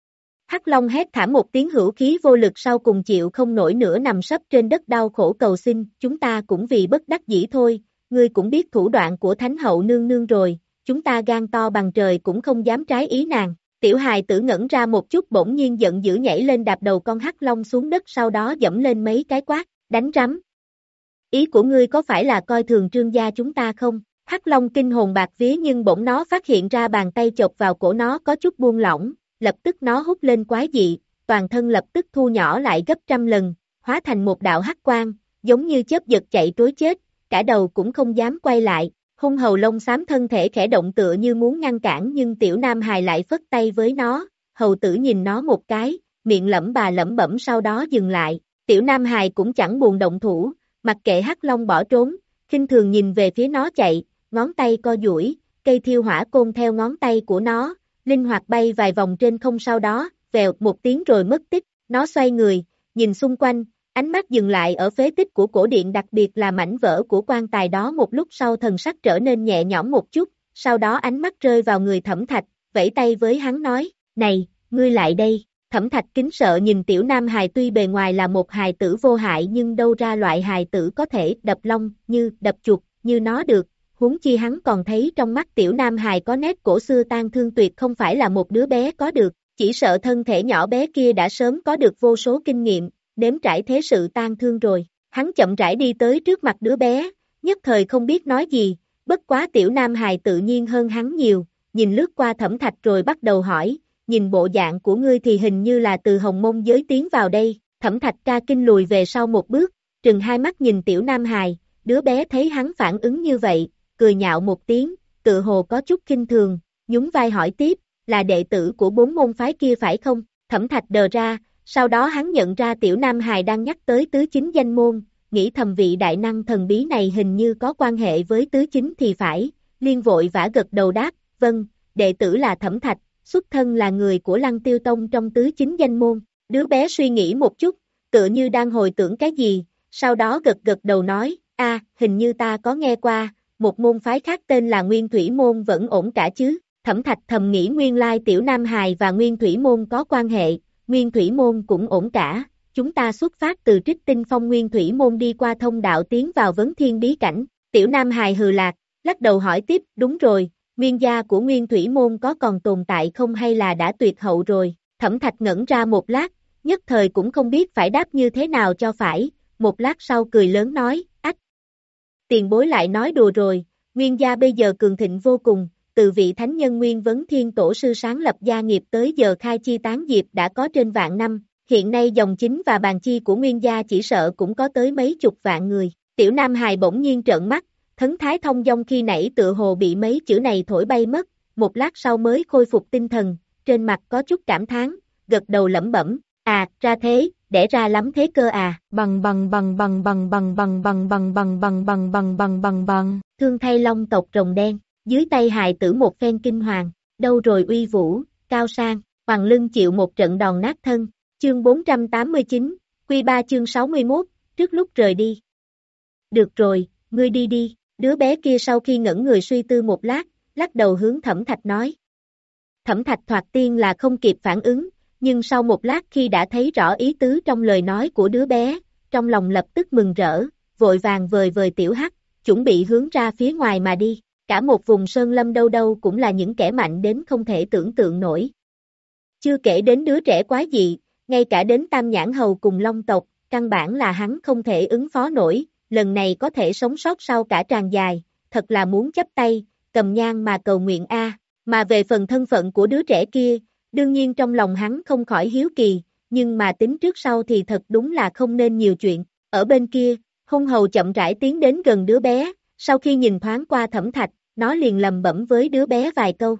Hắc Long hét thảm một tiếng hữu khí vô lực sau cùng chịu không nổi nữa nằm sấp trên đất đau khổ cầu xin, chúng ta cũng vì bất đắc dĩ thôi, ngươi cũng biết thủ đoạn của Thánh hậu nương nương rồi, chúng ta gan to bằng trời cũng không dám trái ý nàng. Tiểu hài tử ngẩn ra một chút bỗng nhiên giận dữ nhảy lên đạp đầu con hắc long xuống đất sau đó dẫm lên mấy cái quát, đánh rắm. Ý của ngươi có phải là coi thường Trương gia chúng ta không? Hắc long kinh hồn bạc vía nhưng bỗng nó phát hiện ra bàn tay chộp vào cổ nó có chút buông lỏng, lập tức nó hút lên quái dị, toàn thân lập tức thu nhỏ lại gấp trăm lần, hóa thành một đạo hắc quang, giống như chớp giật chạy trối chết, cả đầu cũng không dám quay lại. Hung hầu lông xám thân thể khẽ động tựa như muốn ngăn cản nhưng tiểu nam hài lại phất tay với nó, hầu tử nhìn nó một cái, miệng lẩm bà lẩm bẩm sau đó dừng lại, tiểu nam hài cũng chẳng buồn động thủ, mặc kệ hắc long bỏ trốn, khinh thường nhìn về phía nó chạy, ngón tay co duỗi, cây thiêu hỏa côn theo ngón tay của nó, linh hoạt bay vài vòng trên không sau đó, vèo một tiếng rồi mất tích, nó xoay người, nhìn xung quanh, ánh mắt dừng lại ở phế tích của cổ điện đặc biệt là mảnh vỡ của quan tài đó một lúc sau thần sắc trở nên nhẹ nhõm một chút, sau đó ánh mắt rơi vào người Thẩm Thạch, vẫy tay với hắn nói, này, ngươi lại đây, Thẩm Thạch kính sợ nhìn tiểu nam hài tuy bề ngoài là một hài tử vô hại nhưng đâu ra loại hài tử có thể đập lông, như đập chuột, như nó được, huống chi hắn còn thấy trong mắt tiểu nam hài có nét cổ xưa tang thương tuyệt không phải là một đứa bé có được, chỉ sợ thân thể nhỏ bé kia đã sớm có được vô số kinh nghiệm, nếm trải thế sự tang thương rồi, hắn chậm rãi đi tới trước mặt đứa bé, nhất thời không biết nói gì, bất quá tiểu nam hài tự nhiên hơn hắn nhiều, nhìn lướt qua Thẩm Thạch rồi bắt đầu hỏi, nhìn bộ dạng của ngươi thì hình như là từ Hồng Môn giới tiến vào đây, Thẩm Thạch ca kinh lùi về sau một bước, trừng hai mắt nhìn tiểu nam hài, đứa bé thấy hắn phản ứng như vậy, cười nhạo một tiếng, tự hồ có chút kinh thường, nhún vai hỏi tiếp, là đệ tử của bốn môn phái kia phải không? Thẩm Thạch đờ ra, sau đó hắn nhận ra tiểu nam hài đang nhắc tới tứ chính danh môn, nghĩ thầm vị đại năng thần bí này hình như có quan hệ với tứ chính thì phải, liên vội vã gật đầu đáp, vâng, đệ tử là Thẩm Thạch, xuất thân là người của Lăng Tiêu Tông trong tứ chính danh môn, đứa bé suy nghĩ một chút, tựa như đang hồi tưởng cái gì, sau đó gật gật đầu nói, a, hình như ta có nghe qua, một môn phái khác tên là Nguyên Thủy Môn vẫn ổn cả chứ, Thẩm Thạch thầm nghĩ nguyên lai tiểu Nam Hài và Nguyên Thủy Môn có quan hệ, Nguyên Thủy Môn cũng ổn cả, chúng ta xuất phát từ Trích Tinh Phong Nguyên Thủy Môn đi qua thông đạo tiến vào Vấn Thiên Bí Cảnh, tiểu Nam Hài hừ lạc, lắc đầu hỏi tiếp, đúng rồi, nguyên gia của Nguyên Thủy Môn có còn tồn tại không hay là đã tuyệt hậu rồi, Thẩm Thạch ngẩn ra một lát, nhất thời cũng không biết phải đáp như thế nào cho phải, một lát sau cười lớn nói, ách. Tiền bối lại nói đùa rồi, nguyên gia bây giờ cường thịnh vô cùng, từ vị thánh nhân Nguyên Vấn Thiên Tổ sư sáng lập gia nghiệp tới giờ khai chi tán diệp đã có trên vạn năm, hiện nay dòng chính và bàn chi của nguyên gia chỉ sợ cũng có tới mấy chục vạn người, tiểu Nam Hài bỗng nhiên trợn mắt, thấn thái thông dong khi nãy tựa hồ bị mấy chữ này thổi bay mất, một lát sau mới khôi phục tinh thần, trên mặt có chút cảm thán, gật đầu lẩm bẩm, à, ra thế, đẻ ra lắm thế cơ à, bằng bằng bằng bằng bằng bằng bằng bằng bằng bằng bằng bằng bằng bằng bằng bằng, thương thay long tộc rồng đen, dưới tay hài tử một phen kinh hoàng, đâu rồi uy vũ, cao sang, hoàng lưng chịu một trận đòn nát thân, chương bốn trăm tám mươi chín, quy ba chương sáu mươi mốt, trước lúc rời đi. Được rồi, ngươi đi đi, đứa bé kia sau khi ngẩn người suy tư một lát, lắc đầu hướng Thẩm Thạch nói. Thẩm Thạch thoạt tiên là không kịp phản ứng, nhưng sau một lát khi đã thấy rõ ý tứ trong lời nói của đứa bé, trong lòng lập tức mừng rỡ, vội vàng vời vời tiểu hắc, chuẩn bị hướng ra phía ngoài mà đi, cả một vùng sơn lâm đâu đâu cũng là những kẻ mạnh đến không thể tưởng tượng nổi. Chưa kể đến đứa trẻ quái dị, ngay cả đến Tam Nhãn Hầu cùng Long tộc, căn bản là hắn không thể ứng phó nổi, lần này có thể sống sót sau cả tràn dài, thật là muốn chắp tay, cầm nhang mà cầu nguyện a. Mà về phần thân phận của đứa trẻ kia, đương nhiên trong lòng hắn không khỏi hiếu kỳ, nhưng mà tính trước sau thì thật đúng là không nên nhiều chuyện. Ở bên kia, hung hầu chậm rãi tiến đến gần đứa bé, sau khi nhìn thoáng qua Thẩm Thạch, nó liền lầm bẩm với đứa bé vài câu.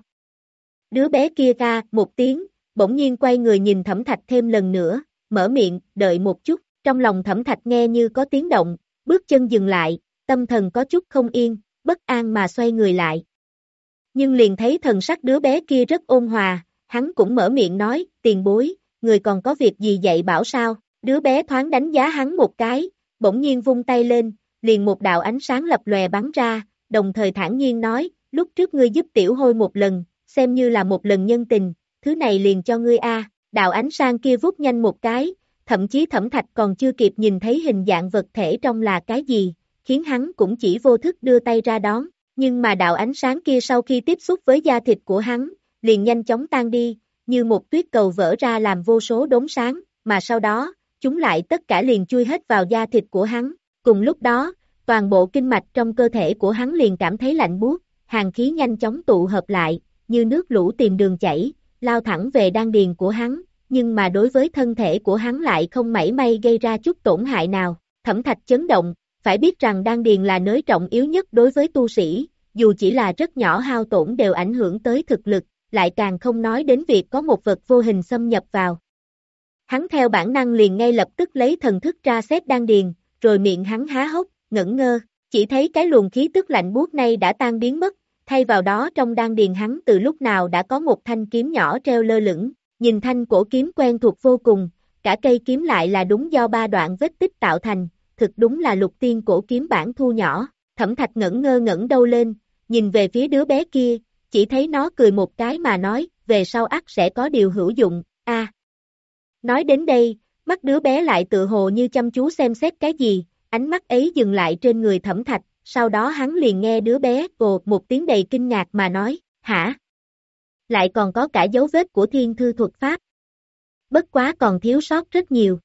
Đứa bé kia ca một tiếng, bỗng nhiên quay người nhìn Thẩm Thạch thêm lần nữa, mở miệng, đợi một chút, trong lòng Thẩm Thạch nghe như có tiếng động, bước chân dừng lại, tâm thần có chút không yên, bất an mà xoay người lại. Nhưng liền thấy thần sắc đứa bé kia rất ôn hòa, hắn cũng mở miệng nói, tiền bối, người còn có việc gì dạy bảo sao, đứa bé thoáng đánh giá hắn một cái, bỗng nhiên vung tay lên, liền một đạo ánh sáng lập lòe bắn ra, đồng thời thản nhiên nói, lúc trước ngươi giúp tiểu hôi một lần, xem như là một lần nhân tình, thứ này liền cho ngươi a. Đạo ánh sáng kia vút nhanh một cái, thậm chí Thẩm Thạch còn chưa kịp nhìn thấy hình dạng vật thể trong là cái gì, khiến hắn cũng chỉ vô thức đưa tay ra đón, nhưng mà đạo ánh sáng kia sau khi tiếp xúc với da thịt của hắn, liền nhanh chóng tan đi, như một tuyết cầu vỡ ra làm vô số đốm sáng, mà sau đó, chúng lại tất cả liền chui hết vào da thịt của hắn, cùng lúc đó, toàn bộ kinh mạch trong cơ thể của hắn liền cảm thấy lạnh buốt, hàn khí nhanh chóng tụ hợp lại, như nước lũ tìm đường chảy, lao thẳng về đan điền của hắn, nhưng mà đối với thân thể của hắn lại không mảy may gây ra chút tổn hại nào. Thẩm Thạch chấn động, phải biết rằng đan điền là nơi trọng yếu nhất đối với tu sĩ, dù chỉ là rất nhỏ hao tổn đều ảnh hưởng tới thực lực, lại càng không nói đến việc có một vật vô hình xâm nhập vào. Hắn theo bản năng liền ngay lập tức lấy thần thức tra xét đan điền, rồi miệng hắn há hốc, ngẩn ngơ, chỉ thấy cái luồng khí tức lạnh buốt này đã tan biến mất, thay vào đó trong đan điền hắn từ lúc nào đã có một thanh kiếm nhỏ treo lơ lửng, nhìn thanh cổ kiếm quen thuộc vô cùng, cả cây kiếm lại là đúng do ba đoạn vết tích tạo thành, thực đúng là lục tiên cổ kiếm bản thu nhỏ. Thẩm Thạch ngẩn ngơ ngẩng đầu lên, nhìn về phía đứa bé kia, chỉ thấy nó cười một cái mà nói, về sau ắt sẽ có điều hữu dụng, a. À. Nói đến đây, mắt đứa bé lại tự hồ như chăm chú xem xét cái gì, ánh mắt ấy dừng lại trên người Thẩm Thạch, sau đó hắn liền nghe đứa bé ồ một tiếng đầy kinh ngạc mà nói, hả? Lại còn có cả dấu vết của thiên thư thuật pháp. Bất quá còn thiếu sót rất nhiều.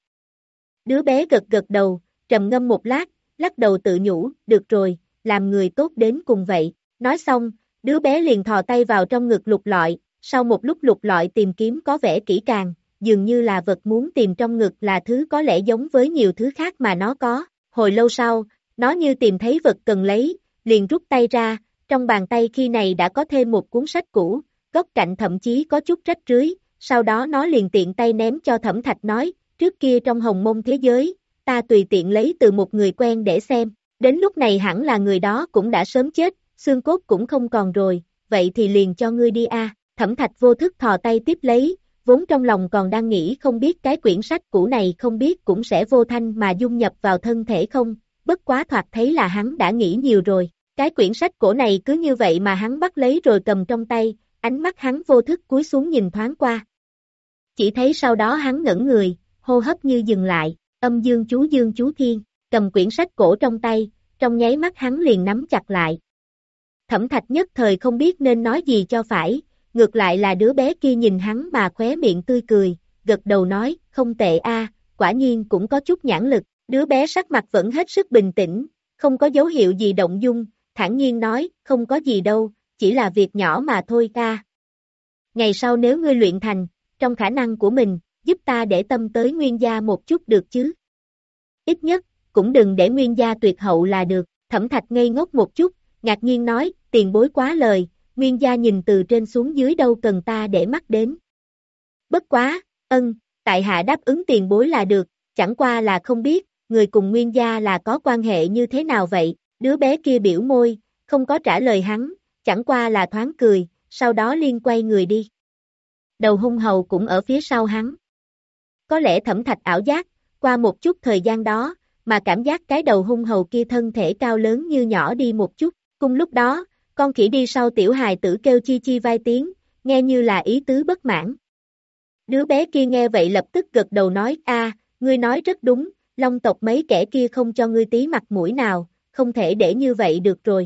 Đứa bé gật gật đầu, trầm ngâm một lát, lắc đầu tự nhủ, được rồi, làm người tốt đến cùng vậy. Nói xong, đứa bé liền thò tay vào trong ngực lục lọi, sau một lúc lục lọi tìm kiếm có vẻ kỹ càng, dường như là vật muốn tìm trong ngực là thứ có lẽ giống với nhiều thứ khác mà nó có. Hồi lâu sau, nó như tìm thấy vật cần lấy, liền rút tay ra, trong bàn tay khi này đã có thêm một cuốn sách cũ, góc cạnh thậm chí có chút rách rưới, sau đó nó liền tiện tay ném cho Thẩm Thạch nói, trước kia trong hồng mông thế giới, ta tùy tiện lấy từ một người quen để xem, đến lúc này hẳn là người đó cũng đã sớm chết, xương cốt cũng không còn rồi, vậy thì liền cho ngươi đi a. Thẩm Thạch vô thức thò tay tiếp lấy, vốn trong lòng còn đang nghĩ không biết cái quyển sách cũ này không biết cũng sẽ vô thanh mà dung nhập vào thân thể không, bất quá thoạt thấy là hắn đã nghĩ nhiều rồi, cái quyển sách cổ này cứ như vậy mà hắn bắt lấy rồi cầm trong tay, ánh mắt hắn vô thức cúi xuống nhìn thoáng qua. Chỉ thấy sau đó hắn ngẩn người, hô hấp như dừng lại, âm dương chú dương chú thiên, cầm quyển sách cổ trong tay, trong nháy mắt hắn liền nắm chặt lại. Thẩm Thạch nhất thời không biết nên nói gì cho phải, ngược lại là đứa bé kia nhìn hắn mà khóe miệng tươi cười, gật đầu nói, không tệ a, quả nhiên cũng có chút nhãn lực, đứa bé sắc mặt vẫn hết sức bình tĩnh, không có dấu hiệu gì động dung, thản nhiên nói, không có gì đâu, chỉ là việc nhỏ mà thôi ca. Ngày sau nếu ngươi luyện thành, trong khả năng của mình, giúp ta để tâm tới Nguyên gia một chút được chứ. Ít nhất, cũng đừng để Nguyên gia tuyệt hậu là được. Thẩm Thạch ngây ngốc một chút, ngạc nhiên nói, tiền bối quá lời, Nguyên gia nhìn từ trên xuống dưới đâu cần ta để mắt đến. Bất quá, ân, tại hạ đáp ứng tiền bối là được, chẳng qua là không biết, người cùng Nguyên gia là có quan hệ như thế nào vậy, đứa bé kia biểu môi, không có trả lời hắn, chẳng qua là thoáng cười, sau đó liên quay người đi. Đầu hung hầu cũng ở phía sau hắn. Có lẽ Thẩm Thạch ảo giác, qua một chút thời gian đó, mà cảm giác cái đầu hung hầu kia thân thể cao lớn như nhỏ đi một chút, cùng lúc đó, con khỉ đi sau tiểu hài tử kêu chi chi vai tiếng, nghe như là ý tứ bất mãn. Đứa bé kia nghe vậy lập tức gật đầu nói, a, ngươi nói rất đúng, Long tộc mấy kẻ kia không cho ngươi tí mặt mũi nào, không thể để như vậy được rồi.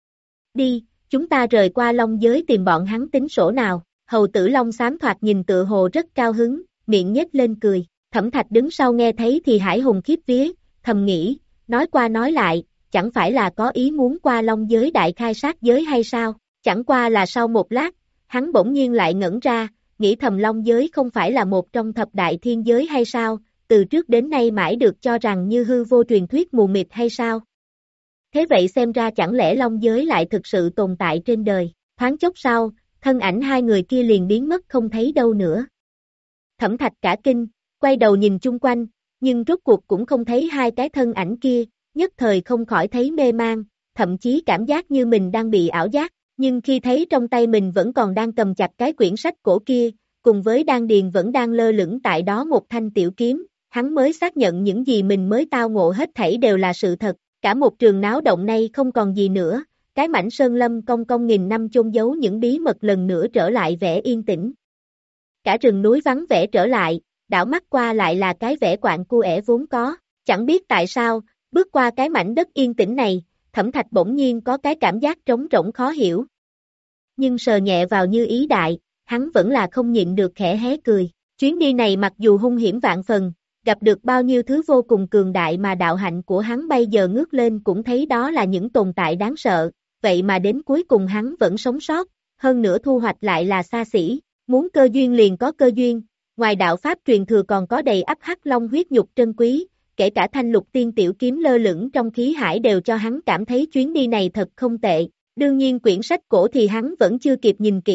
Đi, chúng ta rời qua Long giới tìm bọn hắn tính sổ nào. Hầu tử Long xám thoạt nhìn tựa hồ rất cao hứng, miệng nhếch lên cười, Thẩm Thạch đứng sau nghe thấy thì hải hùng khiếp vía, thầm nghĩ, nói qua nói lại, chẳng phải là có ý muốn qua Long giới đại khai sát giới hay sao, chẳng qua là sau một lát, hắn bỗng nhiên lại ngẩn ra, nghĩ thầm Long giới không phải là một trong thập đại thiên giới hay sao, từ trước đến nay mãi được cho rằng như hư vô truyền thuyết mù mịt hay sao. Thế vậy xem ra chẳng lẽ Long giới lại thực sự tồn tại trên đời, thoáng chốc sau, thân ảnh hai người kia liền biến mất không thấy đâu nữa. Thẩm Thạch cả kinh, quay đầu nhìn chung quanh, nhưng rốt cuộc cũng không thấy hai cái thân ảnh kia, nhất thời không khỏi thấy mê mang, thậm chí cảm giác như mình đang bị ảo giác, nhưng khi thấy trong tay mình vẫn còn đang cầm chặt cái quyển sách cổ kia, cùng với đan điền vẫn đang lơ lửng tại đó một thanh tiểu kiếm, hắn mới xác nhận những gì mình mới tao ngộ hết thảy đều là sự thật, cả một trường náo động này không còn gì nữa. Cái mảnh sơn lâm cong cong nghìn năm chôn giấu những bí mật lần nữa trở lại vẻ yên tĩnh. Cả rừng núi vắng vẻ trở lại, đảo mắt qua lại là cái vẻ quạnh cu ẻ vốn có. Chẳng biết tại sao, bước qua cái mảnh đất yên tĩnh này, Thẩm Thạch bỗng nhiên có cái cảm giác trống rỗng khó hiểu. Nhưng sờ nhẹ vào như ý đại, hắn vẫn là không nhịn được khẽ hé cười. Chuyến đi này mặc dù hung hiểm vạn phần, gặp được bao nhiêu thứ vô cùng cường đại mà đạo hạnh của hắn bây giờ ngước lên cũng thấy đó là những tồn tại đáng sợ. Vậy mà đến cuối cùng hắn vẫn sống sót, hơn nữa thu hoạch lại là xa xỉ, muốn cơ duyên liền có cơ duyên, ngoài đạo pháp truyền thừa còn có đầy ắp hắc long huyết nhục trân quý, kể cả thanh lục tiên tiểu kiếm lơ lửng trong khí hải đều cho hắn cảm thấy chuyến đi này thật không tệ, đương nhiên quyển sách cổ thì hắn vẫn chưa kịp nhìn kỹ,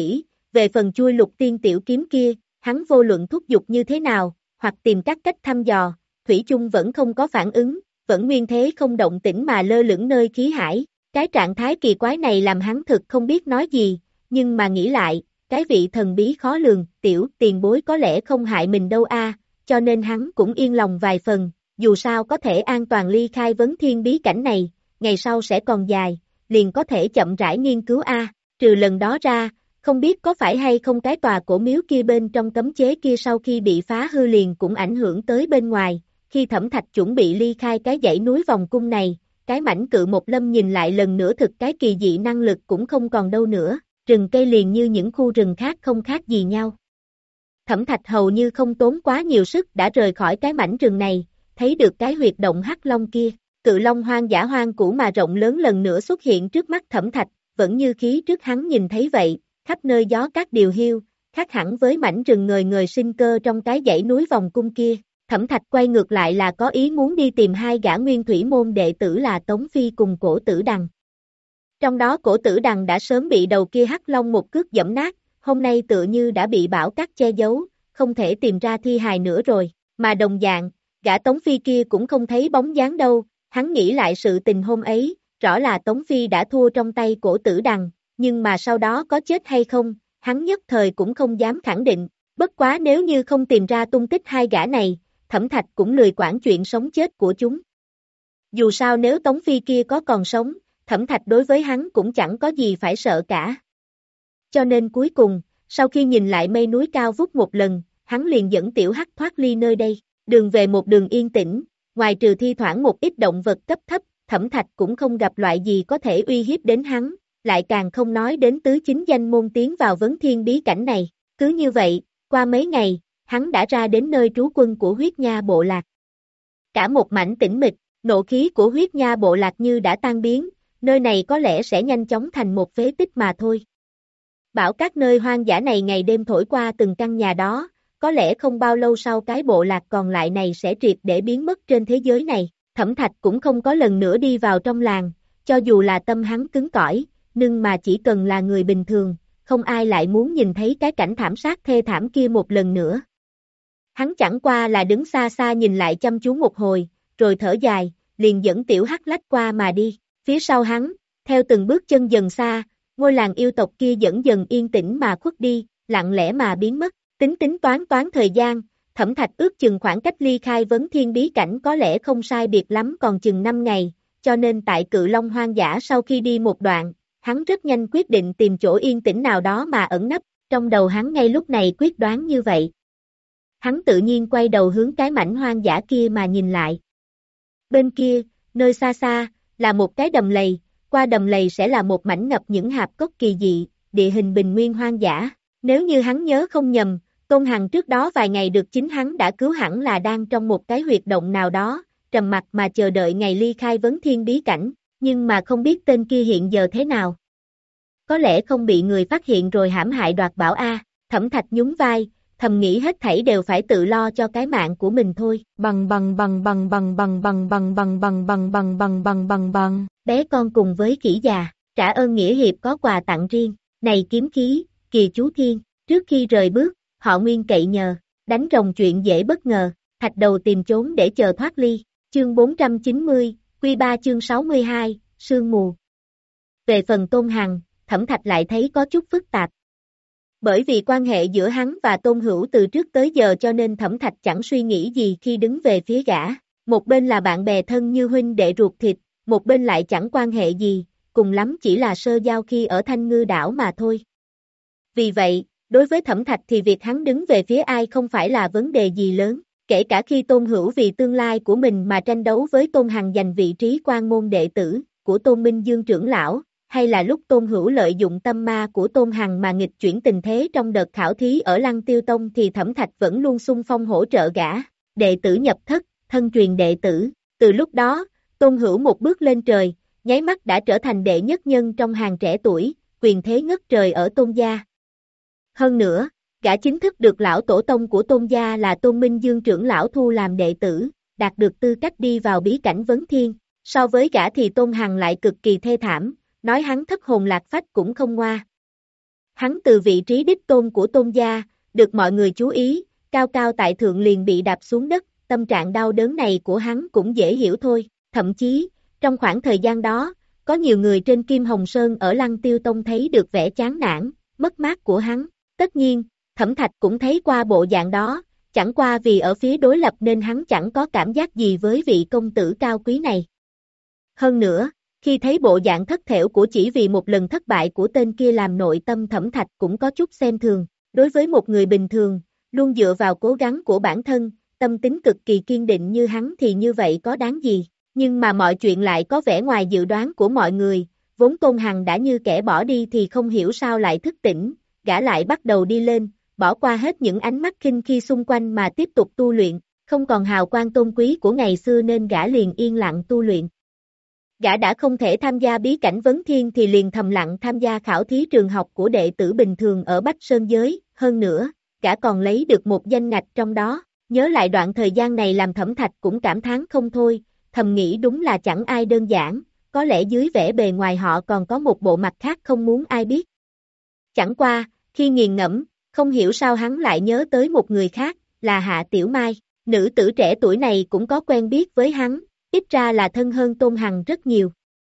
Về phần chui lục tiên tiểu kiếm kia, hắn vô luận thúc giục như thế nào, hoặc tìm các cách thăm dò, thủy chung vẫn không có phản ứng, vẫn nguyên thế không động tĩnh mà lơ lửng nơi khí hải. Cái trạng thái kỳ quái này làm hắn thực không biết nói gì, nhưng mà nghĩ lại, cái vị thần bí khó lường, tiểu tiền bối có lẽ không hại mình đâu a, cho nên hắn cũng yên lòng vài phần, dù sao có thể an toàn ly khai vấn thiên bí cảnh này, ngày sau sẽ còn dài, liền có thể chậm rãi nghiên cứu a, trừ lần đó ra, không biết có phải hay không cái tòa cổ miếu kia bên trong cấm chế kia sau khi bị phá hư liền cũng ảnh hưởng tới bên ngoài, khi Thẩm Thạch chuẩn bị ly khai cái dãy núi vòng cung này, cái mảnh cự một lâm nhìn lại lần nữa thực cái kỳ dị năng lực cũng không còn đâu nữa, rừng cây liền như những khu rừng khác không khác gì nhau. Thẩm Thạch hầu như không tốn quá nhiều sức đã rời khỏi cái mảnh rừng này, thấy được cái huyệt động hắc long kia, cự long hoang dã hoang cũ mà rộng lớn lần nữa xuất hiện trước mắt Thẩm Thạch, vẫn như khí trước hắn nhìn thấy vậy, khắp nơi gió cát điều hiu, khác hẳn với mảnh rừng ngời ngời sinh cơ trong cái dãy núi vòng cung kia. Thẩm Thạch quay ngược lại là có ý muốn đi tìm hai gã nguyên thủy môn đệ tử là Tống Phi cùng Cổ Tử Đằng. Trong đó Cổ Tử Đằng đã sớm bị đầu kia hắc long một cước giẫm nát, hôm nay tựa như đã bị bão cát che giấu, không thể tìm ra thi hài nữa rồi, mà đồng dạng, gã Tống Phi kia cũng không thấy bóng dáng đâu, hắn nghĩ lại sự tình hôm ấy, rõ là Tống Phi đã thua trong tay Cổ Tử Đằng, nhưng mà sau đó có chết hay không, hắn nhất thời cũng không dám khẳng định, bất quá nếu như không tìm ra tung tích hai gã này, Thẩm Thạch cũng lười quản chuyện sống chết của chúng. Dù sao nếu Tống Phi kia có còn sống, Thẩm Thạch đối với hắn cũng chẳng có gì phải sợ cả. Cho nên cuối cùng, sau khi nhìn lại mây núi cao vút một lần, hắn liền dẫn Tiểu Hắc thoát ly nơi đây, đường về một đường yên tĩnh, ngoài trừ thi thoảng một ít động vật cấp thấp, Thẩm Thạch cũng không gặp loại gì có thể uy hiếp đến hắn, lại càng không nói đến tứ chính danh môn tiến vào vấn thiên bí cảnh này. Cứ như vậy, qua mấy ngày, hắn đã ra đến nơi trú quân của huyết nha bộ lạc. Cả một mảnh tĩnh mịch, nộ khí của huyết nha bộ lạc như đã tan biến, nơi này có lẽ sẽ nhanh chóng thành một phế tích mà thôi. Bảo các nơi hoang dã này ngày đêm thổi qua từng căn nhà đó, có lẽ không bao lâu sau cái bộ lạc còn lại này sẽ triệt để biến mất trên thế giới này. Thẩm Thạch cũng không có lần nữa đi vào trong làng, cho dù là tâm hắn cứng cỏi, nhưng mà chỉ cần là người bình thường, không ai lại muốn nhìn thấy cái cảnh thảm sát thê thảm kia một lần nữa. Hắn chẳng qua là đứng xa xa nhìn lại chăm chú một hồi, rồi thở dài, liền dẫn Tiểu Hắc lách qua mà đi. Phía sau hắn, theo từng bước chân dần xa, ngôi làng yêu tộc kia dần dần yên tĩnh mà khuất đi, lặng lẽ mà biến mất. Tính tính toán toán thời gian, Thẩm Thạch ước chừng khoảng cách ly khai vấn thiên bí cảnh có lẽ không sai biệt lắm còn chừng năm ngày, cho nên tại Cự Long hoang dã sau khi đi một đoạn, hắn rất nhanh quyết định tìm chỗ yên tĩnh nào đó mà ẩn nấp, trong đầu hắn ngay lúc này quyết đoán như vậy. Hắn tự nhiên quay đầu hướng cái mảnh hoang dã kia mà nhìn lại. Bên kia, nơi xa xa, là một cái đầm lầy, qua đầm lầy sẽ là một mảnh ngập những hạp cốc kỳ dị, địa hình bình nguyên hoang dã. Nếu như hắn nhớ không nhầm, Tôn Hằng trước đó vài ngày được chính hắn đã cứu hẳn là đang trong một cái huyệt động nào đó, trầm mặc mà chờ đợi ngày ly khai vấn thiên bí cảnh, nhưng mà không biết tên kia hiện giờ thế nào. Có lẽ không bị người phát hiện rồi hãm hại đoạt bảo a. Thẩm Thạch nhún vai, thầm nghĩ hết thảy đều phải tự lo cho cái mạng của mình thôi. Bằng bằng bằng bằng bằng bằng bằng bằng bằng bằng bằng bằng bằng bằng bằng bằng. Bé con cùng với khỉ già, trả ơn nghĩa hiệp có quà tặng riêng. Này kiếm khí, Kỳ Chú Thiên, trước khi rời bước, họ nguyên cậy nhờ, đánh rồng chuyện dễ bất ngờ, thạch đầu tìm trốn để chờ thoát ly. Chương bốn trăm chín mươi, Quy ba chương sáu mươi hai, Sương mù. Về phần Tôn Hằng, Thẩm Thạch lại thấy có chút phức tạp. Bởi vì quan hệ giữa hắn và Tôn Hữu từ trước tới giờ cho nên Thẩm Thạch chẳng suy nghĩ gì khi đứng về phía gã. Một bên là bạn bè thân như huynh đệ ruột thịt, một bên lại chẳng quan hệ gì, cùng lắm chỉ là sơ giao khi ở Thanh Ngư đảo mà thôi. Vì vậy, đối với Thẩm Thạch thì việc hắn đứng về phía ai không phải là vấn đề gì lớn, kể cả khi Tôn Hữu vì tương lai của mình mà tranh đấu với Tôn Hằng giành vị trí quan môn đệ tử của Tôn Minh Dương trưởng lão, hay là lúc Tôn Hữu lợi dụng tâm ma của Tôn Hằng mà nghịch chuyển tình thế trong đợt khảo thí ở Lăng Tiêu Tông thì Thẩm Thạch vẫn luôn xung phong hỗ trợ gã, đệ tử nhập thất, thân truyền đệ tử. Từ lúc đó, Tôn Hữu một bước lên trời, nháy mắt đã trở thành đệ nhất nhân trong hàng trẻ tuổi, quyền thế ngất trời ở Tôn gia. Hơn nữa, gã chính thức được lão tổ tông của Tôn gia là Tôn Minh Dương trưởng lão thu làm đệ tử, đạt được tư cách đi vào bí cảnh vấn thiên. So với gã thì Tôn Hằng lại cực kỳ thê thảm, nói hắn thất hồn lạc phách cũng không ngoa. Hắn từ vị trí đích tôn của tôn gia, được mọi người chú ý, cao cao tại thượng liền bị đạp xuống đất, tâm trạng đau đớn này của hắn cũng dễ hiểu thôi, thậm chí, trong khoảng thời gian đó, có nhiều người trên Kim Hồng Sơn ở Lăng Tiêu Tông thấy được vẻ chán nản, mất mát của hắn, tất nhiên, Thẩm Thạch cũng thấy qua bộ dạng đó, chẳng qua vì ở phía đối lập nên hắn chẳng có cảm giác gì với vị công tử cao quý này. Hơn nữa, khi thấy bộ dạng thất thểu của chỉ vì một lần thất bại của tên kia làm nội tâm Thẩm Thạch cũng có chút xem thường, đối với một người bình thường, luôn dựa vào cố gắng của bản thân, tâm tính cực kỳ kiên định như hắn thì như vậy có đáng gì, nhưng mà mọi chuyện lại có vẻ ngoài dự đoán của mọi người, vốn Tôn Hằng đã như kẻ bỏ đi thì không hiểu sao lại thức tỉnh, gã lại bắt đầu đi lên, bỏ qua hết những ánh mắt khinh khi xung quanh mà tiếp tục tu luyện, không còn hào quang tôn quý của ngày xưa nên gã liền yên lặng tu luyện. Gã đã không thể tham gia bí cảnh vấn thiên thì liền thầm lặng tham gia khảo thí trường học của đệ tử bình thường ở Bách Sơn Giới, hơn nữa, gã còn lấy được một danh ngạch trong đó, nhớ lại đoạn thời gian này làm Thẩm Thạch cũng cảm thán không thôi, thầm nghĩ đúng là chẳng ai đơn giản, có lẽ dưới vẻ bề ngoài họ còn có một bộ mặt khác không muốn ai biết. Chẳng qua, khi nghiền ngẫm, không hiểu sao hắn lại nhớ tới một người khác, là Hạ Tiểu Mai, nữ tử trẻ tuổi này cũng có quen biết với hắn, ít ra là thân hơn Tôn Hằng rất nhiều.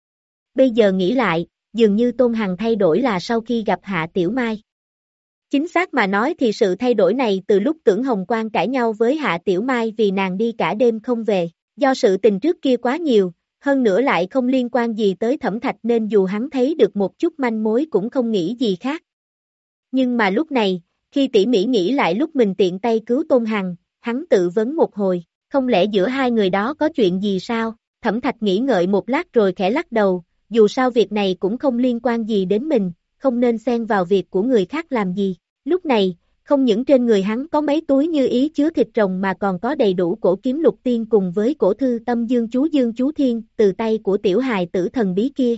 Bây giờ nghĩ lại, dường như Tôn Hằng thay đổi là sau khi gặp Hạ Tiểu Mai. Chính xác mà nói thì sự thay đổi này từ lúc Tưởng Hồng Quang cãi nhau với Hạ Tiểu Mai vì nàng đi cả đêm không về, do sự tình trước kia quá nhiều, hơn nữa lại không liên quan gì tới Thẩm Thạch nên dù hắn thấy được một chút manh mối cũng không nghĩ gì khác. Nhưng mà lúc này, khi tỉ mỉ nghĩ lại lúc mình tiện tay cứu Tôn Hằng, hắn tự vấn một hồi, không lẽ giữa hai người đó có chuyện gì sao? Thẩm Thạch nghĩ ngợi một lát rồi khẽ lắc đầu, dù sao việc này cũng không liên quan gì đến mình, không nên xen vào việc của người khác làm gì. Lúc này, không những trên người hắn có mấy túi như ý chứa thịt rồng mà còn có đầy đủ cổ kiếm lục tiên cùng với cổ thư tâm dương chú dương chú thiên từ tay của tiểu hài tử thần bí kia.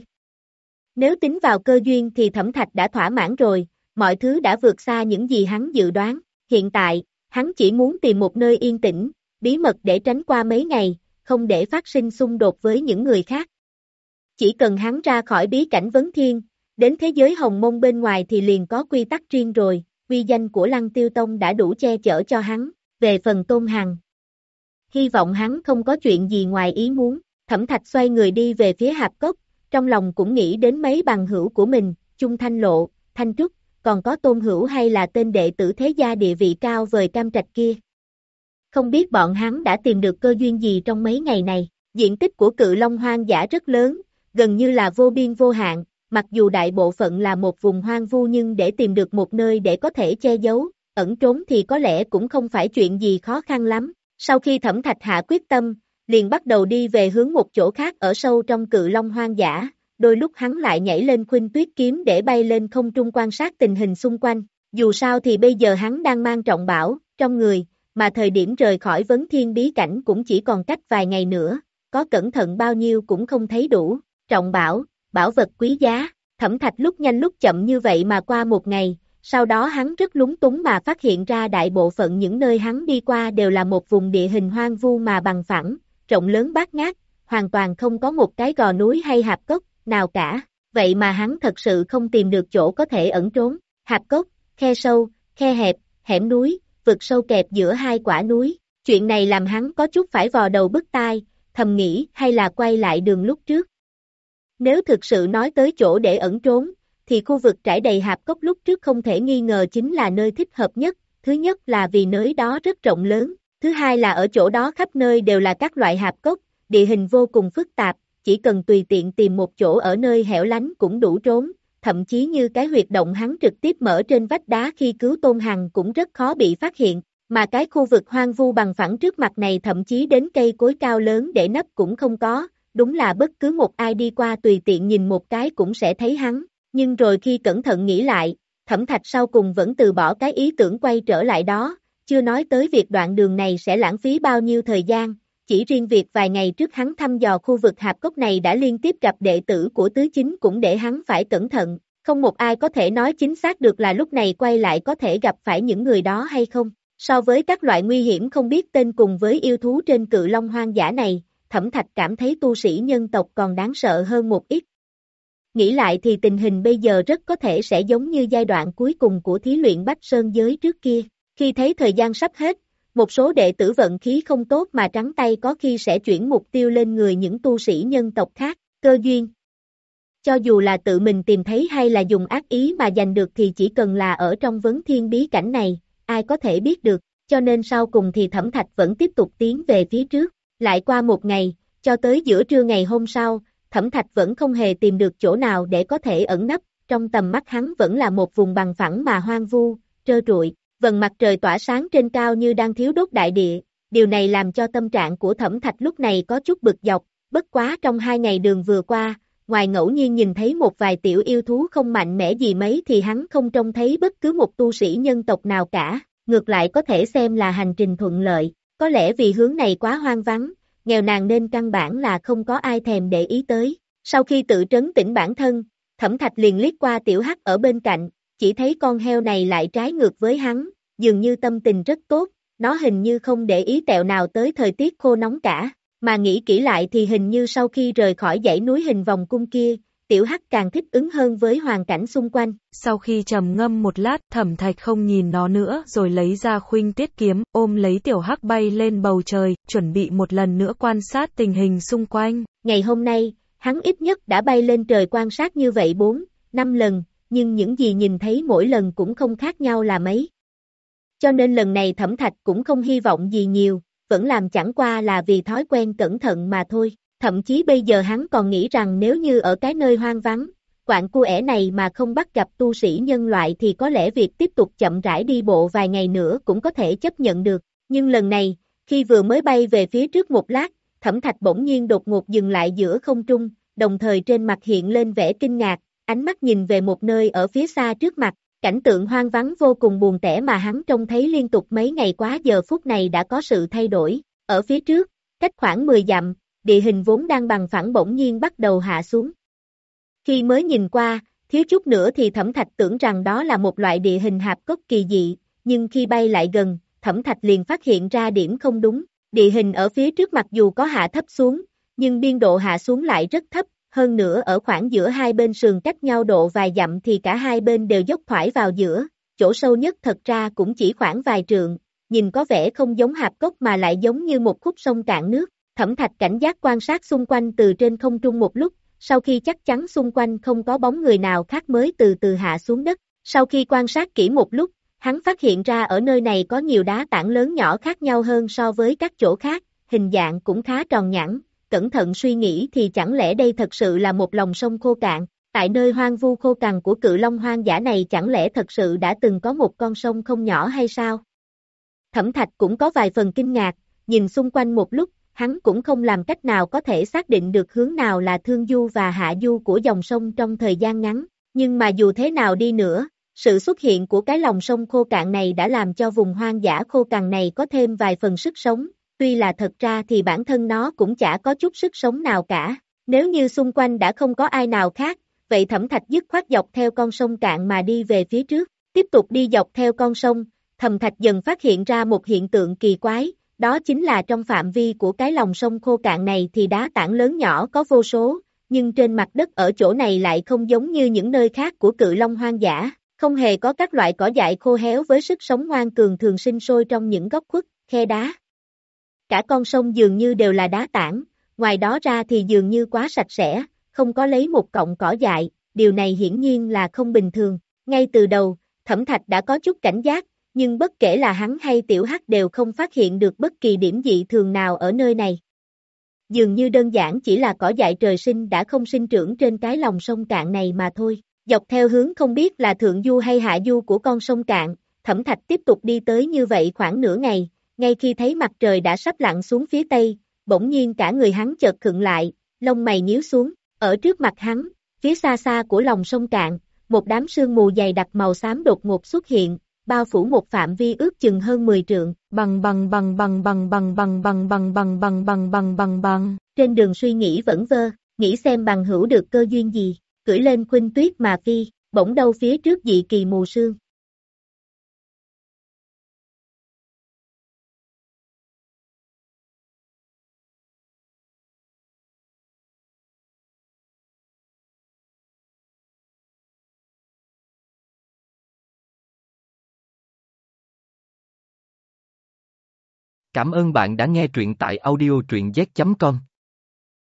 Nếu tính vào cơ duyên thì Thẩm Thạch đã thỏa mãn rồi, mọi thứ đã vượt xa những gì hắn dự đoán. Hiện tại, hắn chỉ muốn tìm một nơi yên tĩnh, bí mật để tránh qua mấy ngày, không để phát sinh xung đột với những người khác. Chỉ cần hắn ra khỏi bí cảnh vấn thiên, đến thế giới hồng mông bên ngoài thì liền có quy tắc riêng rồi, uy danh của Lăng Tiêu Tông đã đủ che chở cho hắn, về phần Tôn Hằng. Hy vọng hắn không có chuyện gì ngoài ý muốn, Thẩm Thạch xoay người đi về phía hạp cốc, trong lòng cũng nghĩ đến mấy bằng hữu của mình, Chung Thanh Lộ, Thanh Trúc, còn có Tôn Hữu hay là tên đệ tử thế gia địa vị cao vời Cam Trạch kia. Không biết bọn hắn đã tìm được cơ duyên gì trong mấy ngày này, diện tích của Cự Long hoang dã rất lớn, gần như là vô biên vô hạn, mặc dù đại bộ phận là một vùng hoang vu nhưng để tìm được một nơi để có thể che giấu, ẩn trốn thì có lẽ cũng không phải chuyện gì khó khăn lắm. Sau khi Thẩm Thạch hạ quyết tâm, liền bắt đầu đi về hướng một chỗ khác ở sâu trong Cự Long hoang dã, đôi lúc hắn lại nhảy lên khuynh tuyết kiếm để bay lên không trung quan sát tình hình xung quanh, dù sao thì bây giờ hắn đang mang trọng bảo, trong người, mà thời điểm rời khỏi vấn thiên bí cảnh cũng chỉ còn cách vài ngày nữa, có cẩn thận bao nhiêu cũng không thấy đủ, trọng bảo, bảo vật quý giá, Thẩm Thạch lúc nhanh lúc chậm như vậy mà qua một ngày, sau đó hắn rất lúng túng mà phát hiện ra đại bộ phận những nơi hắn đi qua đều là một vùng địa hình hoang vu mà bằng phẳng, rộng lớn bát ngát, hoàn toàn không có một cái gò núi hay hạp cốc nào cả, vậy mà hắn thật sự không tìm được chỗ có thể ẩn trốn, hạp cốc, khe sâu, khe hẹp, hẻm núi, vực sâu kẹp giữa hai quả núi, chuyện này làm hắn có chút phải vò đầu bứt tai, thầm nghĩ hay là quay lại đường lúc trước. Nếu thực sự nói tới chỗ để ẩn trốn, thì khu vực trải đầy hạp cốc lúc trước không thể nghi ngờ chính là nơi thích hợp nhất, thứ nhất là vì nơi đó rất rộng lớn, thứ hai là ở chỗ đó khắp nơi đều là các loại hạp cốc, địa hình vô cùng phức tạp, chỉ cần tùy tiện tìm một chỗ ở nơi hẻo lánh cũng đủ trốn, thậm chí như cái huyệt động hắn trực tiếp mở trên vách đá khi cứu Tôn Hằng cũng rất khó bị phát hiện, mà cái khu vực hoang vu bằng phẳng trước mặt này thậm chí đến cây cối cao lớn để nấp cũng không có, đúng là bất cứ một ai đi qua tùy tiện nhìn một cái cũng sẽ thấy hắn, nhưng rồi khi cẩn thận nghĩ lại, Thẩm Thạch sau cùng vẫn từ bỏ cái ý tưởng quay trở lại đó, chưa nói tới việc đoạn đường này sẽ lãng phí bao nhiêu thời gian. Chỉ riêng việc vài ngày trước hắn thăm dò khu vực hạp cốc này đã liên tiếp gặp đệ tử của tứ chính cũng để hắn phải cẩn thận, không một ai có thể nói chính xác được là lúc này quay lại có thể gặp phải những người đó hay không. So với các loại nguy hiểm không biết tên cùng với yêu thú trên Cự Long hoang dã này, Thẩm Thạch cảm thấy tu sĩ nhân tộc còn đáng sợ hơn một ít. nghĩ lại thì tình hình bây giờ rất có thể sẽ giống như giai đoạn cuối cùng của thí luyện Bách Sơn giới trước kia, khi thấy thời gian sắp hết, một số đệ tử vận khí không tốt mà trắng tay có khi sẽ chuyển mục tiêu lên người những tu sĩ nhân tộc khác, cơ duyên. Cho dù là tự mình tìm thấy hay là dùng ác ý mà giành được thì chỉ cần là ở trong vấn thiên bí cảnh này, ai có thể biết được, cho nên sau cùng thì Thẩm Thạch vẫn tiếp tục tiến về phía trước, lại qua một ngày, cho tới giữa trưa ngày hôm sau, Thẩm Thạch vẫn không hề tìm được chỗ nào để có thể ẩn nấp, trong tầm mắt hắn vẫn là một vùng bằng phẳng mà hoang vu, trơ trụi, vầng mặt trời tỏa sáng trên cao như đang thiếu đốt đại địa, điều này làm cho tâm trạng của Thẩm Thạch lúc này có chút bực dọc, bất quá trong hai ngày đường vừa qua, ngoài ngẫu nhiên nhìn thấy một vài tiểu yêu thú không mạnh mẽ gì mấy thì hắn không trông thấy bất cứ một tu sĩ nhân tộc nào cả, ngược lại có thể xem là hành trình thuận lợi, có lẽ vì hướng này quá hoang vắng, nghèo nàn nên căn bản là không có ai thèm để ý tới. Sau khi tự trấn tĩnh bản thân, Thẩm Thạch liền liếc qua tiểu hắc ở bên cạnh, chỉ thấy con heo này lại trái ngược với hắn, dường như tâm tình rất tốt, nó hình như không để ý tẹo nào tới thời tiết khô nóng cả, mà nghĩ kỹ lại thì hình như sau khi rời khỏi dãy núi hình vòng cung kia, tiểu hắc càng thích ứng hơn với hoàn cảnh xung quanh. Sau khi trầm ngâm một lát, Thẩm Thạch không nhìn nó nữa rồi lấy ra khuynh tiết kiếm, ôm lấy tiểu hắc bay lên bầu trời, chuẩn bị một lần nữa quan sát tình hình xung quanh. Ngày hôm nay, hắn ít nhất đã bay lên trời quan sát như vậy bốn, năm lần, nhưng những gì nhìn thấy mỗi lần cũng không khác nhau là mấy. Cho nên lần này Thẩm Thạch cũng không hy vọng gì nhiều, vẫn làm chẳng qua là vì thói quen cẩn thận mà thôi. Thậm chí bây giờ hắn còn nghĩ rằng nếu như ở cái nơi hoang vắng, quạng cu ẻ này mà không bắt gặp tu sĩ nhân loại thì có lẽ việc tiếp tục chậm rãi đi bộ vài ngày nữa cũng có thể chấp nhận được. Nhưng lần này, khi vừa mới bay về phía trước một lát, Thẩm Thạch bỗng nhiên đột ngột dừng lại giữa không trung, đồng thời trên mặt hiện lên vẻ kinh ngạc, ánh mắt nhìn về một nơi ở phía xa trước mặt, cảnh tượng hoang vắng vô cùng buồn tẻ mà hắn trông thấy liên tục mấy ngày quá giờ phút này đã có sự thay đổi. Ở phía trước, cách khoảng mười dặm, địa hình vốn đang bằng phẳng bỗng nhiên bắt đầu hạ xuống. Khi mới nhìn qua, thiếu chút nữa thì Thẩm Thạch tưởng rằng đó là một loại địa hình hạp cốc kỳ dị, nhưng khi bay lại gần, Thẩm Thạch liền phát hiện ra điểm không đúng. Địa hình ở phía trước mặc dù có hạ thấp xuống, nhưng biên độ hạ xuống lại rất thấp, hơn nữa ở khoảng giữa hai bên sườn cách nhau độ vài dặm thì cả hai bên đều dốc thoải vào giữa, chỗ sâu nhất thật ra cũng chỉ khoảng vài trượng, nhìn có vẻ không giống hạp cốc mà lại giống như một khúc sông cạn nước. Thẩm Thạch cảnh giác quan sát xung quanh từ trên không trung một lúc, sau khi chắc chắn xung quanh không có bóng người nào khác mới từ từ hạ xuống đất. Sau khi quan sát kỹ một lúc, hắn phát hiện ra ở nơi này có nhiều đá tảng lớn nhỏ khác nhau hơn so với các chỗ khác, hình dạng cũng khá tròn nhẵn. Cẩn thận suy nghĩ thì chẳng lẽ đây thật sự là một lòng sông khô cạn, tại nơi hoang vu khô cằn của cự long hoang dã này chẳng lẽ thật sự đã từng có một con sông không nhỏ hay sao? Thẩm Thạch cũng có vài phần kinh ngạc, nhìn xung quanh một lúc, hắn cũng không làm cách nào có thể xác định được hướng nào là thượng du và hạ du của dòng sông trong thời gian ngắn, nhưng mà dù thế nào đi nữa, sự xuất hiện của cái lòng sông khô cạn này đã làm cho vùng hoang dã khô cằn này có thêm vài phần sức sống. Tuy là thật ra thì bản thân nó cũng chả có chút sức sống nào cả, nếu như xung quanh đã không có ai nào khác, vậy Thẩm Thạch dứt khoát dọc theo con sông cạn mà đi về phía trước, tiếp tục đi dọc theo con sông, Thẩm Thạch dần phát hiện ra một hiện tượng kỳ quái, đó chính là trong phạm vi của cái lòng sông khô cạn này thì đá tảng lớn nhỏ có vô số, nhưng trên mặt đất ở chỗ này lại không giống như những nơi khác của cự long hoang dã, không hề có các loại cỏ dại khô héo với sức sống ngoan cường thường sinh sôi trong những góc khuất, khe đá. Cả con sông dường như đều là đá tảng, ngoài đó ra thì dường như quá sạch sẽ, không có lấy một cọng cỏ dại, điều này hiển nhiên là không bình thường. Ngay từ đầu, Thẩm Thạch đã có chút cảnh giác, nhưng bất kể là hắn hay Tiểu Hắc đều không phát hiện được bất kỳ điểm dị thường nào ở nơi này. Dường như đơn giản chỉ là cỏ dại trời sinh đã không sinh trưởng trên cái lòng sông cạn này mà thôi. Dọc theo hướng không biết là thượng du hay hạ du của con sông cạn, Thẩm Thạch tiếp tục đi tới như vậy khoảng nửa ngày. Ngay khi thấy mặt trời đã sắp lặn xuống phía tây, bỗng nhiên cả người hắn chợt khựng lại, lông mày nhíu xuống, ở trước mặt hắn, phía xa xa của lòng sông cạn, một đám sương mù dày đặc màu xám đột ngột xuất hiện, bao phủ một phạm vi ước chừng hơn mười trượng, bằng bằng bằng bằng bằng bằng bằng bằng bằng bằng bằng bằng bằng bằng bằng. Trên đường suy nghĩ vẩn vơ, nghĩ xem bằng hữu được cơ duyên gì, cưỡi lên khuynh tuyết mà phi, bỗng đâu phía trước dị kỳ mù sương. Cảm ơn bạn đã nghe truyện tại audio truyện z chấm com.